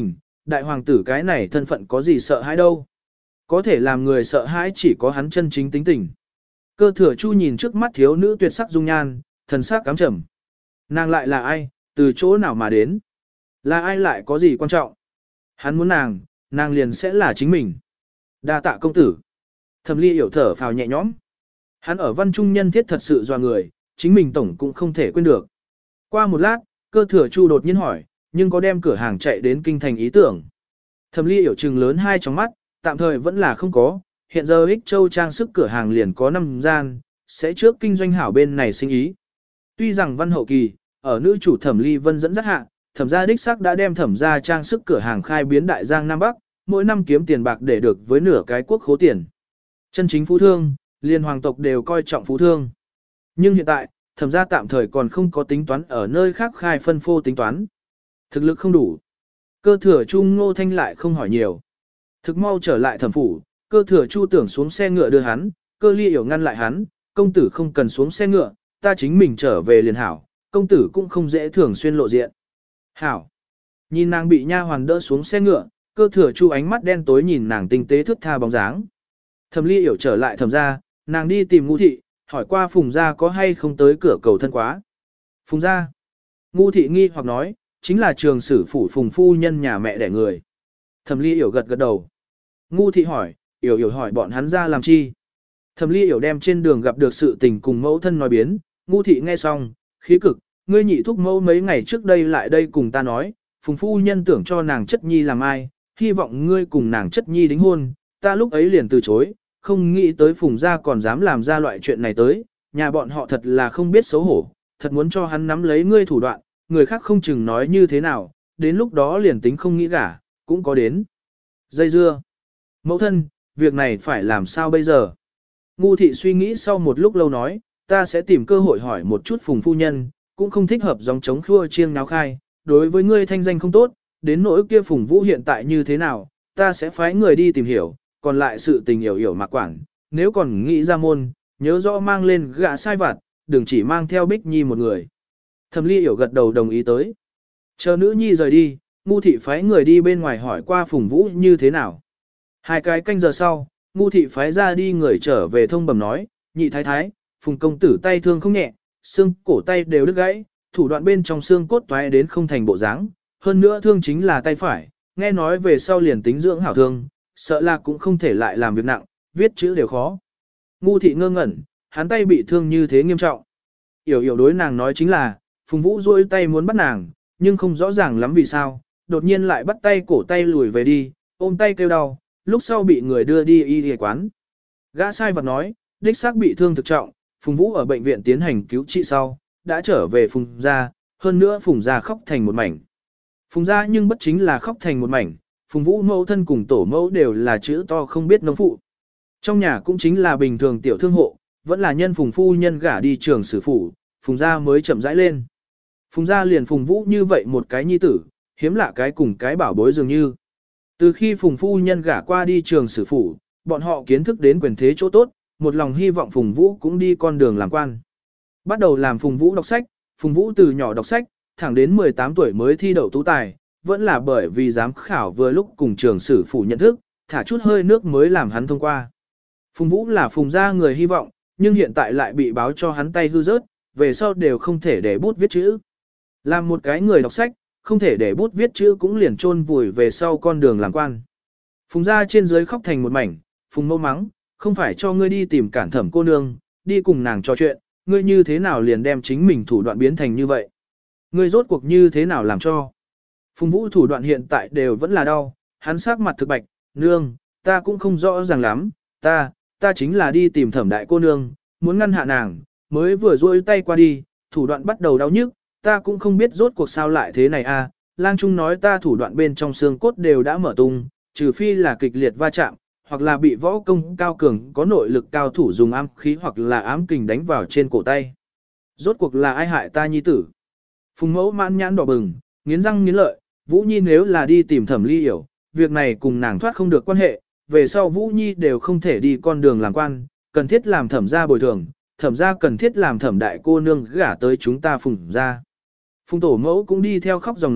đại hoàng tử cái này thân phận có gì sợ hãi đâu. Có thể làm người sợ hãi chỉ có hắn chân chính tính tình. Cơ thừa chu nhìn trước mắt thiếu nữ tuyệt sắc dung nhan, thần sắc cám trầm. Nàng lại là ai, từ chỗ nào mà đến? Là ai lại có gì quan trọng? Hắn muốn nàng, nàng liền sẽ là chính mình. Đa tạ công tử. Thẩm Ly hiểu thở phào nhẹ nhõm. Hắn ở văn trung nhân thiết thật sự doa người, chính mình tổng cũng không thể quên được. Qua một lát, cơ thừa chu đột nhiên hỏi, nhưng có đem cửa hàng chạy đến kinh thành ý tưởng. Thẩm Ly hiểu trừng lớn hai tròng mắt, tạm thời vẫn là không có, hiện giờ Ích Châu trang sức cửa hàng liền có năm gian, sẽ trước kinh doanh hảo bên này sinh ý. Tuy rằng văn hậu kỳ, ở nữ chủ Thẩm Ly Vân dẫn dắt hạ, thẩm gia đích xác đã đem thẩm gia trang sức cửa hàng khai biến đại giang Nam Bắc, mỗi năm kiếm tiền bạc để được với nửa cái quốc khố tiền. Chân chính phú thương, liên hoàng tộc đều coi trọng phú thương. Nhưng hiện tại, thẩm gia tạm thời còn không có tính toán ở nơi khác khai phân phô tính toán. Thực lực không đủ. Cơ thừa chu Ngô Thanh lại không hỏi nhiều. Thực mau trở lại thẩm phủ, cơ thừa chu tưởng xuống xe ngựa đưa hắn, cơ ly hiểu ngăn lại hắn, công tử không cần xuống xe ngựa, ta chính mình trở về liền hảo, công tử cũng không dễ thường xuyên lộ diện. Hảo. Nhìn nàng bị nha hoàn đỡ xuống xe ngựa, cơ thừa chu ánh mắt đen tối nhìn nàng tinh tế thướt tha bóng dáng. Thẩm Ly hiểu trở lại thẩm gia, nàng đi tìm Ngũ thị, hỏi qua Phùng gia có hay không tới cửa cầu thân quá. Phùng gia. Ngũ thị nghi hoặc nói, chính là trường sử phủ Phùng phu nhân nhà mẹ đẻ người. Thẩm Ly hiểu gật gật đầu. Ngũ thị hỏi, hiểu hiểu hỏi bọn hắn ra làm chi. Thẩm Ly hiểu đem trên đường gặp được sự tình cùng mẫu thân nói biến, Ngũ thị nghe xong, khí cực, ngươi nhị thúc mẫu mấy ngày trước đây lại đây cùng ta nói, Phùng phu nhân tưởng cho nàng chất nhi làm ai, hy vọng ngươi cùng nàng chất nhi đính hôn, ta lúc ấy liền từ chối, không nghĩ tới Phùng gia còn dám làm ra loại chuyện này tới, nhà bọn họ thật là không biết xấu hổ, thật muốn cho hắn nắm lấy ngươi thủ đoạn, người khác không chừng nói như thế nào, đến lúc đó liền tính không nghĩ gả, cũng có đến. Dây dưa. Mẫu thân, việc này phải làm sao bây giờ? Ngu thị suy nghĩ sau một lúc lâu nói, ta sẽ tìm cơ hội hỏi một chút Phùng phu nhân, cũng không thích hợp dòng chống khua chiêng náo khai, đối với ngươi thanh danh không tốt, đến nỗi kia Phùng Vũ hiện tại như thế nào, ta sẽ phái người đi tìm hiểu, còn lại sự tình hiểu hiểu mà quản, nếu còn nghĩ ra môn, nhớ rõ mang lên gã sai vặt, đừng chỉ mang theo Bích Nhi một người. Thẩm Ly hiểu gật đầu đồng ý tới. Chờ nữ nhi rời đi, Ngu thị phái người đi bên ngoài hỏi qua Phùng Vũ như thế nào. Hai cái canh giờ sau, Ngu thị phái ra đi người trở về thông bẩm nói, nhị thái thái, Phùng công tử tay thương không nhẹ, xương cổ tay đều đứt gãy, thủ đoạn bên trong xương cốt toái đến không thành bộ dáng, hơn nữa thương chính là tay phải, nghe nói về sau liền tính dưỡng hảo thương, sợ là cũng không thể lại làm việc nặng, viết chữ đều khó. Ngu thị ngơ ngẩn, hắn tay bị thương như thế nghiêm trọng. Yểu yểu đối nàng nói chính là, Phùng Vũ duỗi tay muốn bắt nàng, nhưng không rõ ràng lắm vì sao, đột nhiên lại bắt tay cổ tay lùi về đi, ôm tay kêu đau, lúc sau bị người đưa đi y y quán. Gã sai vật nói, đích xác bị thương thực trọng, Phùng Vũ ở bệnh viện tiến hành cứu trị sau, đã trở về Phùng gia, hơn nữa Phùng gia khóc thành một mảnh. Phùng gia nhưng bất chính là khóc thành một mảnh, Phùng Vũ mẫu thân cùng tổ mẫu đều là chữ to không biết nông phụ. Trong nhà cũng chính là bình thường tiểu thương hộ, vẫn là nhân Phùng phu nhân gả đi trường sử phủ, Phùng gia mới chậm rãi lên. Phùng gia liền Phùng Vũ như vậy một cái nhi tử, hiếm lạ cái cùng cái bảo bối dường như. Từ khi Phùng phu nhân gả qua đi trường sử phủ, bọn họ kiến thức đến quyền thế chỗ tốt, một lòng hy vọng Phùng Vũ cũng đi con đường làm quan. Bắt đầu làm Phùng Vũ đọc sách, Phùng Vũ từ nhỏ đọc sách, thẳng đến mười tám tuổi mới thi đậu tú tài, vẫn là bởi vì giám khảo vừa lúc cùng trường sử phủ nhận thức, thả chút hơi nước mới làm hắn thông qua. Phùng Vũ là Phùng gia người hy vọng, nhưng hiện tại lại bị báo cho hắn tay hư rớt, về sau đều không thể để bút viết chữ. Làm một cái người đọc sách, không thể để bút viết chữ cũng liền chôn vùi về sau con đường làm quan. Phùng gia trên dưới khóc thành một mảnh, Phùng mâu mắng, không phải cho ngươi đi tìm cản thẩm cô nương, đi cùng nàng trò chuyện, ngươi như thế nào liền đem chính mình thủ đoạn biến thành như vậy. Ngươi rốt cuộc như thế nào làm cho. Phùng Vũ thủ đoạn hiện tại đều vẫn là đau, hắn sắc mặt thực bạch, nương, ta cũng không rõ ràng lắm, ta, ta chính là đi tìm thẩm đại cô nương, muốn ngăn hạ nàng, mới vừa duỗi tay qua đi, thủ đoạn bắt đầu đau nhức, ta cũng không biết rốt cuộc sao lại thế này à, lang trung nói ta thủ đoạn bên trong xương cốt đều đã mở tung, trừ phi là kịch liệt va chạm, hoặc là bị võ công cao cường có nội lực cao thủ dùng ám khí hoặc là ám kình đánh vào trên cổ tay. Rốt cuộc là ai hại ta nhi tử? Phùng mẫu mãn nhãn đỏ bừng, nghiến răng nghiến lợi, Vũ Nhi nếu là đi tìm Thẩm Ly hiểu, việc này cùng nàng thoát không được quan hệ, về sau Vũ Nhi đều không thể đi con đường làm quan, cần thiết làm thẩm gia bồi thường, thẩm gia cần thiết làm thẩm đại cô nương gả tới chúng ta Phùng gia. Phùng tổ mẫu cũng đi theo khóc dòng nói,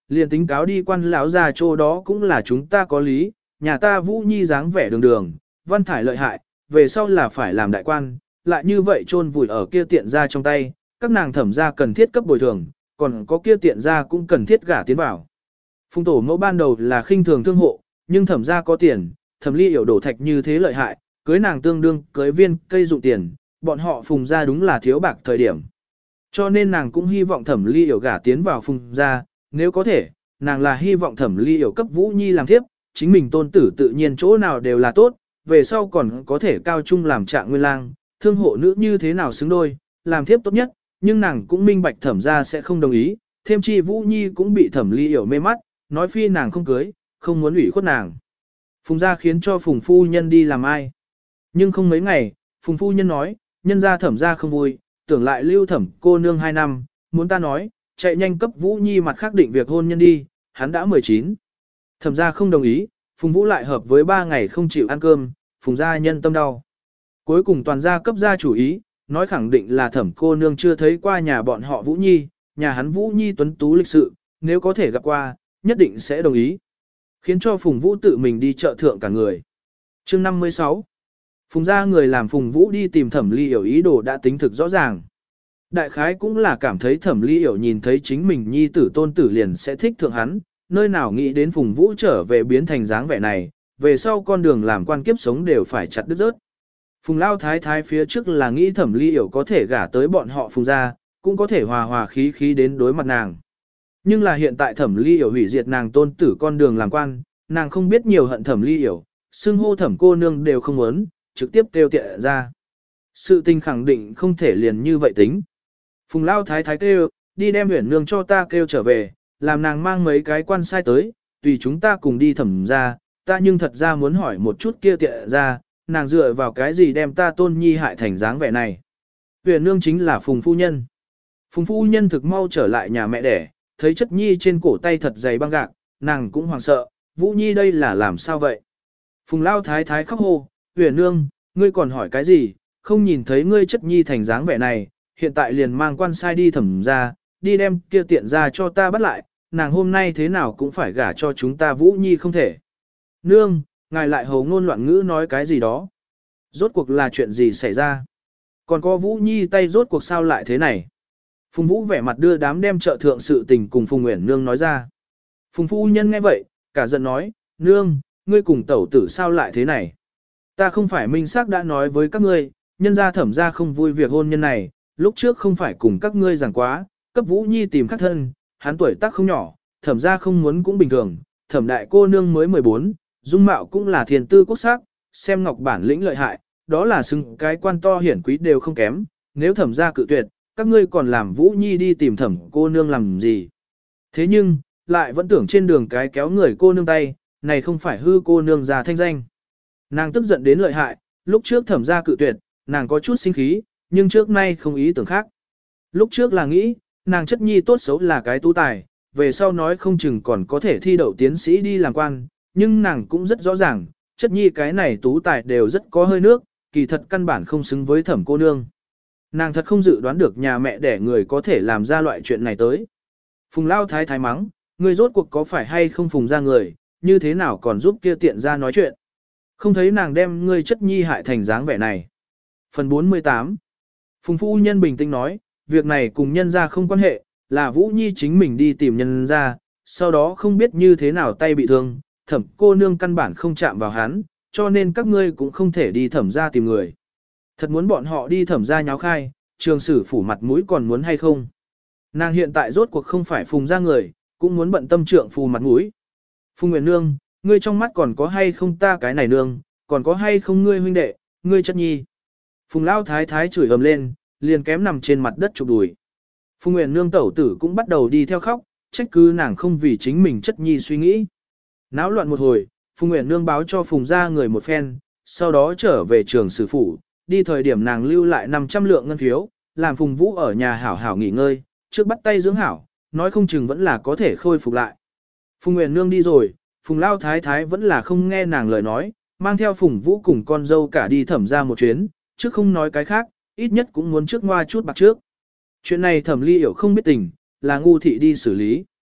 liền tính cáo đi quan lão già chỗ đó cũng là chúng ta có lý, nhà ta Vũ Nhi dáng vẻ đường đường, văn thải lợi hại, về sau là phải làm đại quan, lại như vậy chôn vùi ở kia tiện ra trong tay, các nàng thẩm ra cần thiết cấp bồi thường, còn có kia tiện ra cũng cần thiết gả tiến vào. Phùng tổ mẫu ban đầu là khinh thường thương hộ, nhưng thẩm ra có tiền, thẩm ly hiểu đổ thạch như thế lợi hại, cưới nàng tương đương cưới viên cây dụng tiền, bọn họ phùng ra đúng là thiếu bạc thời điểm. Cho nên nàng cũng hy vọng thẩm ly hiểu gả tiến vào phùng ra, nếu có thể, nàng là hy vọng thẩm ly hiểu cấp Vũ Nhi làm thiếp, chính mình tôn tử tự nhiên chỗ nào đều là tốt, về sau còn có thể cao trung làm trạng nguyên lang, thương hộ nữ như thế nào xứng đôi, làm thiếp tốt nhất, nhưng nàng cũng minh bạch thẩm ra sẽ không đồng ý, thêm chi Vũ Nhi cũng bị thẩm ly hiểu mê mắt, nói phi nàng không cưới, không muốn ủy khuất nàng. Phùng gia khiến cho phùng phu nhân đi làm ai. Nhưng không mấy ngày, phùng phu nhân nói, nhân gia thẩm gia không vui, tưởng lại lưu thẩm cô nương hai năm, muốn ta nói, chạy nhanh cấp Vũ Nhi mặt khác định việc hôn nhân đi, hắn đã mười chín. Thẩm gia không đồng ý, phùng Vũ lại hợp với ba ngày không chịu ăn cơm, phùng gia nhân tâm đau. Cuối cùng toàn gia cấp gia chủ ý, nói khẳng định là thẩm cô nương chưa thấy qua nhà bọn họ Vũ Nhi, nhà hắn Vũ Nhi tuấn tú lịch sự, nếu có thể gặp qua, nhất định sẽ đồng ý. Khiến cho Phùng Vũ tự mình đi chợ thượng cả người. Chương năm mươi sáu. Phùng gia người làm Phùng Vũ đi tìm Thẩm Ly Yểu ý đồ đã tính thực rõ ràng. Đại khái cũng là cảm thấy Thẩm Ly Yểu nhìn thấy chính mình nhi tử tôn tử liền sẽ thích thượng hắn, nơi nào nghĩ đến Phùng Vũ trở về biến thành dáng vẻ này, về sau con đường làm quan kiếp sống đều phải chặt đứt rớt. Phùng Lao Thái Thái phía trước là nghĩ Thẩm Ly Yểu có thể gả tới bọn họ Phùng gia, cũng có thể hòa hòa khí khí đến đối mặt nàng. Nhưng là hiện tại Thẩm Ly Yểu hủy diệt nàng tôn tử con đường làm quan, nàng không biết nhiều hận Thẩm Ly Yểu, xưng hô Thẩm cô nương đều không muốn, trực tiếp kêu tiện ra. Sự tình khẳng định không thể liền như vậy tính. Phùng Lao Thái Thái kêu, đi đem Uyển Nương cho ta kêu trở về, làm nàng mang mấy cái quan sai tới, tùy chúng ta cùng đi thẩm ra, ta nhưng thật ra muốn hỏi một chút kia tiện ra, nàng dựa vào cái gì đem ta tôn nhi hại thành dáng vẻ này. Uyển Nương chính là Phùng phu nhân. Phùng phu nhân thực mau trở lại nhà mẹ đẻ, thấy chất nhi trên cổ tay thật dày băng gạc, nàng cũng hoảng sợ, Vũ Nhi đây là làm sao vậy? Phùng Lao Thái Thái khóc hô, Uyển Nương, ngươi còn hỏi cái gì, không nhìn thấy ngươi chất nhi thành dáng vẻ này, hiện tại liền mang quan sai đi thẩm ra, đi đem kia tiện ra cho ta bắt lại, nàng hôm nay thế nào cũng phải gả cho chúng ta Vũ Nhi không thể. Nương, ngài lại hầu ngôn loạn ngữ nói cái gì đó. Rốt cuộc là chuyện gì xảy ra? Còn có Vũ Nhi tay rốt cuộc sao lại thế này? Phùng Vũ vẻ mặt đưa đám đem trợ thượng sự tình cùng Phùng Uyển Nương nói ra. Phùng phu nhân nghe vậy, cả giận nói, Nương, ngươi cùng tẩu tử sao lại thế này? Ta không phải minh xác đã nói với các ngươi, nhân gia thẩm gia không vui việc hôn nhân này, lúc trước không phải cùng các ngươi giảng quá, cấp Vũ Nhi tìm khắc thân, hắn tuổi tác không nhỏ, thẩm gia không muốn cũng bình thường, thẩm đại cô nương mới mười bốn, dung mạo cũng là thiền tư quốc sắc, xem ngọc bản lĩnh lợi hại, đó là xứng cái quan to hiển quý đều không kém, nếu thẩm gia cự tuyệt, các ngươi còn làm Vũ Nhi đi tìm thẩm cô nương làm gì. Thế nhưng, lại vẫn tưởng trên đường cái kéo người cô nương tay, này không phải hư cô nương già thanh danh. Nàng tức giận đến lợi hại, lúc trước thẩm gia cự tuyệt, nàng có chút sinh khí, nhưng trước nay không ý tưởng khác. Lúc trước là nghĩ, nàng chất nhi tốt xấu là cái tú tài, về sau nói không chừng còn có thể thi đậu tiến sĩ đi làm quan, nhưng nàng cũng rất rõ ràng, chất nhi cái này tú tài đều rất có hơi nước, kỳ thật căn bản không xứng với thẩm cô nương. Nàng thật không dự đoán được nhà mẹ đẻ người có thể làm ra loại chuyện này tới. Phùng Lao Thái Thái mắng, người rốt cuộc có phải hay không phùng ra người, như thế nào còn giúp kia tiện ra nói chuyện. Không thấy nàng đem ngươi chất nhi hại thành dáng vẻ này. Phần bốn mươi tám. Phùng phu nhân bình tĩnh nói, việc này cùng nhân gia không quan hệ, là Vũ Nhi chính mình đi tìm nhân gia, sau đó không biết như thế nào tay bị thương, thẩm cô nương căn bản không chạm vào hắn, cho nên các ngươi cũng không thể đi thẩm ra tìm người. Thật muốn bọn họ đi thẩm ra nháo khai, trường sử phủ mặt mũi còn muốn hay không? Nàng hiện tại rốt cuộc không phải phùng ra người, cũng muốn bận tâm trượng phù mặt mũi. Phùng Nguyễn Nương, ngươi trong mắt còn có hay không ta cái này nương, còn có hay không ngươi huynh đệ, ngươi chất nhi. Phùng Lao Thái Thái chửi ầm lên, liền kém nằm trên mặt đất chụp đùi. Phùng Nguyễn Nương tẩu tử cũng bắt đầu đi theo khóc, trách cứ nàng không vì chính mình chất nhi suy nghĩ. Náo loạn một hồi, Phùng Nguyễn Nương báo cho Phùng ra người một phen, sau đó trở về trường sử phủ, đi thời điểm nàng lưu lại năm trăm lượng ngân phiếu, làm Phùng Vũ ở nhà hảo hảo nghỉ ngơi, trước bắt tay dưỡng hảo, nói không chừng vẫn là có thể khôi phục lại. Phùng Nguyễn Nương đi rồi, Phùng Lao Thái Thái vẫn là không nghe nàng lời nói, mang theo Phùng Vũ cùng con dâu cả đi thẩm ra một chuyến, chứ không nói cái khác, ít nhất cũng muốn trước ngoa chút bạc trước. Chuyện này thẩm ly hiểu không biết tình, là ngu thị đi xử lý.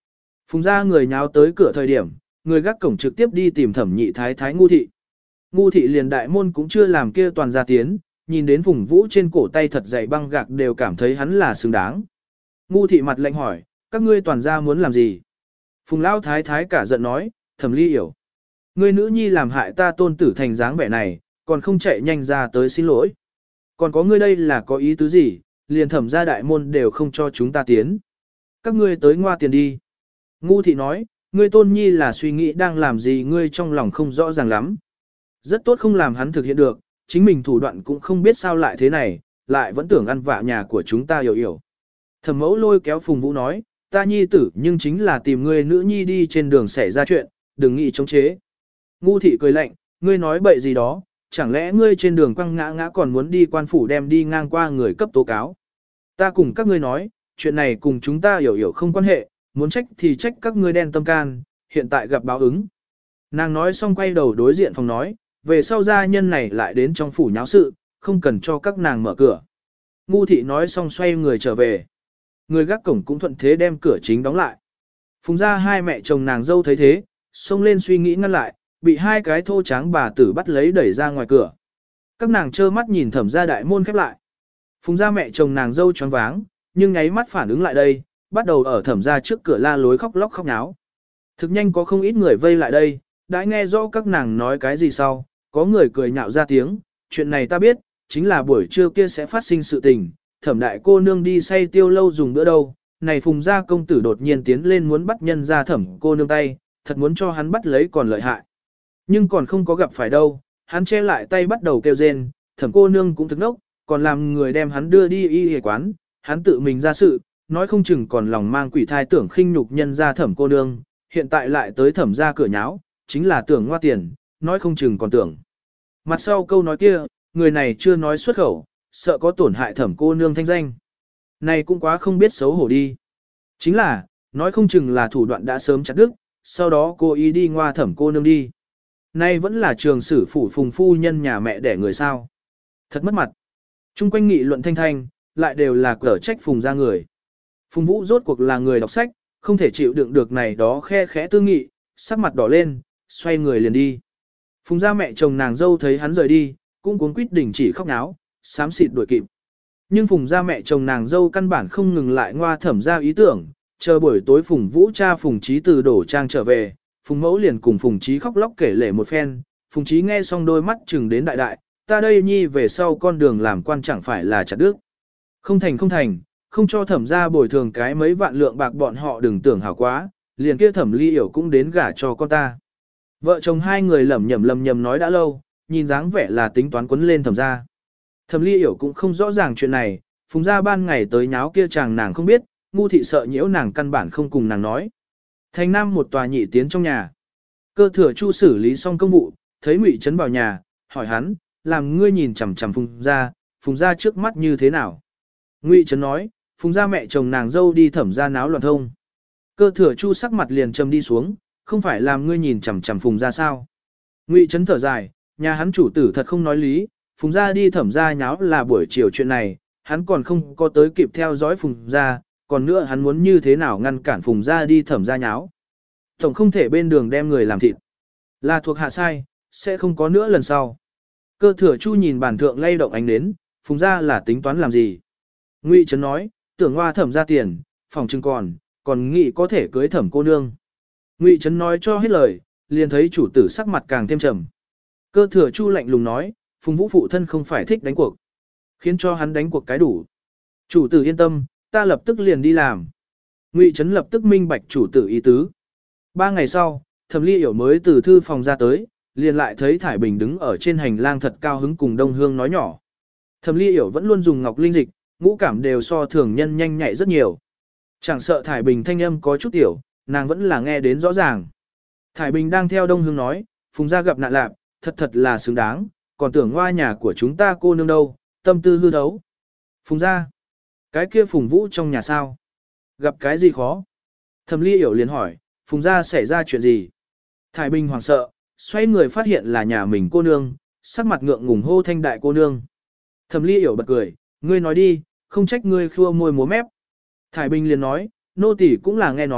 Phùng ra người nháo tới cửa thời điểm, người gác cổng trực tiếp đi tìm thẩm nhị thái thái ngu thị. Ngu thị liền đại môn cũng chưa làm kia toàn ra tiến, nhìn đến Phùng Vũ trên cổ tay thật dày băng gạc đều cảm thấy hắn là xứng đáng. Ngu thị mặt lạnh hỏi, các ngươi toàn ra muốn làm gì? Phùng Lão thái thái cả giận nói, Thẩm Ly Yểu. Ngươi nữ nhi làm hại ta tôn tử thành dáng vẻ này, còn không chạy nhanh ra tới xin lỗi. Còn có ngươi đây là có ý tứ gì, liền thẩm gia đại môn đều không cho chúng ta tiến. Các ngươi tới ngoa tiền đi. Ngu thị nói, ngươi tôn nhi là suy nghĩ đang làm gì ngươi trong lòng không rõ ràng lắm. Rất tốt không làm hắn thực hiện được, chính mình thủ đoạn cũng không biết sao lại thế này, lại vẫn tưởng ăn vạ nhà của chúng ta hiểu hiểu. Thẩm mẫu lôi kéo Phùng Vũ nói, ta nhi tử nhưng chính là tìm ngươi nữ nhi đi trên đường xảy ra chuyện, đừng nghĩ chống chế. Ngu thị cười lạnh, ngươi nói bậy gì đó, chẳng lẽ ngươi trên đường quăng ngã ngã còn muốn đi quan phủ đem đi ngang qua người cấp tố cáo. Ta cùng các ngươi nói, chuyện này cùng chúng ta hiểu hiểu không quan hệ, muốn trách thì trách các ngươi đen tâm can, hiện tại gặp báo ứng. Nàng nói xong quay đầu đối diện phòng nói, về sau gia nhân này lại đến trong phủ nháo sự, không cần cho các nàng mở cửa. Ngu thị nói xong xoay người trở về. Người gác cổng cũng thuận thế đem cửa chính đóng lại. Phùng ra hai mẹ chồng nàng dâu thấy thế, xông lên suy nghĩ ngăn lại, bị hai cái thô tráng bà tử bắt lấy đẩy ra ngoài cửa. Các nàng trơ mắt nhìn thẩm ra đại môn khép lại. Phùng ra mẹ chồng nàng dâu choáng váng, nhưng nháy mắt phản ứng lại đây, bắt đầu ở thẩm ra trước cửa la lối khóc lóc khóc náo. Thực nhanh có không ít người vây lại đây, đã nghe rõ các nàng nói cái gì sau, có người cười nhạo ra tiếng, chuyện này ta biết, chính là buổi trưa kia sẽ phát sinh sự tình, thẩm đại cô nương đi say tiêu lâu dùng bữa đâu, này phùng gia công tử đột nhiên tiến lên muốn bắt nhân ra thẩm cô nương tay, thật muốn cho hắn bắt lấy còn lợi hại. Nhưng còn không có gặp phải đâu, hắn che lại tay bắt đầu kêu rên, thẩm cô nương cũng thức nốc, còn làm người đem hắn đưa đi y y quán, hắn tự mình ra sự, nói không chừng còn lòng mang quỷ thai tưởng khinh nhục nhân ra thẩm cô nương, hiện tại lại tới thẩm ra cửa nháo, chính là tưởng ngoa tiền, nói không chừng còn tưởng. Mặt sau câu nói kia, người này chưa nói xuất khẩu, sợ có tổn hại thẩm cô nương thanh danh. Này cũng quá không biết xấu hổ đi. Chính là, nói không chừng là thủ đoạn đã sớm chặt đứt, sau đó cô ý đi ngoa thẩm cô nương đi. Nay vẫn là trường sử phủ phùng phu nhân nhà mẹ đẻ người sao. Thật mất mặt. Trung quanh nghị luận thanh thanh, lại đều là cở trách phùng ra người. Phùng Vũ rốt cuộc là người đọc sách, không thể chịu đựng được này đó khe khẽ tư nghị, sắc mặt đỏ lên, xoay người liền đi. Phùng ra mẹ chồng nàng dâu thấy hắn rời đi, cũng cuống quýt đình chỉ khóc náo, xám xịt đuổi kịp. Nhưng Phùng ra mẹ chồng nàng dâu căn bản không ngừng lại ngoa thẩm ra ý tưởng, chờ buổi tối Phùng Vũ cha Phùng Trí từ đổ trang trở về, Phùng Mẫu liền cùng Phùng Trí khóc lóc kể lể một phen, Phùng Trí nghe xong đôi mắt chừng đến đại đại, ta đây nhi về sau con đường làm quan chẳng phải là chặt đứt. Không thành không thành, không cho thẩm ra bồi thường cái mấy vạn lượng bạc bọn họ đừng tưởng hảo quá, liền kia thẩm ly hiểu cũng đến gả cho con ta. Vợ chồng hai người lẩm nhẩm lẩm nhẩm nói đã lâu, nhìn dáng vẻ là tính toán quấn lên thẩm ra. Thẩm ly hiểu cũng không rõ ràng chuyện này, Phùng ra ban ngày tới nháo kia chàng nàng không biết, ngu thị sợ nhiễu nàng căn bản không cùng nàng nói. Thành Nam một tòa nhị tiến trong nhà. Cơ thừa Chu xử lý xong công vụ, thấy Ngụy Trấn vào nhà, hỏi hắn, làm ngươi nhìn chằm chằm Phùng ra, Phùng ra trước mắt như thế nào? Ngụy Trấn nói, Phùng ra mẹ chồng nàng dâu đi thẩm ra náo loạn thông. Cơ thừa Chu sắc mặt liền trầm đi xuống, không phải làm ngươi nhìn chằm chằm Phùng ra sao? Ngụy Trấn thở dài, nhà hắn chủ tử thật không nói lý, Phùng ra đi thẩm ra nháo là buổi chiều chuyện này, hắn còn không có tới kịp theo dõi Phùng ra, còn nữa hắn muốn như thế nào ngăn cản Phùng ra đi thẩm ra nháo. Tổng không thể bên đường đem người làm thịt. Là thuộc hạ sai, sẽ không có nữa lần sau. Cơ thừa Chu nhìn bản thượng lay động ánh đến, Phùng ra là tính toán làm gì? Ngụy Trấn nói, tưởng hoa thẩm ra tiền, phòng trưng còn, còn nghĩ có thể cưới thẩm cô nương. Ngụy Trấn nói cho hết lời, liền thấy chủ tử sắc mặt càng thêm trầm. Cơ thừa Chu lạnh lùng nói, Phùng Vũ phụ thân không phải thích đánh cuộc, khiến cho hắn đánh cuộc cái đủ. Chủ tử yên tâm, ta lập tức liền đi làm. Ngụy Trấn lập tức minh bạch chủ tử ý tứ. Ba ngày sau, Thẩm Ly Yểu mới từ thư phòng ra tới, liền lại thấy Thải Bình đứng ở trên hành lang thật cao hứng cùng Đông Hương nói nhỏ. Thẩm Ly Yểu vẫn luôn dùng ngọc linh dịch, ngũ cảm đều so thường nhân nhanh nhạy rất nhiều. Chẳng sợ Thải Bình thanh âm có chút tiểu, nàng vẫn là nghe đến rõ ràng. Thải Bình đang theo Đông Hương nói, Phùng gia gặp nạn lạc, thật thật là xứng đáng, còn tưởng ngoa nhà của chúng ta cô nương đâu, tâm tư hư thấu. Phùng gia, cái kia Phùng Vũ trong nhà sao? Gặp cái gì khó? Thẩm Ly Yểu liền hỏi, Phùng gia xảy ra chuyện gì? Thải Bình hoảng sợ, xoay người phát hiện là nhà mình cô nương, sắc mặt ngượng ngùng hô thanh đại cô nương. Thẩm Ly Yểu bật cười, ngươi nói đi, không trách ngươi khua môi múa mép. Thải Bình liền nói, nô tỳ cũng là nghe nói,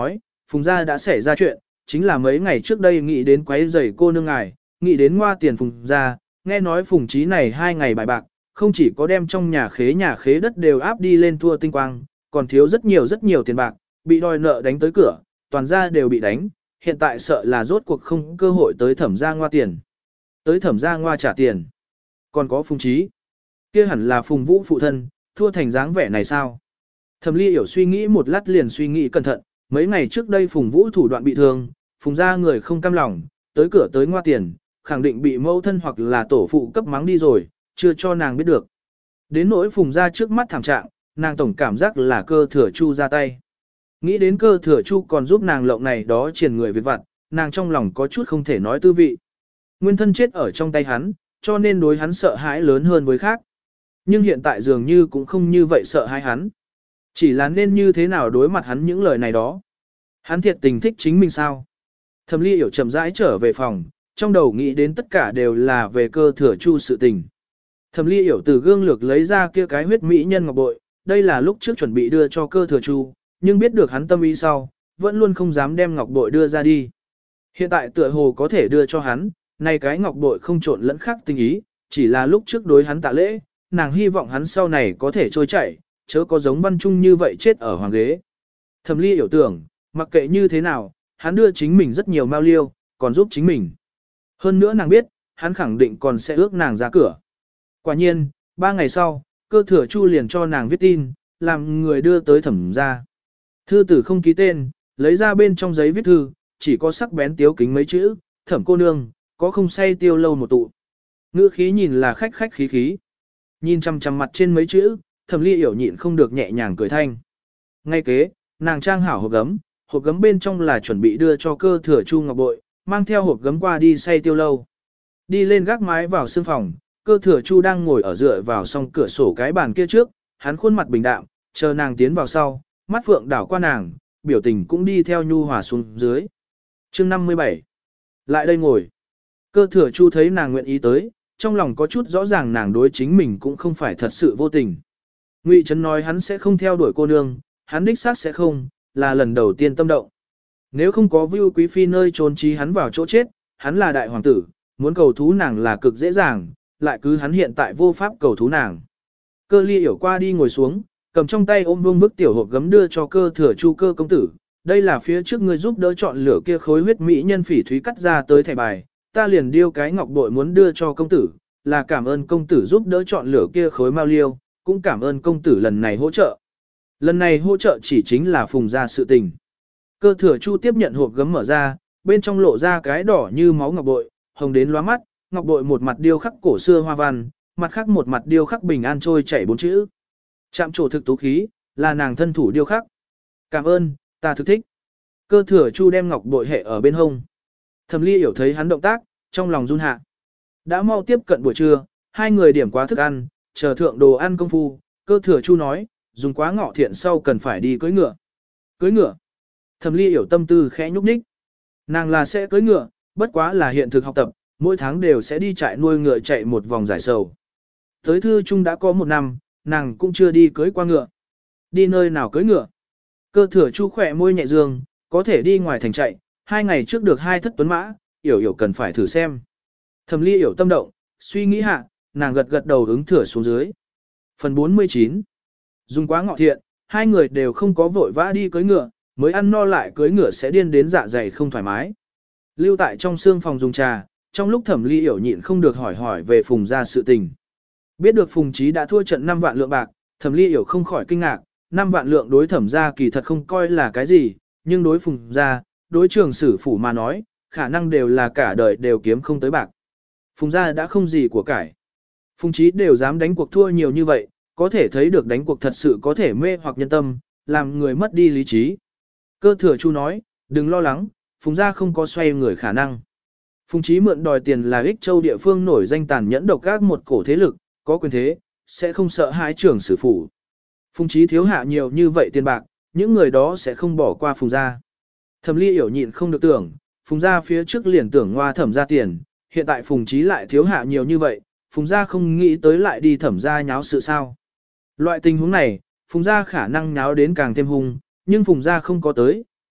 Phùng gia đã xảy ra chuyện, chính là mấy ngày trước đây nghĩ đến quấy rầy cô nương ngài, nghĩ đến ngoa tiền Phùng gia, nghe nói Phùng Chí này hai ngày bài bạc, không chỉ có đem trong nhà khế nhà khế đất đều áp đi lên thua tinh quang, còn thiếu rất nhiều rất nhiều tiền bạc, bị đòi nợ đánh tới cửa, toàn gia đều bị đánh, hiện tại sợ là rốt cuộc không cơ hội tới thẩm gia ngoa tiền. Tới thẩm gia ngoa trả tiền. Còn có Phùng Chí, kia hẳn là Phùng Vũ phụ thân, thua thành dáng vẻ này sao? Thẩm Ly hiểu suy nghĩ một lát liền suy nghĩ cẩn thận, mấy ngày trước đây Phùng Vũ thủ đoạn bị thương, Phùng gia người không cam lòng, tới cửa tới ngoa tiền, khẳng định bị mẫu thân hoặc là tổ phụ cấp mắng đi rồi, chưa cho nàng biết được. Đến nỗi Phùng gia trước mắt thảm trạng, nàng tổng cảm giác là cơ thừa chu ra tay. Nghĩ đến cơ thừa chu còn giúp nàng lộng này đó triển người việc vặt, nàng trong lòng có chút không thể nói tư vị. Nguyên thân chết ở trong tay hắn, cho nên đối hắn sợ hãi lớn hơn với khác. Nhưng hiện tại dường như cũng không như vậy sợ hãi hắn. Chỉ là nên như thế nào đối mặt hắn những lời này đó. Hắn thiệt tình thích chính mình sao? Thẩm Ly hiểu chậm rãi trở về phòng, trong đầu nghĩ đến tất cả đều là về cơ thừa chu sự tình. Thẩm Ly hiểu từ gương lược lấy ra kia cái huyết mỹ nhân ngọc bội, đây là lúc trước chuẩn bị đưa cho cơ thừa chu, nhưng biết được hắn tâm ý sau, vẫn luôn không dám đem ngọc bội đưa ra đi. Hiện tại tựa hồ có thể đưa cho hắn, này cái ngọc bội không trộn lẫn khác tình ý, chỉ là lúc trước đối hắn tạ lễ, nàng hy vọng hắn sau này có thể trôi chảy, chớ có giống Văn Trung như vậy chết ở hoàng ghế. Thẩm Ly hiểu tưởng, mặc kệ như thế nào, hắn đưa chính mình rất nhiều mao liêu, còn giúp chính mình. Hơn nữa nàng biết, hắn khẳng định còn sẽ ước nàng ra cửa. Quả nhiên, ba ngày sau, cơ thừa chu liền cho nàng viết tin, làm người đưa tới thẩm ra. Thư tử không ký tên, lấy ra bên trong giấy viết thư, chỉ có sắc bén tiếu kính mấy chữ, thẩm cô nương, có không say tiêu lâu một tụ. Ngữ khí nhìn là khách khách khí khí. Nhìn chăm chăm mặt trên mấy chữ, Thẩm Ly hiểu nhịn không được nhẹ nhàng cười thanh. Ngay kế, nàng trang hảo hộp gấm, hộp gấm bên trong là chuẩn bị đưa cho cơ thừa chu ngọc bội, mang theo hộp gấm qua đi say tiêu lâu. Đi lên gác mái vào sương phòng, cơ thừa chu đang ngồi ở dựa vào song cửa sổ cái bàn kia trước, hắn khuôn mặt bình đạm, chờ nàng tiến vào sau, mắt phượng đảo qua nàng, biểu tình cũng đi theo nhu hòa xuống dưới. Chương năm mươi bảy. Lại đây ngồi. Cơ thừa chu thấy nàng nguyện ý tới, trong lòng có chút rõ ràng nàng đối chính mình cũng không phải thật sự vô tình. Ngụy Trấn nói hắn sẽ không theo đuổi cô nương, hắn đích xác sẽ không, là lần đầu tiên tâm động. Nếu không có Vưu Quý Phi nơi trốn trí hắn vào chỗ chết, hắn là đại hoàng tử, muốn cầu thú nàng là cực dễ dàng, lại cứ hắn hiện tại vô pháp cầu thú nàng. Cơ Ly hiểu qua đi ngồi xuống, cầm trong tay ôm vương bức tiểu hộp gấm đưa cho cơ thừa chu cơ công tử. Đây là phía trước ngươi giúp đỡ chọn lựa kia khối huyết mỹ nhân phỉ thúy cắt ra tới thẻ bài, ta liền điêu cái ngọc bội muốn đưa cho công tử, là cảm ơn công tử giúp đỡ chọn lựa kia khối mao liêu, cũng cảm ơn công tử lần này hỗ trợ. Lần này hỗ trợ chỉ chính là phùng ra sự tình. Cơ thừa chu tiếp nhận hộp gấm mở ra, bên trong lộ ra cái đỏ như máu ngọc bội, hồng đến lóa mắt, ngọc bội một mặt điêu khắc cổ xưa hoa văn, mặt khác một mặt điêu khắc bình an trôi chảy bốn chữ. Chạm trổ thực tú khí, là nàng thân thủ điêu khắc. Cảm ơn, ta thực thích. Cơ thừa chu đem ngọc bội hệ ở bên hông. Thẩm Ly hiểu thấy hắn động tác, trong lòng run hạ. Đã mau tiếp cận buổi trưa, hai người điểm quá thức ăn, chờ thượng đồ ăn công phu, cơ thừa chu nói, dùng quá ngọ thiện sau cần phải đi cưỡi ngựa. Cưỡi ngựa. Thẩm Ly hiểu tâm tư khẽ nhúc nhích. Nàng là sẽ cưỡi ngựa, bất quá là hiện thực học tập, mỗi tháng đều sẽ đi trại nuôi ngựa chạy một vòng giải sầu. Tới thư chung đã có một năm, nàng cũng chưa đi cưỡi qua ngựa. Đi nơi nào cưỡi ngựa? Cơ thừa chu khỏe môi nhẹ dương, có thể đi ngoài thành chạy, hai ngày trước được hai thất tuấn mã, hiểu hiểu cần phải thử xem. Thẩm Ly hiểu tâm động, suy nghĩ hạ, nàng gật gật đầu ứng thừa xuống dưới. Phần bốn mươi chín. Dùng quá ngọ thiện, hai người đều không có vội vã đi cưỡi ngựa, mới ăn no lại cưỡi ngựa sẽ điên đến dạ dày không thoải mái. Lưu tại trong xương phòng dùng trà, trong lúc Thẩm Ly hiểu nhịn không được hỏi hỏi về Phùng gia sự tình. Biết được Phùng Chí đã thua trận năm vạn lượng bạc, Thẩm Ly hiểu không khỏi kinh ngạc, năm vạn lượng đối Thẩm gia kỳ thật không coi là cái gì, nhưng đối Phùng gia, đối trường sử phủ mà nói, khả năng đều là cả đời đều kiếm không tới bạc. Phùng gia đã không gì của cải. Phùng Chí đều dám đánh cuộc thua nhiều như vậy, có thể thấy được đánh cuộc thật sự có thể mê hoặc nhân tâm, làm người mất đi lý trí. Cơ thừa chu nói, đừng lo lắng, Phùng gia không có xoay người khả năng. Phùng Chí mượn đòi tiền là Ích Châu địa phương nổi danh tàn nhẫn độc ác một cổ thế lực, có quyền thế, sẽ không sợ hãi trưởng sử phủ. Phùng Chí thiếu hạ nhiều như vậy tiền bạc, những người đó sẽ không bỏ qua Phùng gia. Thẩm Ly hiểu nhịn không được tưởng, Phùng gia phía trước liền tưởng ngoa thẩm gia tiền, hiện tại Phùng Chí lại thiếu hạ nhiều như vậy, Phùng gia không nghĩ tới lại đi thẩm gia nháo sự sao. Loại tình huống này, Phùng gia khả năng nháo đến càng thêm hung, nhưng Phùng gia không có tới,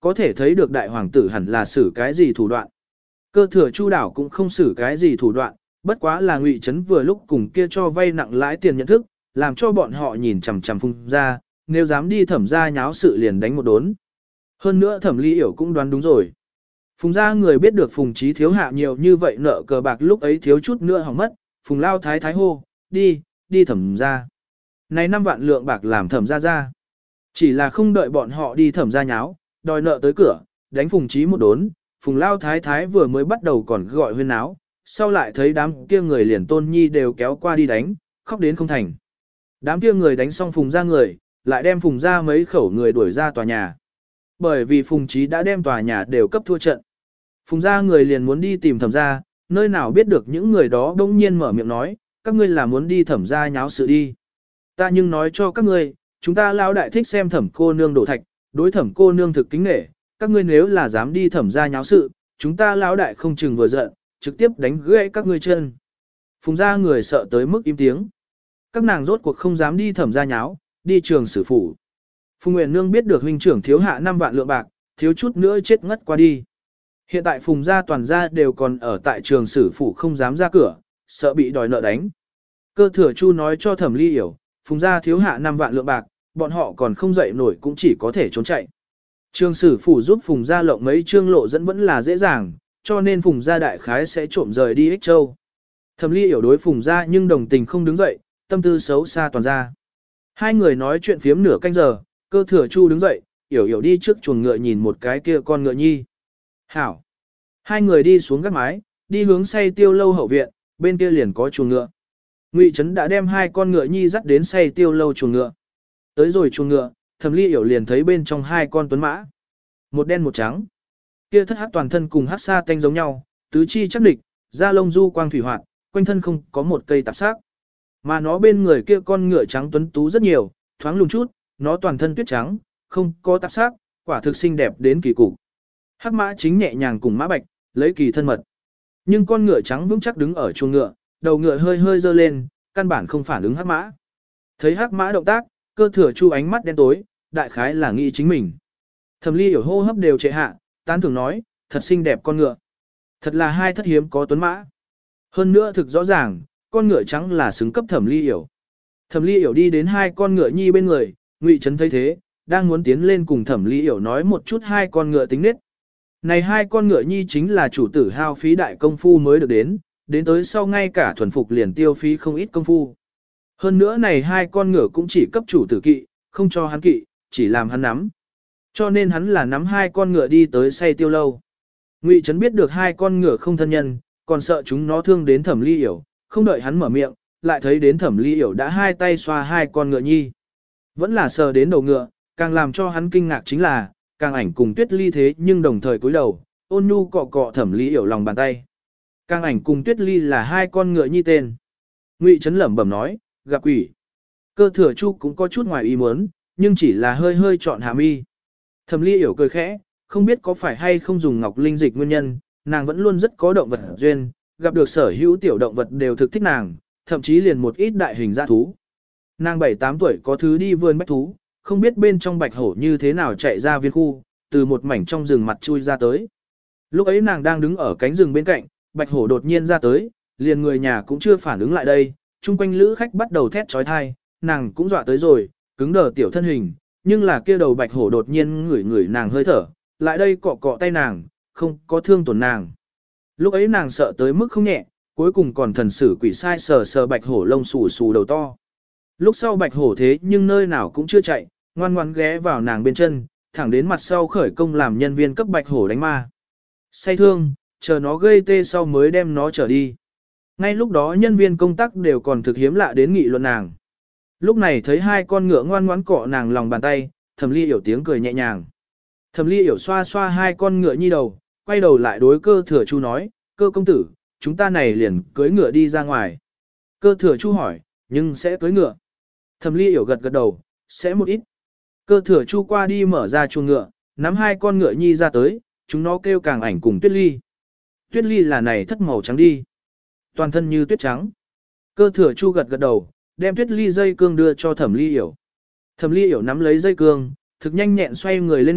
có thể thấy được đại hoàng tử hẳn là xử cái gì thủ đoạn. Cơ thừa Chu đảo cũng không xử cái gì thủ đoạn, bất quá là Ngụy Trấn vừa lúc cùng kia cho vay nặng lãi tiền nhận thức, làm cho bọn họ nhìn chằm chằm Phùng gia, nếu dám đi Thẩm gia nháo sự liền đánh một đốn. Hơn nữa Thẩm Ly Yểu cũng đoán đúng rồi. Phùng gia người biết được Phùng Chí thiếu hạ nhiều như vậy nợ cờ bạc lúc ấy thiếu chút nữa hỏng mất, Phùng lao thái thái hô, đi, đi Thẩm gia. Này năm vạn lượng bạc làm Thẩm gia ra. Chỉ là không đợi bọn họ đi Thẩm gia nháo, đòi nợ tới cửa, đánh Phùng Chí một đốn, Phùng lao thái thái vừa mới bắt đầu còn gọi huyên náo, sau lại thấy đám kia người liền Tôn Nhi đều kéo qua đi đánh, khóc đến không thành. Đám kia người đánh xong Phùng gia người, lại đem Phùng gia mấy khẩu người đuổi ra tòa nhà. Bởi vì Phùng Chí đã đem tòa nhà đều cấp thua trận. Phùng gia người liền muốn đi tìm Thẩm gia, nơi nào biết được những người đó bỗng nhiên mở miệng nói, các ngươi là muốn đi Thẩm gia nháo sự đi. Ta nhưng nói cho các ngươi, chúng ta lão đại thích xem Thẩm cô nương đổ thạch, đối Thẩm cô nương thực kính nể, các ngươi nếu là dám đi Thẩm gia nháo sự, chúng ta lão đại không chừng vừa giận, trực tiếp đánh gãy các ngươi chân. Phùng gia người sợ tới mức im tiếng. Các nàng rốt cuộc không dám đi Thẩm gia nháo, đi trường sử phủ. Phùng Nguyễn Nương biết được huynh trưởng thiếu hạ năm vạn lượng bạc, thiếu chút nữa chết ngất qua đi. Hiện tại Phùng gia toàn gia đều còn ở tại trường sử phủ không dám ra cửa, sợ bị đòi nợ đánh. Cơ thừa Chu nói cho Thẩm Ly Yểu, Phùng gia thiếu hạ năm vạn lượng bạc, bọn họ còn không dậy nổi cũng chỉ có thể trốn chạy. Trường sử phủ giúp Phùng gia lộng mấy trương lộ dẫn vẫn là dễ dàng, cho nên Phùng gia đại khái sẽ trộm rời đi Ích Châu. Thẩm Ly Yểu đối Phùng gia nhưng đồng tình không đứng dậy, tâm tư xấu xa toàn ra. Hai người nói chuyện phiếm nửa canh giờ, Cơ thừa Chu đứng dậy, Yểu Yểu đi trước chuồng ngựa nhìn một cái kia con ngựa nhi. Hảo. Hai người đi xuống gác mái, đi hướng Say Tiêu lâu hậu viện, bên kia liền có chuồng ngựa. Ngụy Trấn đã đem hai con ngựa nhi dắt đến Say Tiêu lâu chuồng ngựa. Tới rồi chuồng ngựa, Thẩm Ly Yểu liền thấy bên trong hai con tuấn mã. Một đen một trắng. Kia thất hắc toàn thân cùng hắc sa tanh giống nhau, tứ chi chắc địch, da lông du quang thủy hoạt, quanh thân không có một cây tạp sắc. Mà nó bên người kia con ngựa trắng tuấn tú rất nhiều, thoáng lùn chút, nó toàn thân tuyết trắng, không có tạp sắc, quả thực xinh đẹp đến kỳ cục. Hắc mã chính nhẹ nhàng cùng mã bạch, lấy kỳ thân mật. Nhưng con ngựa trắng vững chắc đứng ở chuồng ngựa, đầu ngựa hơi hơi dơ lên, căn bản không phản ứng hắc mã. Thấy hắc mã động tác, Cơ thừa Chu ánh mắt đen tối, đại khái là nghĩ chính mình. Thẩm Ly Yểu hô hấp đều trệ hạ, tán thưởng nói, thật xinh đẹp con ngựa. Thật là hai thất hiếm có tuấn mã. Hơn nữa thực rõ ràng, con ngựa trắng là xứng cấp Thẩm Ly Yểu. Thẩm Ly Yểu đi đến hai con ngựa nhi bên người, Ngụy Trấn thấy thế, đang muốn tiến lên cùng Thẩm Ly Yểu nói một chút hai con ngựa tính nết. Này hai con ngựa nhi chính là chủ tử hao phí đại công phu mới được đến, đến tới sau ngay cả thuần phục liền tiêu phí không ít công phu. Hơn nữa này hai con ngựa cũng chỉ cấp chủ tử kỵ, không cho hắn kỵ, chỉ làm hắn nắm. Cho nên hắn là nắm hai con ngựa đi tới Say Tiêu lâu. Ngụy Trấn biết được hai con ngựa không thân nhân, còn sợ chúng nó thương đến Thẩm Ly Yểu, không đợi hắn mở miệng, lại thấy đến Thẩm Ly Yểu đã hai tay xoa hai con ngựa nhi. Vẫn là sờ đến đầu ngựa, càng làm cho hắn kinh ngạc chính là, càng ảnh cùng Tuyết Ly thế nhưng đồng thời cúi đầu, ôn nhu cọ cọ Thẩm Ly Yểu lòng bàn tay. Càng ảnh cùng Tuyết Ly là hai con ngựa nhi tên. Ngụy Trấn lẩm bẩm nói, gặp quỷ. Cơ thừa Chu cũng có chút ngoài ý muốn, nhưng chỉ là hơi hơi chọn hạ mi. Thẩm Ly Yểu cười khẽ, không biết có phải hay không dùng ngọc linh dịch nguyên nhân, nàng vẫn luôn rất có động vật duyên, gặp được sở hữu tiểu động vật đều thực thích nàng, thậm chí liền một ít đại hình dã thú. Nàng bảy tám tuổi có thứ đi vươn bách thú, không biết bên trong bạch hổ như thế nào chạy ra viên khu, từ một mảnh trong rừng mặt chui ra tới. Lúc ấy nàng đang đứng ở cánh rừng bên cạnh, bạch hổ đột nhiên ra tới, liền người nhà cũng chưa phản ứng lại đây, chung quanh lữ khách bắt đầu thét trói thai, nàng cũng dọa tới rồi, cứng đờ tiểu thân hình, nhưng là kia đầu bạch hổ đột nhiên ngửi ngửi nàng hơi thở, lại đây cọ cọ tay nàng, không có thương tổn nàng. Lúc ấy nàng sợ tới mức không nhẹ, cuối cùng còn thần sử quỷ sai sờ sờ bạch hổ lông xù xù đầu to. Lúc sau bạch hổ thế nhưng nơi nào cũng chưa chạy, ngoan ngoãn ghé vào nàng bên chân, thẳng đến mặt sau khởi công làm nhân viên cấp bạch hổ đánh ma. Say thương, chờ nó gây tê sau mới đem nó trở đi. Ngay lúc đó nhân viên công tác đều còn thực hiếm lạ đến nghị luận nàng. Lúc này thấy hai con ngựa ngoan ngoãn cọ nàng lòng bàn tay, Thẩm Ly Yểu tiếng cười nhẹ nhàng. Thẩm Ly Yểu xoa xoa hai con ngựa nhi đầu, quay đầu lại đối Cơ thừa Chu nói, Cơ công tử, chúng ta này liền cưới ngựa đi ra ngoài. Cơ thừa Chu hỏi, nhưng sẽ cưới ngựa. Thẩm Ly Yểu gật gật đầu, sẽ một ít. Cơ thừa Chu qua đi mở ra chuồng ngựa, nắm hai con ngựa nhi ra tới, chúng nó kêu càng ảnh cùng Tuyết Ly. Tuyết Ly là này thất màu trắng đi. Toàn thân như tuyết trắng. Cơ thừa Chu gật gật đầu, đem Tuyết Ly dây cương đưa cho Thẩm Ly Yểu. Thẩm Ly Yểu nắm lấy dây cương, thực nhanh nhẹn xoay người lên ngựa,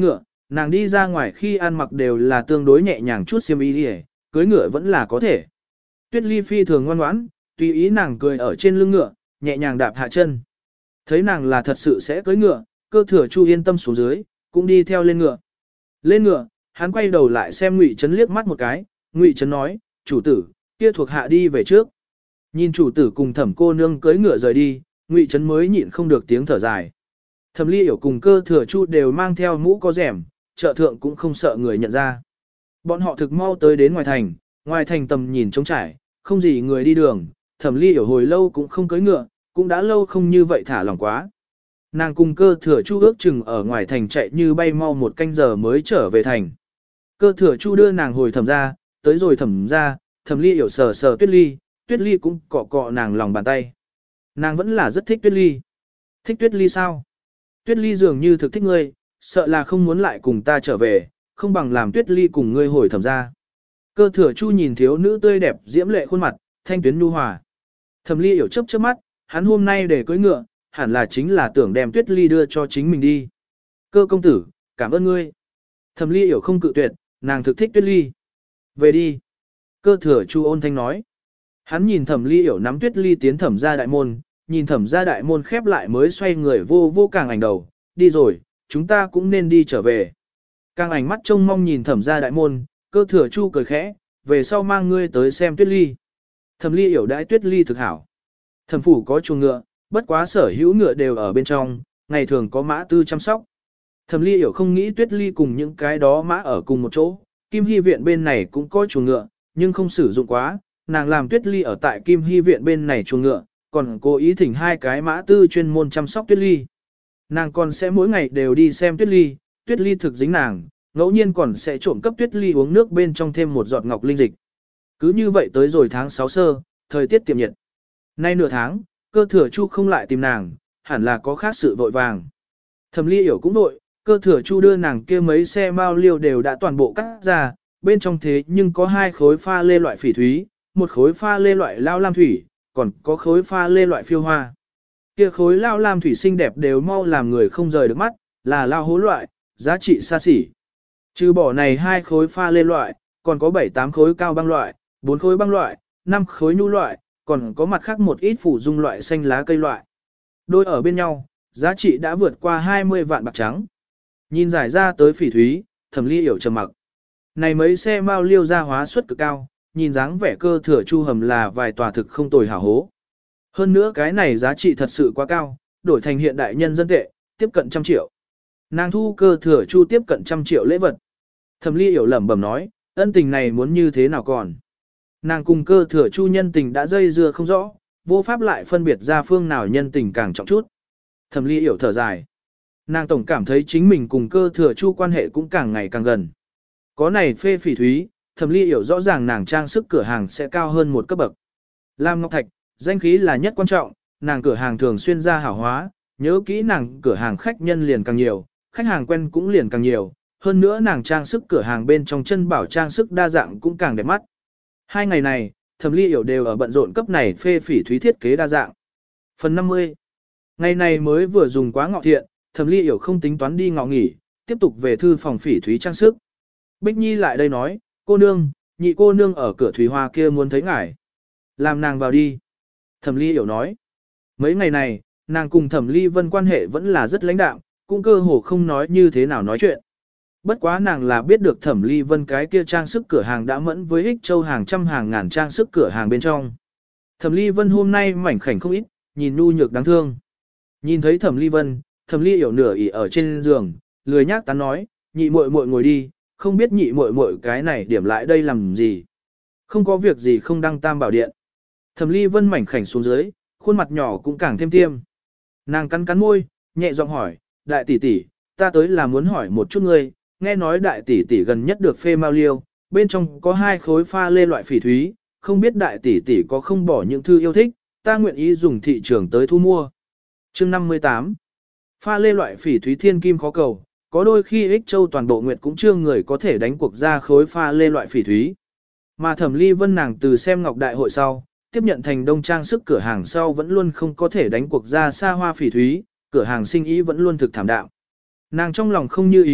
nàng đi ra ngoài khi ăn mặc đều là tương đối nhẹ nhàng chút xiêm y đi, cưới ngựa vẫn là có thể. Tuyết Ly phi thường ngoan ngoãn, tùy ý nàng cười ở trên lưng ngựa, nhẹ nhàng đạp hạ chân. Thấy nàng là thật sự sẽ cưới ngựa, Cơ Thừa Chu yên tâm xuống dưới, cũng đi theo lên ngựa. Lên ngựa, hắn quay đầu lại xem Ngụy Trấn liếc mắt một cái, Ngụy Trấn nói, chủ tử, kia thuộc hạ đi về trước. Nhìn chủ tử cùng Thẩm cô nương cưới ngựa rời đi, Ngụy Trấn mới nhịn không được tiếng thở dài. Thẩm Ly Yểu cùng Cơ Thừa Chu đều mang theo mũ có rèm, chợ thượng cũng không sợ người nhận ra. Bọn họ thực mau tới đến ngoài thành, ngoài thành tầm nhìn trống trải, không gì người đi đường, Thẩm Ly Yểu hồi lâu cũng không cưỡi ngựa, cũng đã lâu không như vậy thả lỏng quá. Nàng cùng Cơ Thừa Chu ước chừng ở ngoài thành chạy như bay mau một canh giờ mới trở về thành. Cơ Thừa Chu đưa nàng hồi Thẩm ra, tới rồi Thẩm ra, Thẩm Ly Yểu sờ sờ Tuyết Ly, Tuyết Ly cũng cọ cọ nàng lòng bàn tay. Nàng vẫn là rất thích Tuyết Ly. Thích Tuyết Ly sao? Tuyết Ly dường như thực thích ngươi, sợ là không muốn lại cùng ta trở về, không bằng làm Tuyết Ly cùng ngươi hồi Thẩm ra. Cơ Thừa Chu nhìn thiếu nữ tươi đẹp diễm lệ khuôn mặt, thanh tuyến nhu hòa. Thẩm Ly Yểu chớp chớp mắt, hắn hôm nay để cưỡi ngựa, hẳn là chính là tưởng đem Tuyết Ly đưa cho chính mình đi. Cơ công tử, cảm ơn ngươi. Thẩm Ly Yểu không cự tuyệt, nàng thực thích Tuyết Ly. Về đi. Cơ Thừa Chu ôn thanh nói. Hắn nhìn Thẩm Ly Yểu nắm Tuyết Ly tiến Thẩm ra đại môn, nhìn Thẩm ra đại môn khép lại mới xoay người vô vô càng ảnh đầu, đi rồi, chúng ta cũng nên đi trở về. Càng ảnh mắt trông mong nhìn Thẩm ra đại môn, Cơ Thừa Chu cười khẽ, về sau mang ngươi tới xem Tuyết Ly. Thẩm Ly Yểu đãi Tuyết Ly thực hảo. Thẩm phủ có chuồng ngựa, bất quá sở hữu ngựa đều ở bên trong, ngày thường có mã tư chăm sóc. Thẩm Ly Yểu không nghĩ Tuyết Ly cùng những cái đó mã ở cùng một chỗ, Kim Hy viện bên này cũng có chuồng ngựa, nhưng không sử dụng quá, nàng làm Tuyết Ly ở tại Kim Hy viện bên này chuồng ngựa, còn cố ý thỉnh hai cái mã tư chuyên môn chăm sóc Tuyết Ly. Nàng còn sẽ mỗi ngày đều đi xem Tuyết Ly, Tuyết Ly thực dính nàng, ngẫu nhiên còn sẽ trộm cấp Tuyết Ly uống nước bên trong thêm một giọt ngọc linh dịch. Cứ như vậy tới rồi tháng sáu sơ, thời tiết tiệm nhiệt. Nay nửa tháng, Cơ Thừa Chu không lại tìm nàng, hẳn là có khác sự vội vàng. Thẩm Ly Yểu cũng vội, Cơ Thừa Chu đưa nàng kia mấy xe mao liêu đều đã toàn bộ cắt ra, bên trong thế nhưng có hai khối pha lê loại phỉ thúy, một khối pha lê loại lao lam thủy, còn có khối pha lê loại phiêu hoa. Kia khối lao lam thủy xinh đẹp đều mau làm người không rời được mắt, là lao hố loại, giá trị xa xỉ. Trừ bỏ này hai khối pha lê loại, còn có bảy tám khối cao băng loại, bốn khối băng loại, năm khối nhu loại, còn có mặt khác một ít phủ dung loại xanh lá cây loại. Đôi ở bên nhau, giá trị đã vượt qua hai mươi vạn bạc trắng. Nhìn giải ra tới phỉ thúy, Thẩm Ly Yểu trầm mặc. Này mấy xe mao liêu ra hóa suất cực cao, nhìn dáng vẻ Cơ Thừa Chu hầm là vài tòa thực không tồi hảo hố. Hơn nữa cái này giá trị thật sự quá cao, đổi thành hiện đại nhân dân tệ, tiếp cận trăm triệu. Nàng thu Cơ Thừa Chu tiếp cận trăm triệu lễ vật. Thẩm Ly Yểu lẩm bẩm nói, ân tình này muốn như thế nào còn. Nàng cùng Cơ Thừa Chu nhân tình đã dây dưa không rõ, vô pháp lại phân biệt ra phương nào nhân tình càng trọng chút. Thẩm Ly Yểu thở dài. Nàng tổng cảm thấy chính mình cùng Cơ Thừa Chu quan hệ cũng càng ngày càng gần. Có này phê phỉ thúy, Thẩm Ly Yểu rõ ràng nàng trang sức cửa hàng sẽ cao hơn một cấp bậc. Lam Ngọc Thạch, danh khí là nhất quan trọng, nàng cửa hàng thường xuyên ra hảo hóa, nhớ kỹ nàng cửa hàng khách nhân liền càng nhiều, khách hàng quen cũng liền càng nhiều, hơn nữa nàng trang sức cửa hàng bên trong chân bảo trang sức đa dạng cũng càng đẹp mắt. Hai ngày này, Thẩm Ly Yểu đều ở bận rộn cấp này phê phỉ thúy thiết kế đa dạng. Phần năm mươi. Ngày này mới vừa dùng quá ngọ thiện, Thẩm Ly Yểu không tính toán đi ngọ nghỉ, tiếp tục về thư phòng phỉ thúy trang sức. Bích Nhi lại đây nói, cô nương, nhị cô nương ở cửa thủy hoa kia muốn thấy ngài. Làm nàng vào đi. Thẩm Ly Yểu nói. Mấy ngày này, nàng cùng Thẩm Ly Vân quan hệ vẫn là rất lãnh đạm, cũng cơ hồ không nói như thế nào nói chuyện. Bất quá nàng là biết được Thẩm Ly Vân cái kia trang sức cửa hàng đã mẫn với Ích Châu hàng trăm hàng ngàn trang sức cửa hàng bên trong. Thẩm Ly Vân hôm nay mảnh khảnh không ít, nhìn nhu nhược đáng thương. Nhìn thấy Thẩm Ly Vân, Thẩm Ly Yểu nửa ỉ ở trên giường, lười nhác tán nói, nhị muội muội ngồi đi, không biết nhị muội muội cái này điểm lại đây làm gì. Không có việc gì không đăng tam bảo điện. Thẩm Ly Vân mảnh khảnh xuống dưới, khuôn mặt nhỏ cũng càng thêm tiêm. Nàng cắn cắn môi, nhẹ giọng hỏi, đại tỷ tỷ, ta tới là muốn hỏi một chút ngươi, nghe nói đại tỷ tỷ gần nhất được phê mao liêu, bên trong có hai khối pha lê loại phỉ thúy, không biết đại tỷ tỷ có không bỏ những thư yêu thích, ta nguyện ý dùng thị trường tới thu mua. Chương năm mươi tám. Pha lê loại phỉ thúy thiên kim khó cầu, có đôi khi Ích Châu toàn bộ nguyệt cũng chưa người có thể đánh cuộc ra khối pha lê loại phỉ thúy. Mà Thẩm Ly Vân nàng từ xem ngọc đại hội sau, tiếp nhận thành đông trang sức cửa hàng sau vẫn luôn không có thể đánh cuộc ra xa hoa phỉ thúy, cửa hàng sinh ý vẫn luôn thực thảm đạo. Nàng trong lòng không như ý,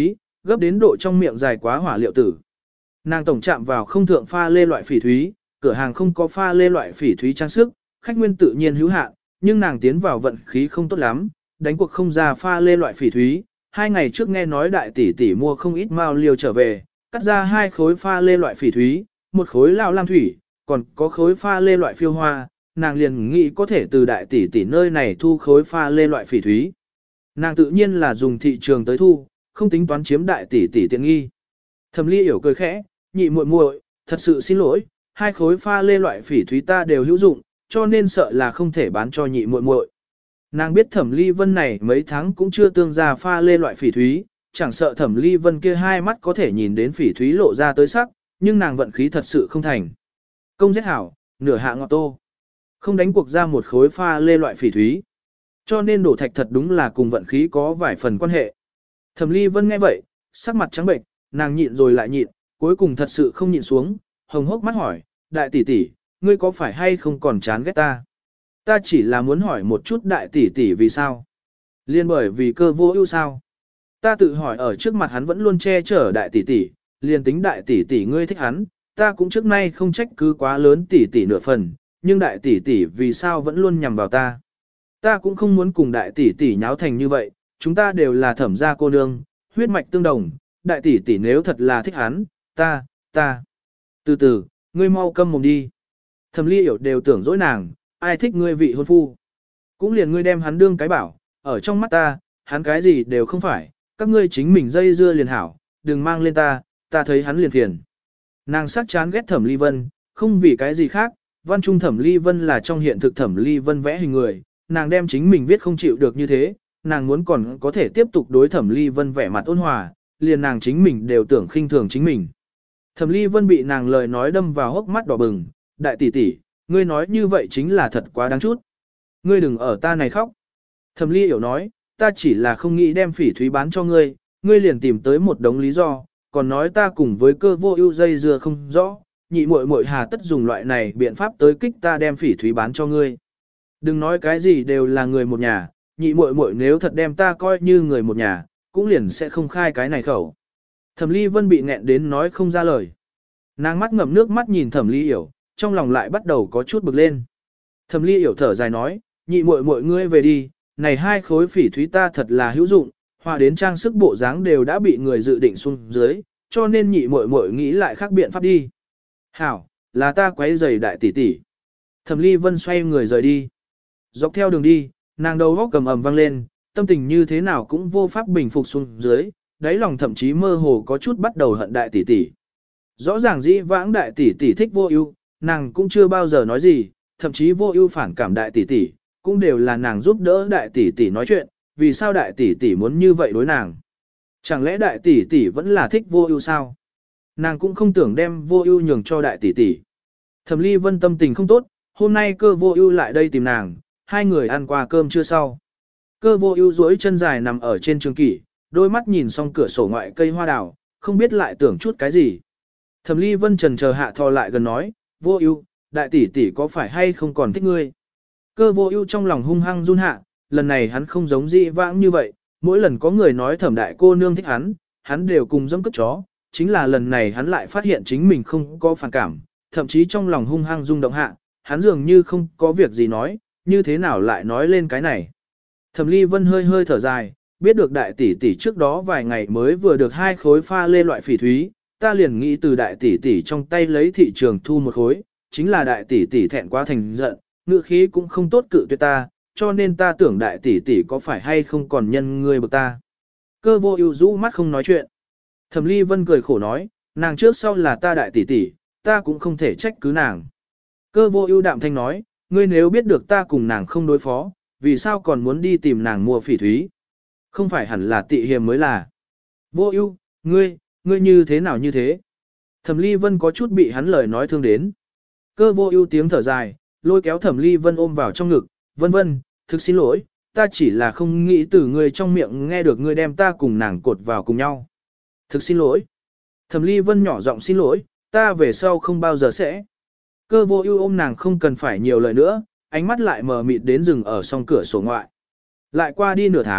gấp đến độ trong miệng dài quá hỏa liệu tử. Nàng tổng chạm vào không thượng pha lê loại phỉ thúy, cửa hàng không có pha lê loại phỉ thúy trang sức, khách nguyên tự nhiên hữu hạn, nhưng nàng tiến vào vận khí không tốt lắm, đánh cuộc không ra pha lê loại phỉ thúy. Hai ngày trước nghe nói đại tỷ tỷ mua không ít mao liêu trở về, cắt ra hai khối pha lê loại phỉ thúy, một khối lao lam thủy, còn có khối pha lê loại phiêu hoa, nàng liền nghĩ có thể từ đại tỷ tỷ nơi này thu khối pha lê loại phỉ thúy. Nàng tự nhiên là dùng thị trường tới thu, không tính toán chiếm đại tỷ tỷ tiện nghi. Thẩm Ly hiểu cười khẽ, nhị muội muội, thật sự xin lỗi, hai khối pha lê loại phỉ thúy ta đều hữu dụng, cho nên sợ là không thể bán cho nhị muội muội. Nàng biết Thẩm Ly Vân này mấy tháng cũng chưa tương ra pha lê loại phỉ thúy, chẳng sợ Thẩm Ly Vân kia hai mắt có thể nhìn đến phỉ thúy lộ ra tới sắc, nhưng nàng vận khí thật sự không thành. Công giết hảo, nửa hạ ngọt tô. Không đánh cuộc ra một khối pha lê loại phỉ thúy. Cho nên đổ thạch thật đúng là cùng vận khí có vài phần quan hệ. Thẩm Ly Vân nghe vậy, sắc mặt trắng bệnh, nàng nhịn rồi lại nhịn, cuối cùng thật sự không nhịn xuống, hồng hốc mắt hỏi, đại tỷ tỷ, ngươi có phải hay không còn chán ghét ta? Ta chỉ là muốn hỏi một chút đại tỷ tỷ vì sao? Liên bởi vì cơ vô ưu sao? Ta tự hỏi ở trước mặt hắn vẫn luôn che chở đại tỷ tỷ, liền tính đại tỷ tỷ ngươi thích hắn, ta cũng trước nay không trách cứ quá lớn tỷ tỷ nửa phần, nhưng đại tỷ tỷ vì sao vẫn luôn nhằm vào ta? Ta cũng không muốn cùng đại tỷ tỷ nháo thành như vậy, chúng ta đều là thẩm gia cô nương, huyết mạch tương đồng, đại tỷ tỷ nếu thật là thích hắn, ta, ta. Từ từ, ngươi mau câm mồm đi. Thẩm Ly hiểu đều tưởng dỗi nàng, ai thích ngươi vị hôn phu. Cũng liền ngươi đem hắn đương cái bảo, ở trong mắt ta, hắn cái gì đều không phải, các ngươi chính mình dây dưa liền hảo, đừng mang lên ta, ta thấy hắn liền phiền. Nàng sắc chán ghét Thẩm Ly Vân, không vì cái gì khác, văn trung Thẩm Ly Vân là trong hiện thực Thẩm Ly Vân vẽ hình người, nàng đem chính mình viết không chịu được như thế, nàng muốn còn có thể tiếp tục đối Thẩm Ly Vân vẻ mặt ôn hòa, liền nàng chính mình đều tưởng khinh thường chính mình. Thẩm Ly Vân bị nàng lời nói đâm vào hốc mắt đỏ bừng, đại tỷ tỷ, ngươi nói như vậy chính là thật quá đáng chút. Ngươi đừng ở ta này khóc. Thẩm Ly hiểu nói, ta chỉ là không nghĩ đem phỉ thúy bán cho ngươi, ngươi liền tìm tới một đống lý do, còn nói ta cùng với cơ vô ưu dây dưa không rõ, nhị muội muội hà tất dùng loại này biện pháp tới kích ta đem phỉ thúy bán cho ngươi. Đừng nói cái gì đều là người một nhà, nhị muội muội nếu thật đem ta coi như người một nhà, cũng liền sẽ không khai cái này khẩu. Thẩm Ly Vân bị nghẹn đến nói không ra lời. Nàng mắt ngậm nước mắt nhìn Thẩm Ly Hiểu, trong lòng lại bắt đầu có chút bực lên. Thẩm Ly Hiểu thở dài nói, nhị muội muội ngươi về đi, này hai khối phỉ thúy ta thật là hữu dụng, hòa đến trang sức bộ dáng đều đã bị người dự định xuống dưới, cho nên nhị muội muội nghĩ lại khác biện pháp đi. Hảo, là ta quấy rầy đại tỷ tỷ. Thẩm Ly Vân xoay người rời đi. Dọc theo đường đi, nàng đầu góc cầm ầm vang lên, tâm tình như thế nào cũng vô pháp bình phục xuống dưới, đáy lòng thậm chí mơ hồ có chút bắt đầu hận đại tỷ tỷ. Rõ ràng dĩ vãng đại tỷ tỷ thích vô ưu, nàng cũng chưa bao giờ nói gì, thậm chí vô ưu phản cảm đại tỷ tỷ, cũng đều là nàng giúp đỡ đại tỷ tỷ nói chuyện, vì sao đại tỷ tỷ muốn như vậy đối nàng? Chẳng lẽ đại tỷ tỷ vẫn là thích vô ưu sao? Nàng cũng không tưởng đem vô ưu nhường cho đại tỷ tỷ. Thẩm Ly Vân tâm tình không tốt, hôm nay cơ vô ưu lại đây tìm nàng, hai người ăn qua cơm chưa sau. Cơ vô ưu duỗi chân dài nằm ở trên trường kỷ, đôi mắt nhìn xong cửa sổ ngoại cây hoa đào, không biết lại tưởng chút cái gì. Thẩm Ly Vân trần chờ hạ thò lại gần nói, vô ưu, đại tỷ tỷ có phải hay không còn thích ngươi? Cơ vô ưu trong lòng hung hăng run hạ, lần này hắn không giống dị vãng như vậy, mỗi lần có người nói thẩm đại cô nương thích hắn, hắn đều cùng dâm cất chó, chính là lần này hắn lại phát hiện chính mình không có phản cảm, thậm chí trong lòng hung hăng rung động hạ, hắn dường như không có việc gì nói, như thế nào lại nói lên cái này. Thẩm Ly Vân hơi hơi thở dài, biết được đại tỷ tỷ trước đó vài ngày mới vừa được hai khối pha lê loại phỉ thúy, ta liền nghĩ từ đại tỷ tỷ trong tay lấy thị trường thu một khối, chính là đại tỷ tỷ thẹn quá thành giận, ngữ khí cũng không tốt cự tuyệt ta, cho nên ta tưởng đại tỷ tỷ có phải hay không còn nhân ngươi bực ta. Cơ vô ưu rũ mắt không nói chuyện. Thẩm Ly Vân cười khổ nói, nàng trước sau là ta đại tỷ tỷ, ta cũng không thể trách cứ nàng. Cơ vô ưu đạm thanh nói, ngươi nếu biết được ta cùng nàng không đối phó, vì sao còn muốn đi tìm nàng mua phỉ thúy? Không phải hẳn là tị hiềm mới là. Vô ưu, ngươi, ngươi như thế nào như thế? Thẩm Ly Vân có chút bị hắn lời nói thương đến. Cơ vô ưu tiếng thở dài, lôi kéo Thẩm Ly Vân ôm vào trong ngực, vân vân, thực xin lỗi, ta chỉ là không nghĩ từ ngươi trong miệng nghe được ngươi đem ta cùng nàng cột vào cùng nhau. Thực xin lỗi. Thẩm Ly Vân nhỏ giọng xin lỗi, ta về sau không bao giờ sẽ. Cơ vô ưu ôm nàng không cần phải nhiều lời nữa, ánh mắt lại mờ mịt đến rừng ở song cửa sổ ngoại. Lại qua đi nửa tháng,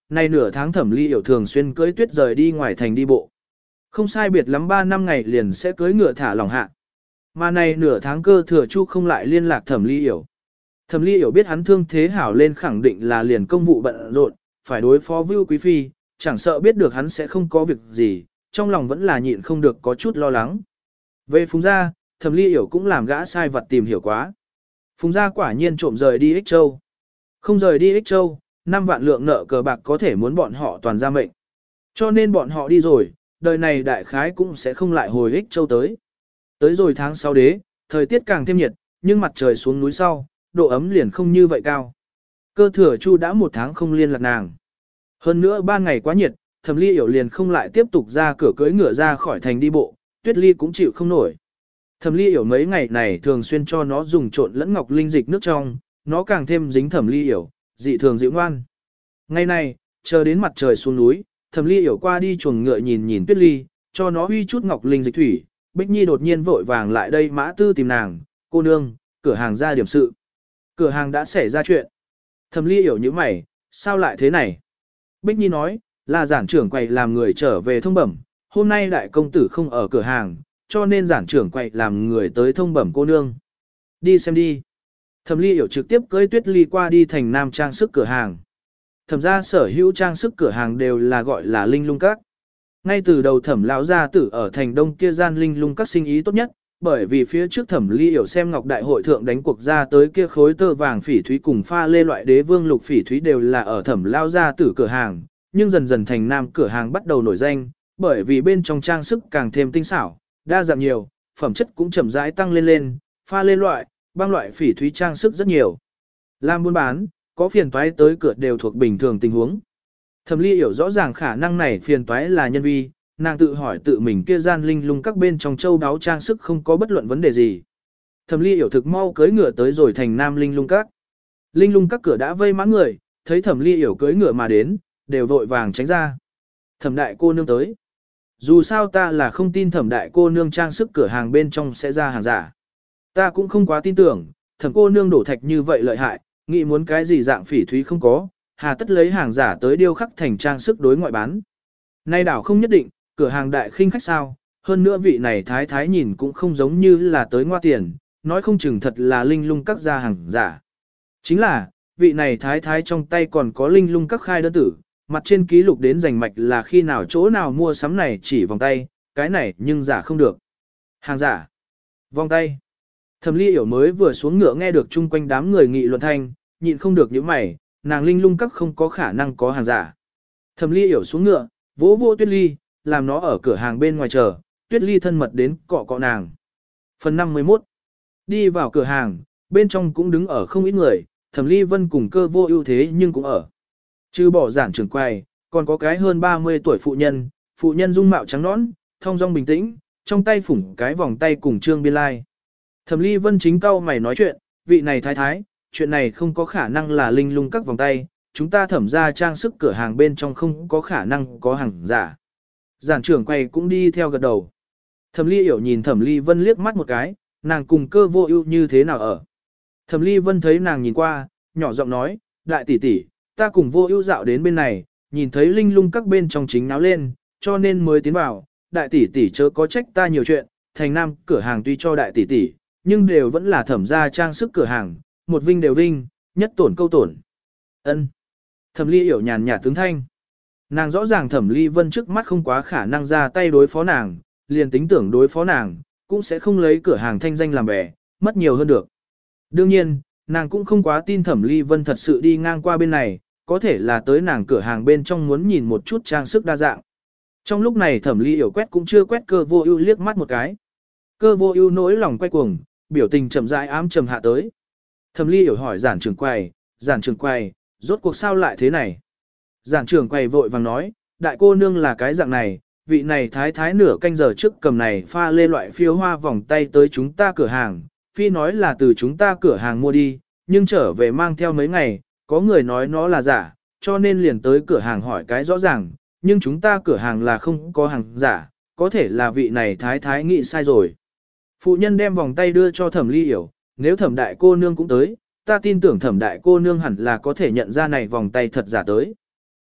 nay nửa tháng Thẩm Ly Yểu thường xuyên cưỡi tuyết rời đi ngoài thành đi bộ. Không sai biệt lắm ba năm ngày liền sẽ cưỡi ngựa thả lỏng hạ. Mà này nửa tháng Cơ Thừa Chu không lại liên lạc Thẩm Ly Yểu. Thẩm Ly Yểu biết hắn thương thế hảo lên khẳng định là liền công vụ bận rộn, phải đối phó Vưu Quý Phi, chẳng sợ biết được hắn sẽ không có việc gì, trong lòng vẫn là nhịn không được có chút lo lắng. Về Phùng Gia, Thẩm Ly Yểu cũng làm gã sai vật tìm hiểu quá. Phùng Gia quả nhiên trộm rời đi Ích Châu. Không rời đi Ích Châu, năm vạn lượng nợ cờ bạc có thể muốn bọn họ toàn ra mệnh. Cho nên bọn họ đi rồi, đời này đại khái cũng sẽ không lại hồi Ích Châu tới. Tới rồi tháng sáu đế, thời tiết càng thêm nhiệt, nhưng mặt trời xuống núi sau, độ ấm liền không như vậy cao. Cơ Thừa Chu đã một tháng không liên lạc nàng. Hơn nữa ba ngày quá nhiệt, Thẩm Ly Yểu liền không lại tiếp tục ra cửa cưỡi ngựa ra khỏi thành đi bộ, Tuyết Ly cũng chịu không nổi. Thẩm Ly Yểu mấy ngày này thường xuyên cho nó dùng trộn lẫn ngọc linh dịch nước trong, nó càng thêm dính Thẩm Ly Yểu, dị thường dịu ngoan. Ngày này, chờ đến mặt trời xuống núi, Thẩm Ly Yểu qua đi chuồng ngựa nhìn nhìn Tuyết Ly, cho nó huy chút ngọc linh dịch thủy, Bích Nhi đột nhiên vội vàng lại đây Mã Tư tìm nàng, cô nương, cửa hàng ra điểm sự. Cửa hàng đã xảy ra chuyện. Thẩm Ly Yểu như mày, sao lại thế này? Bích Nhi nói, là giản trưởng quầy làm người trở về thông bẩm, hôm nay đại công tử không ở cửa hàng, cho nên giản trưởng quầy làm người tới thông bẩm cô nương. Đi xem đi. Thẩm Ly Yểu trực tiếp cưỡi Tuyết Ly qua đi thành nam trang sức cửa hàng. Thẩm ra sở hữu trang sức cửa hàng đều là gọi là linh lung các. Ngay từ đầu Thẩm lão gia tử ở thành đông kia gian linh lung các sinh ý tốt nhất, bởi vì phía trước Thẩm Ly Yểu xem ngọc đại hội thượng đánh cuộc ra tới kia khối tơ vàng phỉ thúy cùng pha lê loại đế vương lục phỉ thúy đều là ở Thẩm lão gia tử cửa hàng, nhưng dần dần thành nam cửa hàng bắt đầu nổi danh, bởi vì bên trong trang sức càng thêm tinh xảo, đa dạng nhiều, phẩm chất cũng chậm rãi tăng lên lên, pha lê loại, băng loại phỉ thúy trang sức rất nhiều. Làm buôn bán, có phiền toái tới cửa đều thuộc bình thường tình huống. Thẩm Ly Yểu rõ ràng khả năng này phiền toái là nhân vi, nàng tự hỏi tự mình kia gian linh lung các bên trong châu đáo trang sức không có bất luận vấn đề gì. Thẩm Ly Yểu thực mau cưỡi ngựa tới rồi thành nam linh lung các. Linh lung các cửa đã vây mãn người, thấy Thẩm Ly Yểu cưỡi ngựa mà đến, đều vội vàng tránh ra. Thẩm đại cô nương tới. Dù sao ta là không tin Thẩm đại cô nương trang sức cửa hàng bên trong sẽ ra hàng giả. Ta cũng không quá tin tưởng, Thẩm cô nương đổ thạch như vậy lợi hại, nghĩ muốn cái gì dạng phỉ thúy không có, hà tất lấy hàng giả tới điêu khắc thành trang sức đối ngoại bán. Nay đảo không nhất định, cửa hàng đại khinh khách sao, hơn nữa vị này thái thái nhìn cũng không giống như là tới ngoa tiền, nói không chừng thật là linh lung các ra hàng giả. Chính là, vị này thái thái trong tay còn có linh lung các khai đơn tử, mặt trên ký lục đến rành mạch là khi nào chỗ nào mua sắm này chỉ vòng tay, cái này nhưng giả không được. Hàng giả, vòng tay. Thẩm Ly Yểu mới vừa xuống ngựa nghe được chung quanh đám người nghị luận thanh, nhịn không được những mày, nàng linh lung các không có khả năng có hàng giả. Thẩm Ly Yểu xuống ngựa, vỗ vỗ Tuyết Ly, làm nó ở cửa hàng bên ngoài chờ, Tuyết Ly thân mật đến cọ cọ nàng. Phần năm mươi mốt. Đi vào cửa hàng, bên trong cũng đứng ở không ít người, Thẩm Ly Vân cùng Cơ Vô Ưu thế nhưng cũng ở. Trừ bỏ giản trưởng quầy, còn có cái hơn ba mươi tuổi phụ nhân, phụ nhân dung mạo trắng nõn, thong dong bình tĩnh, trong tay phủng cái vòng tay cùng Trương Biên Lai. Thẩm Ly Vân chính cau mày nói chuyện, vị này thái thái, chuyện này không có khả năng là linh lung các vòng tay, chúng ta Thẩm ra trang sức cửa hàng bên trong không có khả năng có hàng giả. Giản trưởng quầy cũng đi theo gật đầu. Thẩm Ly Yểu nhìn Thẩm Ly Vân liếc mắt một cái, nàng cùng Cơ Vô Ưu như thế nào ở. Thẩm Ly Vân thấy nàng nhìn qua, nhỏ giọng nói, đại tỷ tỷ, ta cùng Vô Ưu dạo đến bên này, nhìn thấy linh lung các bên trong chính náo lên, cho nên mới tiến vào, đại tỷ tỷ chớ có trách ta nhiều chuyện, thành nam cửa hàng tuy cho đại tỷ tỷ, nhưng đều vẫn là Thẩm gia trang sức cửa hàng, một vinh đều vinh, nhất tổn câu tổn. Ân. Thẩm Ly Yểu nhàn nhạt tướng thanh. Nàng rõ ràng Thẩm Ly Vân trước mắt không quá khả năng ra tay đối phó nàng, liền tính tưởng đối phó nàng, cũng sẽ không lấy cửa hàng thanh danh làm bè, mất nhiều hơn được. Đương nhiên, nàng cũng không quá tin Thẩm Ly Vân thật sự đi ngang qua bên này, có thể là tới nàng cửa hàng bên trong muốn nhìn một chút trang sức đa dạng. Trong lúc này Thẩm Ly Yểu quét cũng chưa quét Cơ Vô Ưu liếc mắt một cái. Cơ Vô Ưu nỗi lòng quay cuồng, biểu tình chậm rãi ám trầm hạ tới. Thẩm Ly Yểu hỏi giản trưởng quầy, giản trưởng quầy, rốt cuộc sao lại thế này? Giản trưởng quầy vội vàng nói, đại cô nương là cái dạng này, vị này thái thái nửa canh giờ trước cầm này pha lê loại phiếu hoa vòng tay tới chúng ta cửa hàng, phi nói là từ chúng ta cửa hàng mua đi, nhưng trở về mang theo mấy ngày, có người nói nó là giả, cho nên liền tới cửa hàng hỏi cái rõ ràng, nhưng chúng ta cửa hàng là không có hàng giả, có thể là vị này thái thái nghĩ sai rồi. Phụ nhân đem vòng tay đưa cho Thẩm Ly Yểu, nếu Thẩm đại cô nương cũng tới, ta tin tưởng Thẩm đại cô nương hẳn là có thể nhận ra này vòng tay thật giả tới.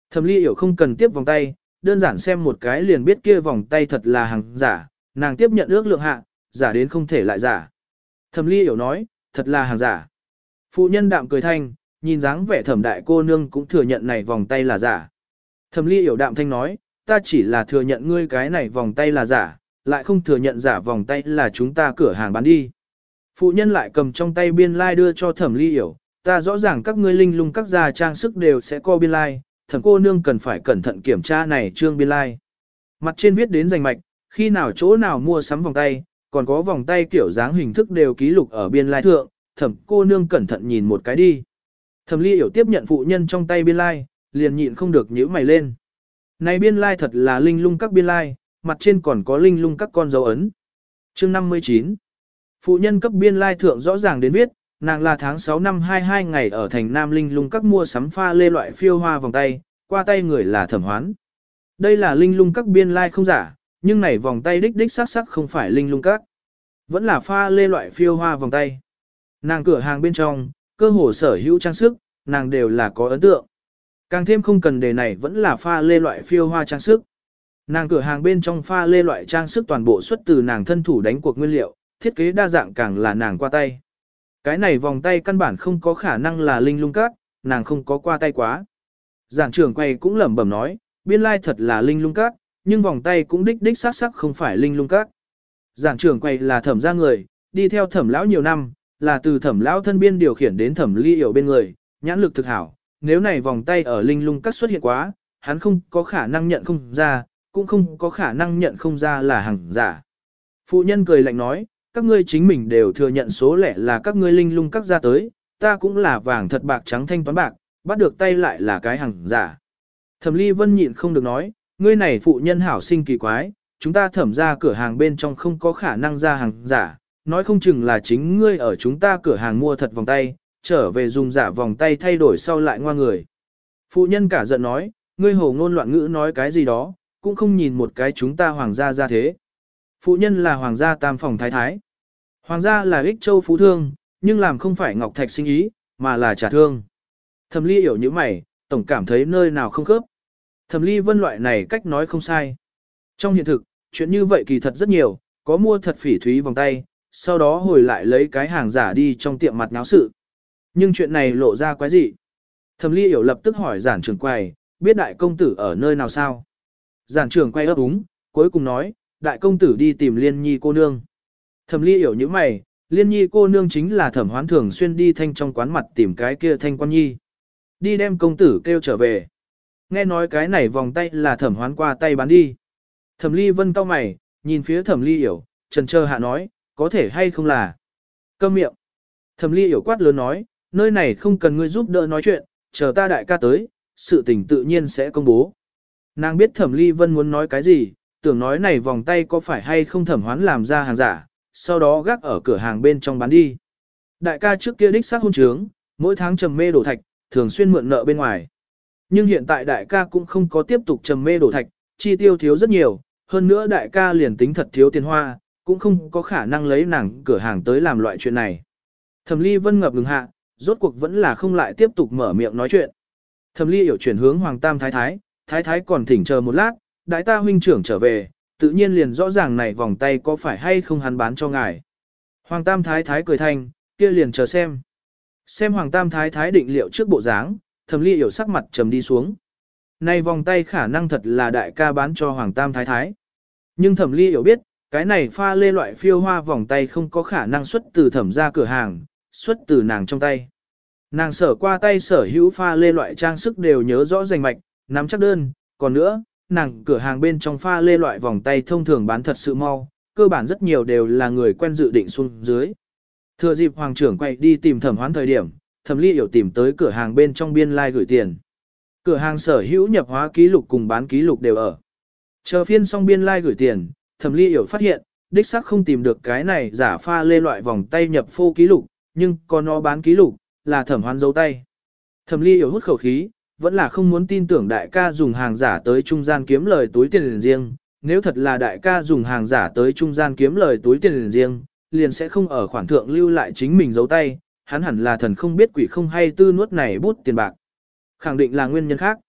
Thẩm Ly hiểu không cần tiếp vòng tay, đơn giản xem một cái liền biết kia vòng tay thật là hàng giả, nàng tiếp nhận ước lượng hạ, giả đến không thể lại giả. Thẩm Ly hiểu nói, thật là hàng giả. Phụ nhân đạm cười thanh, nhìn dáng vẻ thẩm đại cô nương cũng thừa nhận này vòng tay là giả. Thẩm Ly hiểu đạm thanh nói, ta chỉ là thừa nhận ngươi cái này vòng tay là giả, lại không thừa nhận giả vòng tay là chúng ta cửa hàng bán đi. Phụ nhân lại cầm trong tay biên lai like đưa cho Thẩm Ly hiểu, ta rõ ràng các ngươi linh lung các gia trang sức đều sẽ co biên lai, like, thẩm cô nương cần phải cẩn thận kiểm tra này trương biên lai. Like. Mặt trên viết đến rành mạch, khi nào chỗ nào mua sắm vòng tay, còn có vòng tay kiểu dáng hình thức đều ký lục ở biên lai like thượng, thẩm cô nương cẩn thận nhìn một cái đi. Thẩm Ly hiểu tiếp nhận phụ nhân trong tay biên lai, like, liền nhịn không được nhíu mày lên. Này biên lai like thật là linh lung các biên lai, like, mặt trên còn có linh lung các con dấu ấn. Chương năm mươi chín. Phụ nhân cấp biên lai like thượng rõ ràng đến viết, nàng là tháng sáu năm hai mươi hai ngày ở thành Nam Linh lung các mua sắm pha lê loại phiêu hoa vòng tay, qua tay người là Thẩm Hoán. Đây là linh lung các biên lai like không giả, nhưng này vòng tay đích đích sắc sắc không phải linh lung các. Vẫn là pha lê loại phiêu hoa vòng tay. Nàng cửa hàng bên trong, cơ hồ sở hữu trang sức, nàng đều là có ấn tượng. Càng thêm không cần đề này vẫn là pha lê loại phiêu hoa trang sức. Nàng cửa hàng bên trong pha lê loại trang sức toàn bộ xuất từ nàng thân thủ đánh cuộc nguyên liệu, thiết kế đa dạng càng là nàng qua tay. Cái này vòng tay căn bản không có khả năng là linh lung các, nàng không có qua tay quá. Giảng trưởng quay cũng lẩm bẩm nói, biên lai thật là linh lung các, nhưng vòng tay cũng đích đích sắc sắc không phải linh lung các. Giảng trưởng quay là thẩm gia người, đi theo thẩm lão nhiều năm, là từ thẩm lão thân biên điều khiển đến thẩm ly hiểu bên người, nhãn lực thực hảo. Nếu này vòng tay ở linh lung các xuất hiện quá, hắn không có khả năng nhận không ra, cũng không có khả năng nhận không ra là hàng giả. Phụ nhân cười lạnh nói, các ngươi chính mình đều thừa nhận số lẻ là các ngươi linh lung các ra tới, ta cũng là vàng thật bạc trắng thanh toán bạc, bắt được tay lại là cái hàng giả. Thẩm Ly Vân nhịn không được nói, ngươi này phụ nhân hảo sinh kỳ quái, chúng ta thẩm ra cửa hàng bên trong không có khả năng ra hàng giả, nói không chừng là chính ngươi ở chúng ta cửa hàng mua thật vòng tay, trở về dùng giả vòng tay thay đổi sau lại ngoa người. Phụ nhân cả giận nói, ngươi hồ ngôn loạn ngữ nói cái gì đó, cũng không nhìn một cái chúng ta hoàng gia ra thế. Phụ nhân là hoàng gia tam phòng thái thái. Hoàng gia là ích châu phú thương, nhưng làm không phải ngọc thạch sinh ý, mà là trả thương. Thẩm Ly hiểu như mày, tổng cảm thấy nơi nào không khớp. Thẩm Ly Vân loại này cách nói không sai. Trong hiện thực, chuyện như vậy kỳ thật rất nhiều, có mua thật phỉ thúy vòng tay, sau đó hồi lại lấy cái hàng giả đi trong tiệm mặt náo sự. Nhưng chuyện này lộ ra quái gì? Thẩm Ly hiểu lập tức hỏi giản trưởng quầy, biết đại công tử ở nơi nào sao? Giản trưởng quay ấp úng, cuối cùng nói, đại công tử đi tìm Liên Nhi cô nương. Thẩm Ly hiểu như mày, Liên Nhi cô nương chính là Thẩm Hoán thường xuyên đi thanh trong quán mặt tìm cái kia thanh quan nhi. Đi đem công tử kêu trở về. Nghe nói cái này vòng tay là Thẩm Hoán qua tay bán đi. Thẩm Ly Vân cau mày, nhìn phía Thẩm Ly hiểu, trần trơ hạ nói, có thể hay không là. Câm miệng. Thẩm Ly hiểu quát lớn nói, nơi này không cần ngươi giúp đỡ nói chuyện, chờ ta đại ca tới, sự tình tự nhiên sẽ công bố. Nàng biết Thẩm Ly Vân muốn nói cái gì, tưởng nói này vòng tay có phải hay không Thẩm Hoán làm ra hàng giả, sau đó gác ở cửa hàng bên trong bán đi. Đại ca trước kia đích xác hôn trướng, mỗi tháng trầm mê đổ thạch, thường xuyên mượn nợ bên ngoài. Nhưng hiện tại đại ca cũng không có tiếp tục trầm mê đổ thạch, chi tiêu thiếu rất nhiều, hơn nữa đại ca liền tính thật thiếu tiền hoa, cũng không có khả năng lấy nàng cửa hàng tới làm loại chuyện này. Thẩm Ly Vân ngập ngừng hạ, rốt cuộc vẫn là không lại tiếp tục mở miệng nói chuyện. Thẩm Ly hiểu chuyển hướng Hoàng Tam Thái Thái, Thái Thái còn thỉnh chờ một lát, đại ta huynh trưởng trở về, tự nhiên liền rõ ràng này vòng tay có phải hay không hắn bán cho ngài. Hoàng Tam Thái Thái cười thanh, kia liền chờ xem. Xem Hoàng Tam Thái Thái định liệu trước bộ dáng, Thẩm Ly hiểu sắc mặt trầm đi xuống. Này vòng tay khả năng thật là đại ca bán cho Hoàng Tam Thái Thái. Nhưng Thẩm Ly hiểu biết, cái này pha lê loại phiêu hoa vòng tay không có khả năng xuất từ thẩm ra cửa hàng, xuất từ nàng trong tay. Nàng sở qua tay sở hữu pha lê loại trang sức đều nhớ rõ rành mạch, nắm chắc đơn, còn nữa, nàng cửa hàng bên trong pha lê loại vòng tay thông thường bán thật sự mau, cơ bản rất nhiều đều là người quen dự định xuống dưới. Thừa dịp hoàng trưởng quay đi tìm Thẩm Hoán thời điểm, Thẩm Ly hiểu tìm tới cửa hàng bên trong biên lai like gửi tiền. Cửa hàng sở hữu nhập hóa ký lục cùng bán ký lục đều ở. Chờ phiên xong biên lai like gửi tiền, Thẩm Ly hiểu phát hiện, đích xác không tìm được cái này giả pha lê loại vòng tay nhập phô ký lục, nhưng có nó bán ký lục, là Thẩm Hoán giấu tay. Thẩm Ly hiểu hút khẩu khí, vẫn là không muốn tin tưởng đại ca dùng hàng giả tới trung gian kiếm lời túi tiền riêng, nếu thật là đại ca dùng hàng giả tới trung gian kiếm lời túi tiền riêng, liền sẽ không ở khoản thượng lưu lại chính mình giấu tay, hắn hẳn là thần không biết quỷ không hay tư nuốt này bút tiền bạc. Khẳng định là nguyên nhân khác.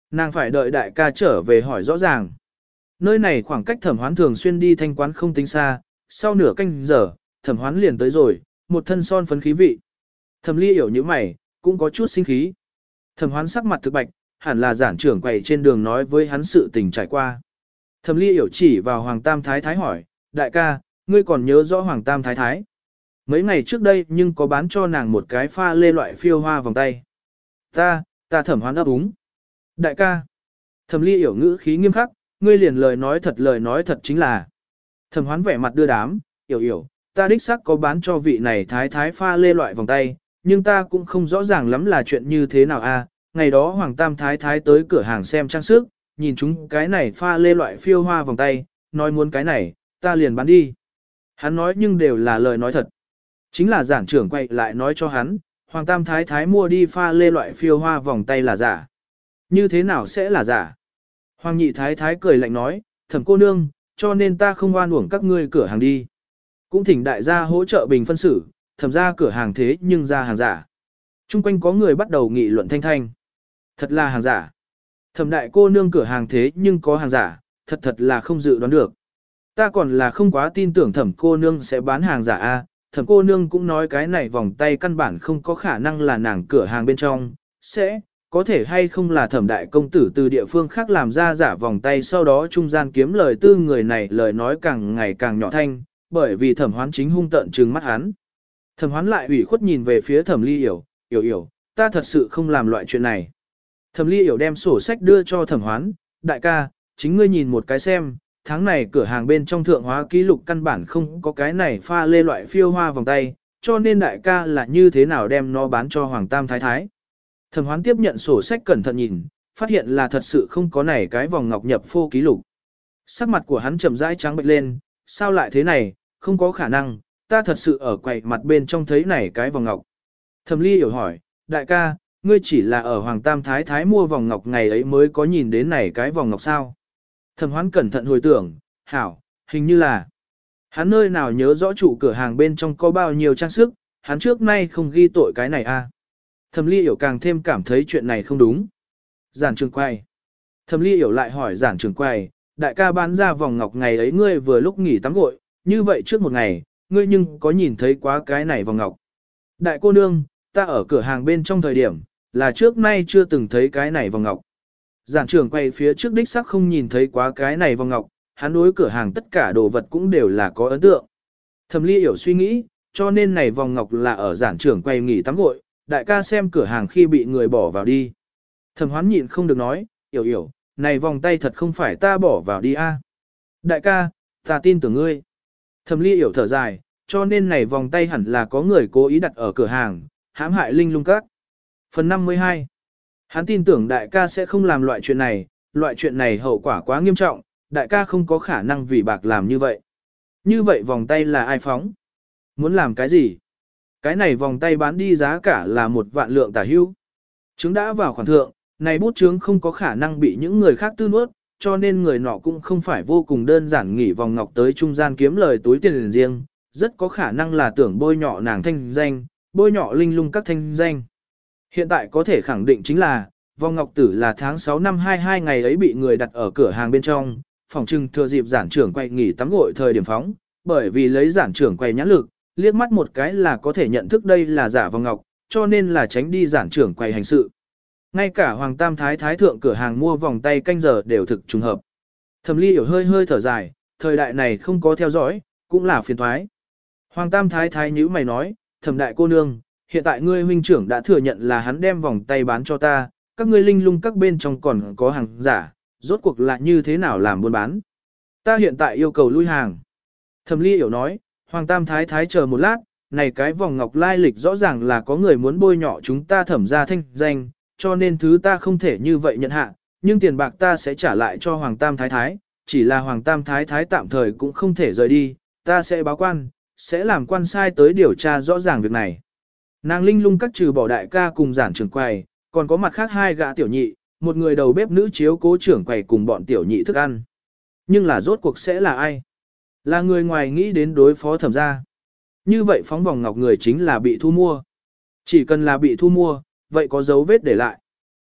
Nàng phải đợi đại ca trở về hỏi rõ ràng. Nơi này khoảng cách thẩm hoán thường xuyên đi thanh quán không tính xa, sau nửa canh giờ, thẩm hoán liền tới rồi, một thân son phấn khí vị. Thẩm ly hiểu như mày, cũng có chút sinh khí. Thẩm hoán sắc mặt thực bạch, hẳn là giản trưởng quầy trên đường nói với hắn sự tình trải qua. Thẩm ly hiểu chỉ vào Hoàng Tam Thái Thái hỏi, đại ca, ngươi còn nhớ rõ Hoàng Tam Thái Thái? Mấy ngày trước đây nhưng có bán cho nàng một cái pha lê loại phiêu hoa vòng tay. Ta, ta thẩm hoán ấp úng. Đại ca, thẩm ly hiểu ngữ khí nghiêm khắc, ngươi liền lời nói thật lời nói thật chính là. Thẩm hoán vẻ mặt đưa đám, hiểu hiểu, ta đích xác có bán cho vị này thái thái pha lê loại vòng tay, nhưng ta cũng không rõ ràng lắm là chuyện như thế nào a. Ngày đó Hoàng Tam Thái Thái tới cửa hàng xem trang sức, nhìn chúng cái này pha lê loại phiêu hoa vòng tay, nói muốn cái này, ta liền bán đi. Hắn nói nhưng đều là lời nói thật. Chính là giản trưởng quay lại nói cho hắn, Hoàng Tam Thái Thái mua đi pha lê loại phiêu hoa vòng tay là giả. Như thế nào sẽ là giả? Hoàng Nhị Thái Thái cười lạnh nói, thẩm cô nương, cho nên ta không oan uổng các ngươi cửa hàng đi. Cũng thỉnh đại gia hỗ trợ bình phân xử, thẩm ra cửa hàng thế nhưng ra hàng giả. Trung quanh có người bắt đầu nghị luận thanh thanh. Thật là hàng giả. Thẩm đại cô nương cửa hàng thế nhưng có hàng giả, thật thật là không dự đoán được. Ta còn là không quá tin tưởng thẩm cô nương sẽ bán hàng giả a. Thẩm cô nương cũng nói cái này vòng tay căn bản không có khả năng là nàng cửa hàng bên trong, sẽ, có thể hay không là thẩm đại công tử từ địa phương khác làm ra giả vòng tay sau đó trung gian kiếm lời tư người này lời nói càng ngày càng nhỏ thanh, bởi vì thẩm hoán chính hung tận trừng mắt hắn. Thẩm hoán lại ủy khuất nhìn về phía thẩm ly hiểu, hiểu hiểu, ta thật sự không làm loại chuyện này. Thẩm ly hiểu đem sổ sách đưa cho thẩm hoán, đại ca, chính ngươi nhìn một cái xem, tháng này cửa hàng bên trong thượng hóa ký lục căn bản không có cái này pha lê loại phiêu hoa vòng tay, cho nên đại ca là như thế nào đem nó bán cho Hoàng Tam Thái Thái. Thẩm hoán tiếp nhận sổ sách cẩn thận nhìn, phát hiện là thật sự không có này cái vòng ngọc nhập phô ký lục. Sắc mặt của hắn trầm rãi trắng bệch lên, sao lại thế này, không có khả năng, ta thật sự ở quầy mặt bên trong thấy này cái vòng ngọc. Thẩm ly hiểu hỏi, đại ca, ngươi chỉ là ở Hoàng Tam Thái Thái mua vòng ngọc ngày ấy mới có nhìn đến này cái vòng ngọc sao. Thẩm hoán cẩn thận hồi tưởng, hảo, hình như là. Hắn nơi nào nhớ rõ chủ cửa hàng bên trong có bao nhiêu trang sức, hắn trước nay không ghi tội cái này a. À. Thẩm ly hiểu càng thêm cảm thấy chuyện này không đúng. Giản trường quay. Thẩm ly hiểu lại hỏi giản trường quay, đại ca bán ra vòng ngọc ngày ấy ngươi vừa lúc nghỉ tắm gội, như vậy trước một ngày, ngươi nhưng có nhìn thấy quá cái này vòng ngọc. Đại cô nương, ta ở cửa hàng bên trong thời điểm, là trước nay chưa từng thấy cái này vòng ngọc. Giản trưởng quay phía trước đích xác không nhìn thấy quá cái này vòng ngọc, hắn đối cửa hàng tất cả đồ vật cũng đều là có ấn tượng. Thẩm ly hiểu suy nghĩ, cho nên này vòng ngọc là ở giản trưởng quay nghỉ tắm gội, đại ca xem cửa hàng khi bị người bỏ vào đi. Thẩm hoán nhịn không được nói, hiểu hiểu, này vòng tay thật không phải ta bỏ vào đi a. Đại ca, ta tin tưởng ngươi. Thẩm ly hiểu thở dài, cho nên này vòng tay hẳn là có người cố ý đặt ở cửa hàng, hãm hại linh lung các. Phần năm mươi hai. Hắn tin tưởng đại ca sẽ không làm loại chuyện này, loại chuyện này hậu quả quá nghiêm trọng, đại ca không có khả năng vì bạc làm như vậy. Như vậy vòng tay là ai phóng? Muốn làm cái gì? Cái này vòng tay bán đi giá cả là một vạn lượng tả hưu. Trứng đã vào khoản thượng, này bút trứng không có khả năng bị những người khác tư nuốt, cho nên người nọ cũng không phải vô cùng đơn giản nghỉ vòng ngọc tới trung gian kiếm lời túi tiền riêng, rất có khả năng là tưởng bôi nhọ nàng thanh danh, bôi nhọ linh lung các thanh danh. Hiện tại có thể khẳng định chính là, vòng ngọc tử là tháng sáu năm hai mươi hai ngày ấy bị người đặt ở cửa hàng bên trong, phòng trưng thừa dịp giản trưởng quay nghỉ tắm gội thời điểm phóng, bởi vì lấy giản trưởng quay nhãn lực, liếc mắt một cái là có thể nhận thức đây là giả vòng ngọc, cho nên là tránh đi giản trưởng quay hành sự. Ngay cả Hoàng Tam Thái Thái thượng cửa hàng mua vòng tay canh giờ đều thực trùng hợp. Thẩm ly hiểu hơi hơi thở dài, thời đại này không có theo dõi, cũng là phiền toái. Hoàng Tam Thái Thái nhíu mày nói, thẩm đại cô nương, hiện tại ngươi huynh trưởng đã thừa nhận là hắn đem vòng tay bán cho ta, các ngươi linh lung các bên trong còn có hàng giả, rốt cuộc là như thế nào làm buôn bán. Ta hiện tại yêu cầu lui hàng. Thẩm ly hiểu nói, Hoàng Tam Thái Thái chờ một lát, này cái vòng ngọc lai lịch rõ ràng là có người muốn bôi nhọ chúng ta thẩm ra thanh danh, cho nên thứ ta không thể như vậy nhận hạ, nhưng tiền bạc ta sẽ trả lại cho Hoàng Tam Thái Thái, chỉ là Hoàng Tam Thái Thái tạm thời cũng không thể rời đi, ta sẽ báo quan, sẽ làm quan sai tới điều tra rõ ràng việc này. Nàng linh lung các trừ bỏ đại ca cùng giản trưởng quầy, còn có mặt khác hai gã tiểu nhị, một người đầu bếp nữ chiếu cố trưởng quầy cùng bọn tiểu nhị thức ăn. Nhưng là rốt cuộc sẽ là ai? Là người ngoài nghĩ đến đối phó thẩm gia. Như vậy phóng vòng ngọc người chính là bị thu mua. Chỉ cần là bị thu mua, vậy có dấu vết để lại.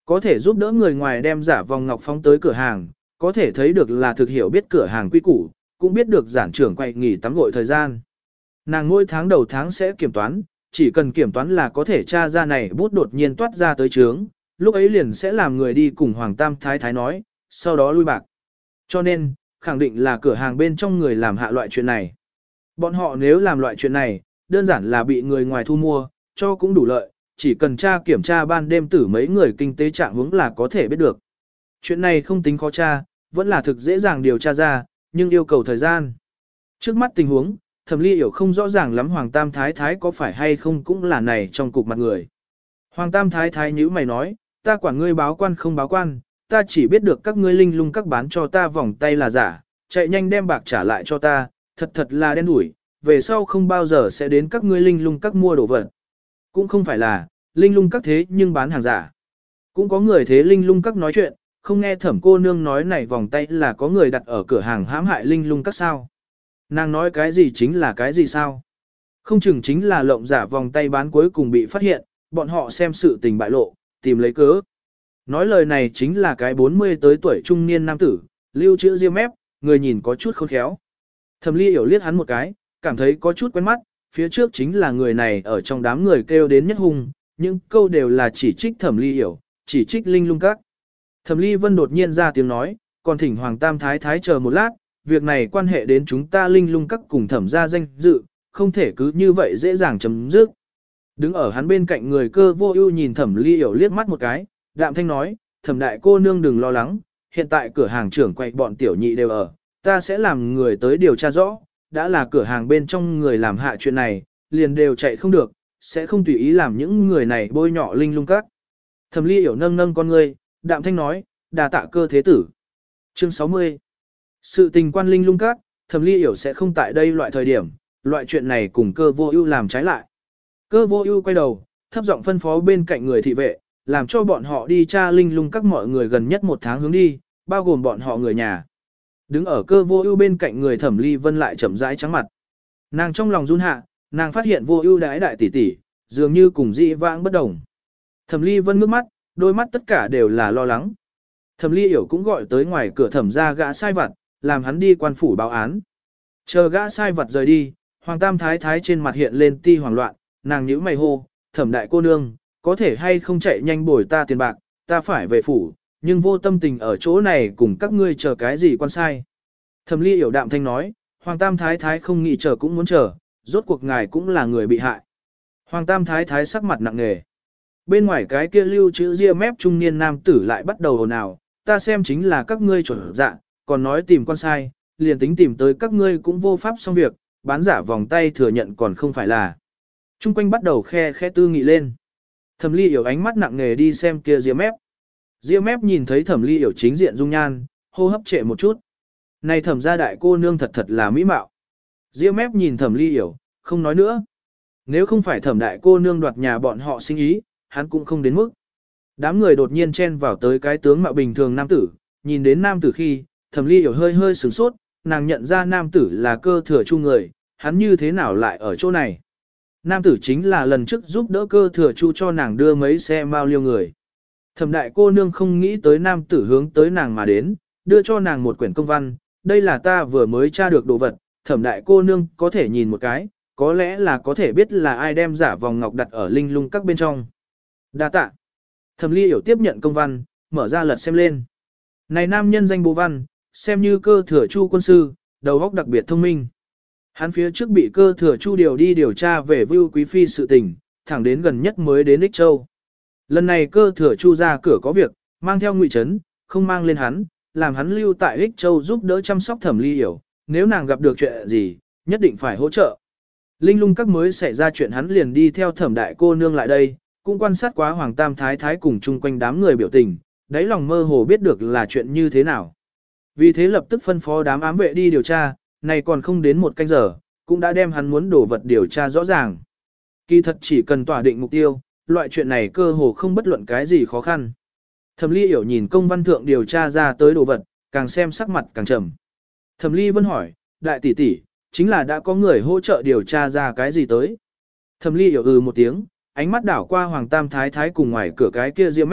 Có thể giúp đỡ người ngoài đem giả vòng ngọc phóng tới cửa hàng, có thể thấy được là thực hiểu biết cửa hàng quy củ, cũng biết được giản trưởng quay nghỉ tắm gội thời gian. Nàng mỗi tháng đầu tháng sẽ kiểm toán, chỉ cần kiểm toán là có thể tra ra này bút đột nhiên toát ra tới trướng, lúc ấy liền sẽ làm người đi cùng Hoàng Tam Thái Thái nói, sau đó lui bạc. Cho nên, khẳng định là cửa hàng bên trong người làm hạ loại chuyện này. Bọn họ nếu làm loại chuyện này, đơn giản là bị người ngoài thu mua, cho cũng đủ lợi, chỉ cần tra kiểm tra ban đêm tử mấy người kinh tế trạng hướng là có thể biết được. Chuyện này không tính khó tra, vẫn là thực dễ dàng điều tra ra, nhưng yêu cầu thời gian. Trước mắt tình huống, Thẩm Ly hiểu không rõ ràng lắm Hoàng Tam Thái Thái có phải hay không cũng là này trong cục mặt người. Hoàng Tam Thái Thái nhíu mày nói, ta quản ngươi báo quan không báo quan, ta chỉ biết được các ngươi linh lung các bán cho ta vòng tay là giả, chạy nhanh đem bạc trả lại cho ta, thật thật là đen đủi, về sau không bao giờ sẽ đến các ngươi linh lung các mua đồ vật. Cũng không phải là, linh lung các thế nhưng bán hàng giả. Cũng có người thế linh lung các nói chuyện, không nghe Thẩm cô nương nói này vòng tay là có người đặt ở cửa hàng hãm hại linh lung các sao. Nàng nói cái gì chính là cái gì sao? Không chừng chính là lộng giả vòng tay bán cuối cùng bị phát hiện, bọn họ xem sự tình bại lộ, tìm lấy cớ. Nói lời này chính là cái bốn mươi tới tuổi trung niên nam tử, lưu chữ riêng mép, người nhìn có chút khôn khéo. Thẩm Ly hiểu liếc hắn một cái, cảm thấy có chút quen mắt, phía trước chính là người này ở trong đám người kêu đến nhất hung, những câu đều là chỉ trích Thẩm Ly hiểu, chỉ trích linh lung các. Thẩm Ly Vân đột nhiên ra tiếng nói, còn thỉnh Hoàng Tam Thái Thái chờ một lát, việc này quan hệ đến chúng ta linh lung các cùng thẩm gia danh dự, không thể cứ như vậy dễ dàng chấm dứt. Đứng ở hắn bên cạnh người Cơ Vô Ưu nhìn Thẩm Ly hiểu liếc mắt một cái, đạm thanh nói, Thẩm đại cô nương đừng lo lắng, hiện tại cửa hàng trưởng quầy bọn tiểu nhị đều ở, ta sẽ làm người tới điều tra rõ, đã là cửa hàng bên trong người làm hạ chuyện này, liền đều chạy không được, sẽ không tùy ý làm những người này bôi nhọ linh lung các. Thẩm Ly hiểu nâng nâng con ngươi, đạm thanh nói, đà tạ Cơ thế tử. Chương sáu mươi. Sự tình quan linh lung các, Thẩm Ly hiểu sẽ không tại đây loại thời điểm, loại chuyện này cùng Cơ Vô Ưu làm trái lại. Cơ Vô Ưu quay đầu, thấp giọng phân phó bên cạnh người thị vệ, làm cho bọn họ đi tra linh lung các mọi người gần nhất một tháng hướng đi, bao gồm bọn họ người nhà. Đứng ở Cơ Vô Ưu bên cạnh người Thẩm Ly Vân lại chậm rãi trắng mặt. Nàng trong lòng run hạ, nàng phát hiện Vô Ưu đãi đại tỷ tỷ, dường như cùng dị vãng bất đồng. Thẩm Ly Vân ngước mắt, đôi mắt tất cả đều là lo lắng. Thẩm Ly hiểu cũng gọi tới ngoài cửa thẩm gia gã sai vặt, làm hắn đi quan phủ báo án. Chờ gã sai vặt rời đi, Hoàng Tam Thái Thái trên mặt hiện lên ti hoảng loạn, nàng nhíu mày hô, Thẩm đại cô nương, có thể hay không chạy nhanh bồi ta tiền bạc, ta phải về phủ, nhưng vô tâm tình ở chỗ này cùng các ngươi chờ cái gì quan sai. Thẩm Ly hiểu đạm thanh nói, Hoàng Tam Thái Thái không nghĩ chờ cũng muốn chờ, rốt cuộc ngài cũng là người bị hại. Hoàng Tam Thái Thái sắc mặt nặng nề. Bên ngoài cái kia lưu chữ ria mép trung niên nam tử lại bắt đầu ồn ào, ta xem chính là các ngươi chuẩn dạ, còn nói tìm quan sai, liền tính tìm tới các ngươi cũng vô pháp xong việc, bán giả vòng tay thừa nhận còn không phải là. Trung quanh bắt đầu khe khe tư nghị lên. Thẩm Ly hiểu ánh mắt nặng nề đi xem kia ria mép. Ria mép nhìn thấy Thẩm Ly hiểu chính diện dung nhan, hô hấp trệ một chút. Này Thẩm gia đại cô nương thật thật là mỹ mạo. Ria mép nhìn Thẩm Ly hiểu, không nói nữa. Nếu không phải Thẩm đại cô nương đoạt nhà bọn họ sinh ý, hắn cũng không đến mức. Đám người đột nhiên chen vào tới cái tướng mạo bình thường nam tử, nhìn đến nam tử khi, Thẩm Ly hiểu hơi hơi sửng sốt, nàng nhận ra nam tử là Cơ Thừa Chu người, hắn như thế nào lại ở chỗ này. Nam tử chính là lần trước giúp đỡ Cơ Thừa Chu cho nàng đưa mấy xe mao liêu người. Thẩm đại cô nương không nghĩ tới nam tử hướng tới nàng mà đến, đưa cho nàng một quyển công văn, đây là ta vừa mới tra được đồ vật, Thẩm đại cô nương có thể nhìn một cái, có lẽ là có thể biết là ai đem giả vòng ngọc đặt ở linh lung các bên trong. Đa tạ. Thẩm Ly hiểu tiếp nhận công văn, mở ra lật xem lên. Này nam nhân danh Bố Văn, xem như Cơ Thừa Chu quân sư, đầu óc đặc biệt thông minh. Hắn phía trước bị Cơ Thừa Chu điều đi điều tra về Vưu Quý Phi sự tình, thẳng đến gần nhất mới đến Ích Châu. Lần này Cơ Thừa Chu ra cửa có việc, mang theo Ngụy Trấn, không mang lên hắn, làm hắn lưu tại Ích Châu giúp đỡ chăm sóc Thẩm Ly hiểu, nếu nàng gặp được chuyện gì, nhất định phải hỗ trợ. Linh lung các mới xảy ra chuyện hắn liền đi theo Thẩm đại cô nương lại đây, cũng quan sát quá Hoàng Tam Thái Thái cùng chung quanh đám người biểu tình, đáy lòng mơ hồ biết được là chuyện như thế nào. Vì thế lập tức phân phó đám ám vệ đi điều tra, này còn không đến một canh giờ, cũng đã đem hắn muốn đổ vật điều tra rõ ràng. Kỳ thật chỉ cần tỏa định mục tiêu, loại chuyện này cơ hồ không bất luận cái gì khó khăn. Thẩm Ly hiểu nhìn công văn thượng điều tra ra tới đồ vật, càng xem sắc mặt càng trầm. Thẩm Ly Vân hỏi, đại tỷ tỷ, chính là đã có người hỗ trợ điều tra ra cái gì tới. Thẩm Ly hiểu ừ một tiếng, ánh mắt đảo qua Hoàng Tam Thái Thái cùng ngoài cửa cái kia ria mép,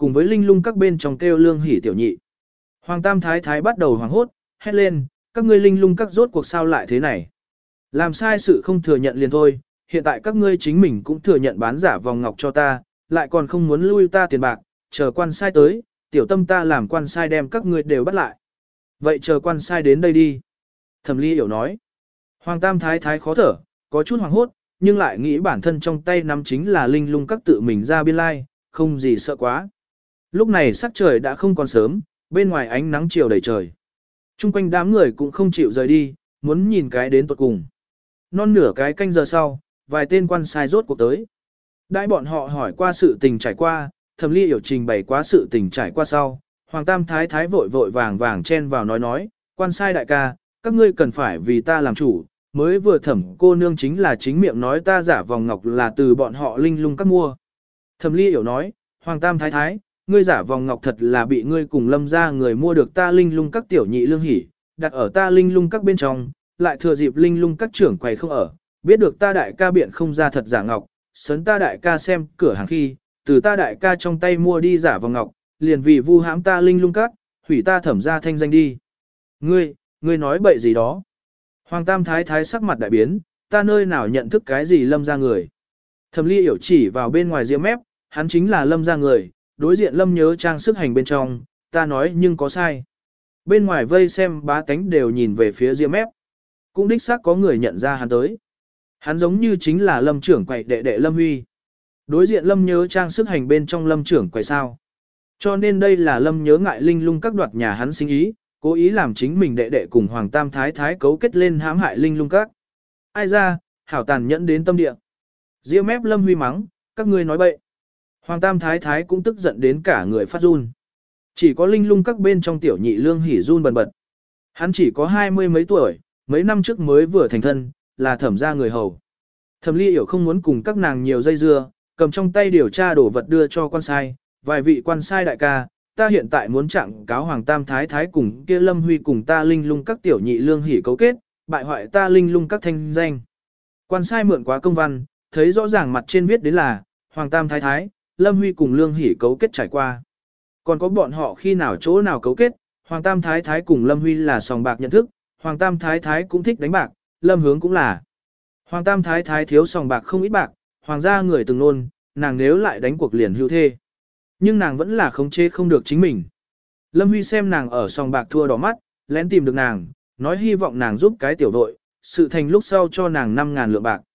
cùng với linh lung các bên trong kêu lương hỉ tiểu nhị. Hoàng Tam Thái Thái bắt đầu hoảng hốt, hét lên, các ngươi linh lung các rốt cuộc sao lại thế này. Làm sai sự không thừa nhận liền thôi, hiện tại các ngươi chính mình cũng thừa nhận bán giả vòng ngọc cho ta, lại còn không muốn lui ta tiền bạc, chờ quan sai tới, tiểu tâm ta làm quan sai đem các ngươi đều bắt lại. Vậy chờ quan sai đến đây đi. Thẩm Ly hiểu nói. Hoàng Tam Thái Thái khó thở, có chút hoảng hốt, nhưng lại nghĩ bản thân trong tay nắm chính là linh lung các tự mình ra biên lai, không gì sợ quá. Lúc này sắc trời đã không còn sớm, bên ngoài ánh nắng chiều đầy trời. Trung quanh đám người cũng không chịu rời đi, muốn nhìn cái đến tuột cùng. Non nửa cái canh giờ sau, vài tên quan sai rốt cuộc tới. Đại bọn họ hỏi qua sự tình trải qua, Thẩm Ly hiểu trình bày quá sự tình trải qua sau. Hoàng Tam Thái Thái vội vội vàng vàng chen vào nói nói, quan sai đại ca, các ngươi cần phải vì ta làm chủ, mới vừa thẩm cô nương chính là chính miệng nói ta giả vòng ngọc là từ bọn họ linh lung các mua. Thẩm Ly hiểu nói, Hoàng Tam Thái Thái, ngươi giả vòng ngọc thật là bị ngươi cùng lâm ra người mua được ta linh lung các tiểu nhị lương hỉ, đặt ở ta linh lung các bên trong, lại thừa dịp linh lung các trưởng quầy không ở, biết được ta đại ca biện không ra thật giả ngọc, sấn ta đại ca xem cửa hàng khi, từ ta đại ca trong tay mua đi giả vòng ngọc, liền vì vu hãm ta linh lung các, hủy ta thẩm ra thanh danh đi. Ngươi, ngươi nói bậy gì đó. Hoàng Tam Thái Thái sắc mặt đại biến, ta nơi nào nhận thức cái gì lâm ra người. Thẩm Ly hiểu chỉ vào bên ngoài diễm mép, hắn chính là lâm ra người, đối diện lâm nhớ trang sức hành bên trong, ta nói nhưng có sai. Bên ngoài vây xem bá tánh đều nhìn về phía diễm mép. Cũng đích xác có người nhận ra hắn tới. Hắn giống như chính là lâm trưởng quầy đệ đệ lâm huy. Đối diện lâm nhớ trang sức hành bên trong lâm trưởng quầy sao. Cho nên đây là lâm nhớ ngại linh lung các đoạt nhà hắn sinh ý, cố ý làm chính mình đệ đệ cùng Hoàng Tam Thái Thái cấu kết lên hãm hại linh lung các. Ai ra, hảo tàn nhẫn đến tâm địa. Diễm mép lâm huy mắng, các ngươi nói bậy. Hoàng Tam Thái Thái cũng tức giận đến cả người phát run. Chỉ có linh lung các bên trong tiểu nhị lương hỉ run bần bật. Hắn chỉ có hai mươi mấy tuổi, mấy năm trước mới vừa thành thân, là thẩm ra người hầu. Thẩm Ly hiểu không muốn cùng các nàng nhiều dây dưa, cầm trong tay điều tra đồ vật đưa cho quan sai, vài vị quan sai đại ca, ta hiện tại muốn trạng cáo Hoàng Tam Thái Thái cùng kia Lâm Huy cùng ta linh lung các tiểu nhị lương hỉ cấu kết, bại hoại ta linh lung các thanh danh. Quan sai mượn quá công văn, thấy rõ ràng mặt trên viết đến là, Hoàng Tam Thái Thái, Lâm Huy cùng lương hỉ cấu kết trải qua. Còn có bọn họ khi nào chỗ nào cấu kết, Hoàng Tam Thái Thái cùng Lâm Huy là sòng bạc nhận thức, Hoàng Tam Thái Thái cũng thích đánh bạc, Lâm Hướng cũng là. Hoàng Tam Thái Thái thiếu sòng bạc không ít bạc, Hoàng gia người từng nôn, nàng nếu lại đánh cuộc liền hưu thê. Nhưng nàng vẫn là khống chế không được chính mình. Lâm Huy xem nàng ở sòng bạc thua đỏ mắt, lén tìm được nàng, nói hy vọng nàng giúp cái tiểu đội, sự thành lúc sau cho nàng năm ngàn lượng bạc.